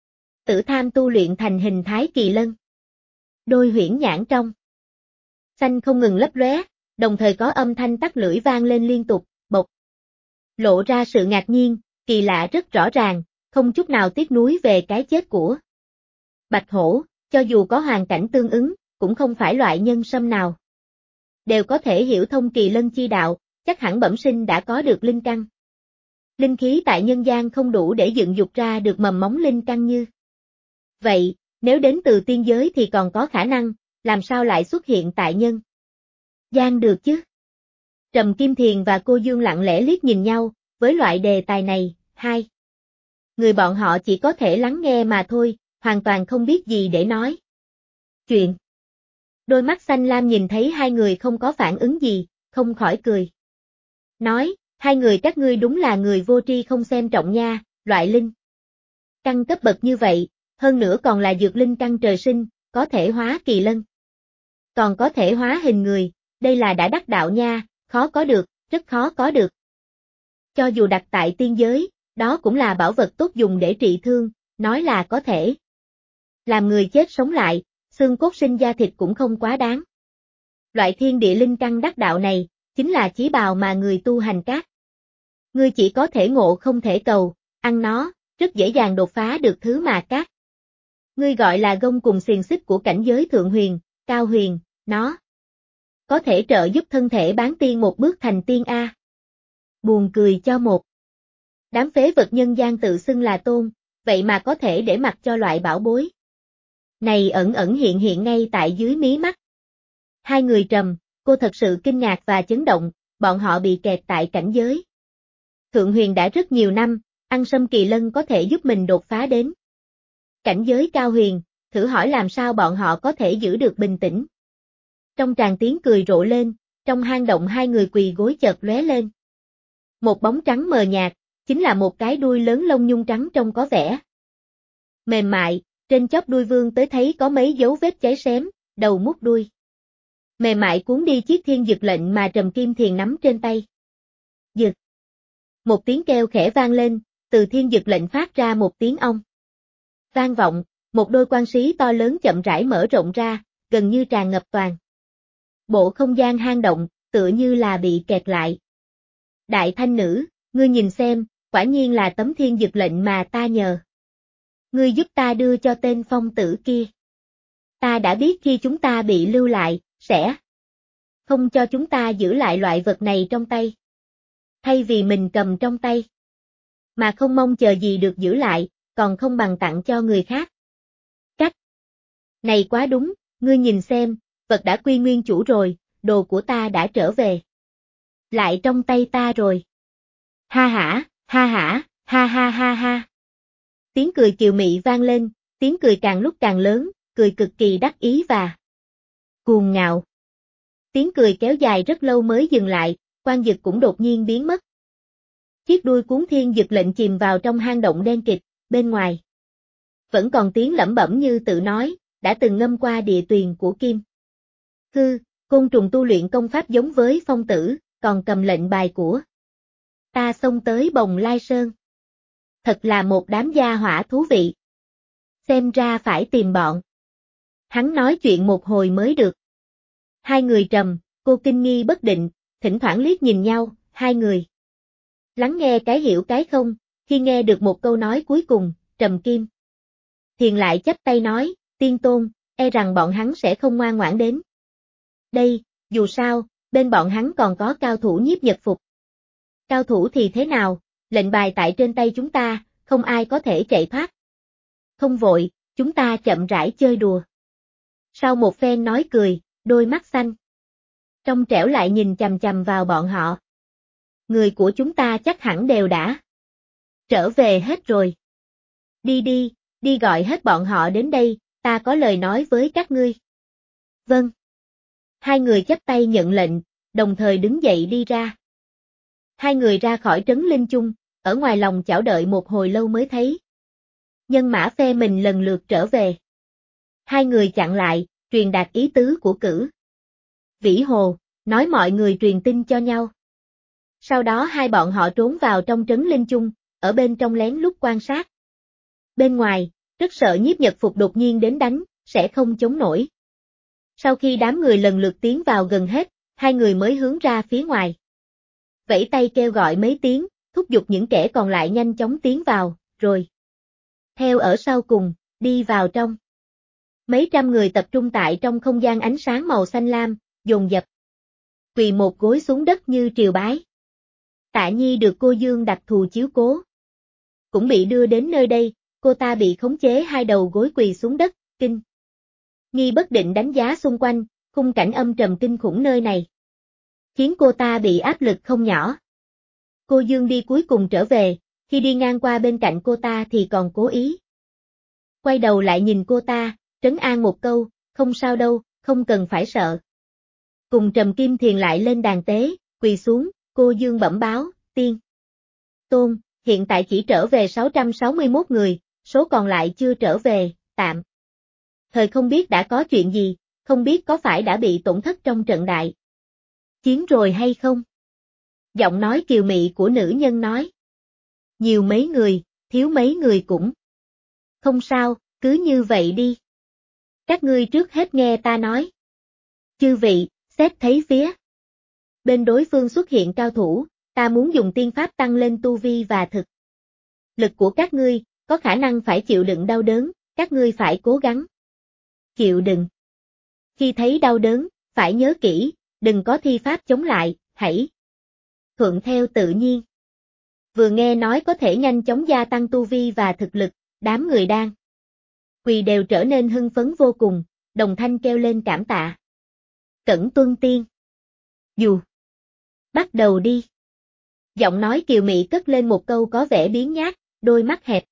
S1: Tử Tham tu luyện thành hình thái kỳ lân. Đôi huyễn nhãn trong xanh không ngừng lấp lóe, đồng thời có âm thanh tắc lưỡi vang lên liên tục, bộc lộ ra sự ngạc nhiên, kỳ lạ rất rõ ràng, không chút nào tiếc nuối về cái chết của Bạch Hổ, cho dù có hoàn cảnh tương ứng, cũng không phải loại nhân sâm nào đều có thể hiểu thông kỳ lân chi đạo, chắc hẳn bẩm sinh đã có được linh căn. Linh khí tại nhân gian không đủ để dựng dục ra được mầm móng linh căn như vậy, nếu đến từ tiên giới thì còn có khả năng, làm sao lại xuất hiện tại nhân gian được chứ? Trầm Kim Thiền và cô Dương lặng lẽ liếc nhìn nhau, với loại đề tài này, hai người bọn họ chỉ có thể lắng nghe mà thôi, hoàn toàn không biết gì để nói chuyện. Đôi mắt xanh lam nhìn thấy hai người không có phản ứng gì, không khỏi cười. Nói, hai người các ngươi đúng là người vô tri không xem trọng nha, loại linh căn cấp bậc như vậy, hơn nữa còn là dược linh căn trời sinh, có thể hóa kỳ lân. Còn có thể hóa hình người, đây là đã đắc đạo nha, khó có được, rất khó có được. Cho dù đặt tại tiên giới, đó cũng là bảo vật tốt dùng để trị thương, nói là có thể làm người chết sống lại, xương cốt sinh da thịt cũng không quá đáng. Loại thiên địa linh căn đắc đạo này, chính là chí bào mà người tu hành các ngươi chỉ có thể ngộ không thể cầu, ăn nó, rất dễ dàng đột phá được thứ mà các ngươi gọi là gông cùng xiềng xích của cảnh giới thượng huyền, cao huyền, nó có thể trợ giúp thân thể bán tiên một bước thành tiên A. Buồn cười cho một đám phế vật nhân gian tự xưng là tôn, vậy mà có thể để mặc cho loại bảo bối này ẩn ẩn hiện hiện ngay tại dưới mí mắt. Hai người trầm, cô thật sự kinh ngạc và chấn động, bọn họ bị kẹt tại cảnh giới thượng huyền đã rất nhiều năm, ăn sâm kỳ lân có thể giúp mình đột phá đến cảnh giới cao huyền, thử hỏi làm sao bọn họ có thể giữ được bình tĩnh. Trong tràng tiếng cười rộ lên, trong hang động hai người quỳ gối chợt lóe lên. Một bóng trắng mờ nhạt, chính là một cái đuôi lớn lông nhung trắng trông có vẻ mềm mại, trên chóp đuôi vươn tới thấy có mấy dấu vết cháy xém, đầu mút đuôi mềm mại cuốn đi chiếc thiên dực lệnh mà Trầm Kim Thiền nắm trên tay. Dực. Một tiếng kêu khẽ vang lên, từ thiên dực lệnh phát ra một tiếng ong vang vọng, một đôi quan xí to lớn chậm rãi mở rộng ra, gần như tràn ngập toàn bộ không gian hang động, tựa như là bị kẹt lại. Đại thanh nữ, ngươi nhìn xem, quả nhiên là tấm thiên dực lệnh mà ta nhờ ngươi giúp ta đưa cho tên phong tử kia. Ta đã biết khi chúng ta bị lưu lại, sẽ không cho chúng ta giữ lại loại vật này trong tay. Thay vì mình cầm trong tay, mà không mong chờ gì được giữ lại, còn không bằng tặng cho người khác. Cách này quá đúng, ngươi nhìn xem, vật đã quy nguyên chủ rồi, đồ của ta đã trở về lại trong tay ta rồi. Ha hả, ha hả, ha ha ha ha. Tiếng cười kiều mị vang lên, tiếng cười càng lúc càng lớn, cười cực kỳ đắc ý và cuồng ngạo. tiếng cười kéo dài rất lâu mới dừng lại, Quan Dực cũng đột nhiên biến mất. Chiếc đuôi cuốn thiên dực lệnh chìm vào trong hang động đen kịt, bên ngoài. Vẫn còn tiếng lẩm bẩm như tự nói, đã từng ngâm qua địa tuyền của Kim. Côn trùng tu luyện công pháp giống với phong tử, còn cầm lệnh bài của ta xông tới Bồng Lai Sơn. Thật là một đám gia hỏa thú vị. Xem ra phải tìm bọn hắn nói chuyện một hồi mới được. Hai người trầm, cô kinh nghi bất định, thỉnh thoảng liếc nhìn nhau, hai người lắng nghe cái hiểu cái không, khi nghe được một câu nói cuối cùng, Trầm Kim Thiền lại chắp tay nói, Tiên Tôn, e rằng bọn hắn sẽ không ngoan ngoãn đến đây, dù sao, bên bọn hắn còn có cao thủ nhiếp nhật phục. Cao thủ thì thế nào, lệnh bài tại trên tay chúng ta, không ai có thể chạy thoát. Không vội, chúng ta chậm rãi chơi đùa. Sau một phen nói cười, đôi mắt xanh trong trẻo lại nhìn chằm chằm vào bọn họ. Người của chúng ta chắc hẳn đều đã trở về hết rồi. Đi gọi hết bọn họ đến đây, ta có lời nói với các ngươi. Vâng. Hai người chắp tay nhận lệnh, đồng thời đứng dậy đi ra. Hai người ra khỏi trấn Linh Chung, ở ngoài lòng chảo đợi một hồi lâu mới thấy nhân mã phe mình lần lượt trở về. Hai người chặn lại, truyền đạt ý tứ của Cử Vĩ Hồ, nói mọi người truyền tin cho nhau. Sau đó hai bọn họ trốn vào trong trấn Linh Chung, ở bên trong lén lút quan sát. Bên ngoài, rất sợ nhiếp nhật phục đột nhiên đến đánh, sẽ không chống nổi. Sau khi đám người lần lượt tiến vào gần hết, hai người mới hướng ra phía ngoài. Vẫy tay kêu gọi mấy tiếng, thúc giục những kẻ còn lại nhanh chóng tiến vào, rồi theo ở sau cùng, đi vào trong. Mấy trăm người tập trung tại trong không gian ánh sáng màu xanh lam, dồn dập quỳ một gối xuống đất như triều bái. Tạ Nhi được cô Dương đặc thù chiếu cố, cũng bị đưa đến nơi đây, cô ta bị khống chế hai đầu gối quỳ xuống đất, kinh nghi bất định đánh giá xung quanh, khung cảnh âm trầm kinh khủng nơi này, khiến cô ta bị áp lực không nhỏ. Cô Dương đi cuối cùng trở về, khi đi ngang qua bên cạnh cô ta thì còn cố ý quay đầu lại nhìn cô ta, trấn an một câu, không sao đâu, không cần phải sợ. Cùng Trầm Kim Thiền lại lên đàn tế, quỳ xuống, cô Dương bẩm báo, Tiên Tôn, hiện tại chỉ trở về 661 người, số còn lại chưa trở về, tạm thời không biết đã có chuyện gì, không biết có phải đã bị tổn thất trong trận đại chiến rồi hay không? Giọng nói kiều mị của nữ nhân nói. Nhiều mấy người, thiếu mấy người cũng không sao, cứ như vậy đi. Các ngươi trước hết nghe ta nói. Chư vị, xét thấy phía bên đối phương xuất hiện cao thủ, ta muốn dùng tiên pháp tăng lên tu vi và thực lực của các ngươi, có khả năng phải chịu đựng đau đớn, các ngươi phải cố gắng chịu đựng. Khi thấy đau đớn, phải nhớ kỹ, đừng có thi pháp chống lại, hãy thuận theo tự nhiên. Vừa nghe nói có thể nhanh chóng gia tăng tu vi và thực lực, đám người đang quỳ đều trở nên hưng phấn vô cùng, đồng thanh kêu lên cảm tạ. Cẩn tuân tiên. Dù. Bắt đầu đi. Giọng nói kiều mị cất lên một câu có vẻ biếng nhác, đôi mắt hẹp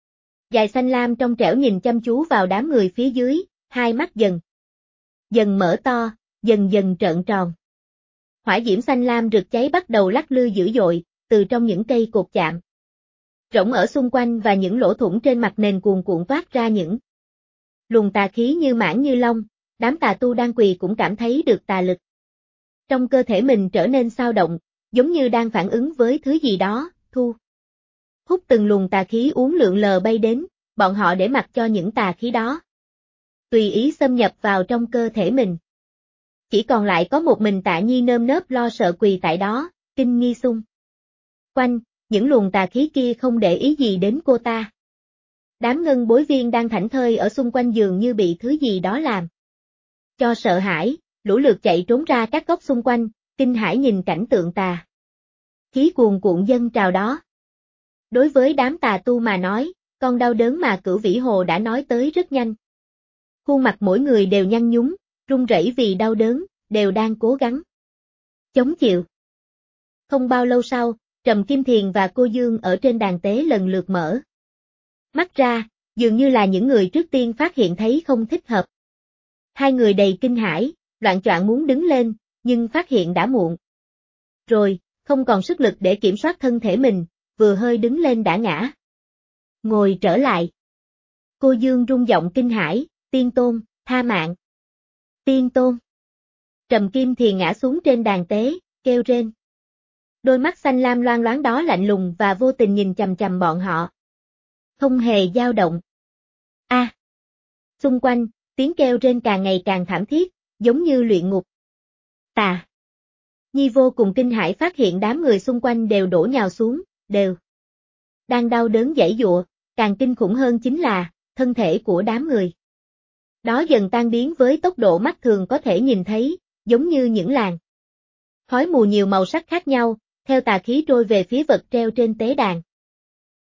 S1: dài xanh lam trong trẻo nhìn chăm chú vào đám người phía dưới, hai mắt dần mở to, dần dần trợn tròn. Hỏa diễm xanh lam rực cháy bắt đầu lắc lư dữ dội, từ trong những cây cột chạm rỗng ở xung quanh và những lỗ thủng trên mặt nền cuồn cuộn toát ra những luồng tà khí như mãng như long, đám tà tu đang quỳ cũng cảm thấy được tà lực trong cơ thể mình trở nên xao động, giống như đang phản ứng với thứ gì đó, thu hút từng luồng tà khí uốn lượn lờ bay đến, bọn họ để mặc cho những tà khí đó tùy ý xâm nhập vào trong cơ thể mình. Chỉ còn lại có một mình Tạ Nhi nơm nớp lo sợ quỳ tại đó, kinh nghi xung quanh, những luồng tà khí kia không để ý gì đến cô ta. Đám ngân bối viên đang thảnh thơi ở xung quanh dường như bị thứ gì đó làm cho sợ hãi, lũ lượt chạy trốn ra các góc xung quanh, kinh hãi nhìn cảnh tượng tà khí cuồn cuộn dâng trào đó. Đối với đám tà tu mà nói, con đau đớn mà Cửu Vĩ Hồ đã nói tới rất nhanh. Khuôn mặt mỗi người đều nhăn nhúm, run rẩy vì đau đớn, đều đang cố gắng chống chịu. Không bao lâu sau, Trầm Kim Thiền và cô Dương ở trên đàn tế lần lượt mở mắt ra, dường như là những người trước tiên phát hiện thấy không thích hợp. Hai người đầy kinh hãi, loạng choạng muốn đứng lên, nhưng phát hiện đã muộn. Rồi, không còn sức lực để kiểm soát thân thể mình, vừa hơi đứng lên đã ngã. Ngồi trở lại. Cô Dương rung giọng kinh hãi, Tiên Tôn, tha mạng. Tiên Tôn. Trầm Kim thì ngã xuống trên đàn tế, kêu rên. Đôi mắt xanh lam loang loáng đó lạnh lùng và vô tình nhìn chằm chằm bọn họ. Không hề dao động. A. Xung quanh, tiếng kêu rên càng ngày càng thảm thiết, giống như luyện ngục. Tà. Nhi vô cùng kinh hãi phát hiện đám người xung quanh đều đổ nhào xuống, đều đang đau đớn giãy giụa, càng kinh khủng hơn chính là thân thể của đám người. Đó dần tan biến với tốc độ mắt thường có thể nhìn thấy, giống như những làn khói mù nhiều màu sắc khác nhau, theo tà khí trôi về phía vật treo trên tế đàn.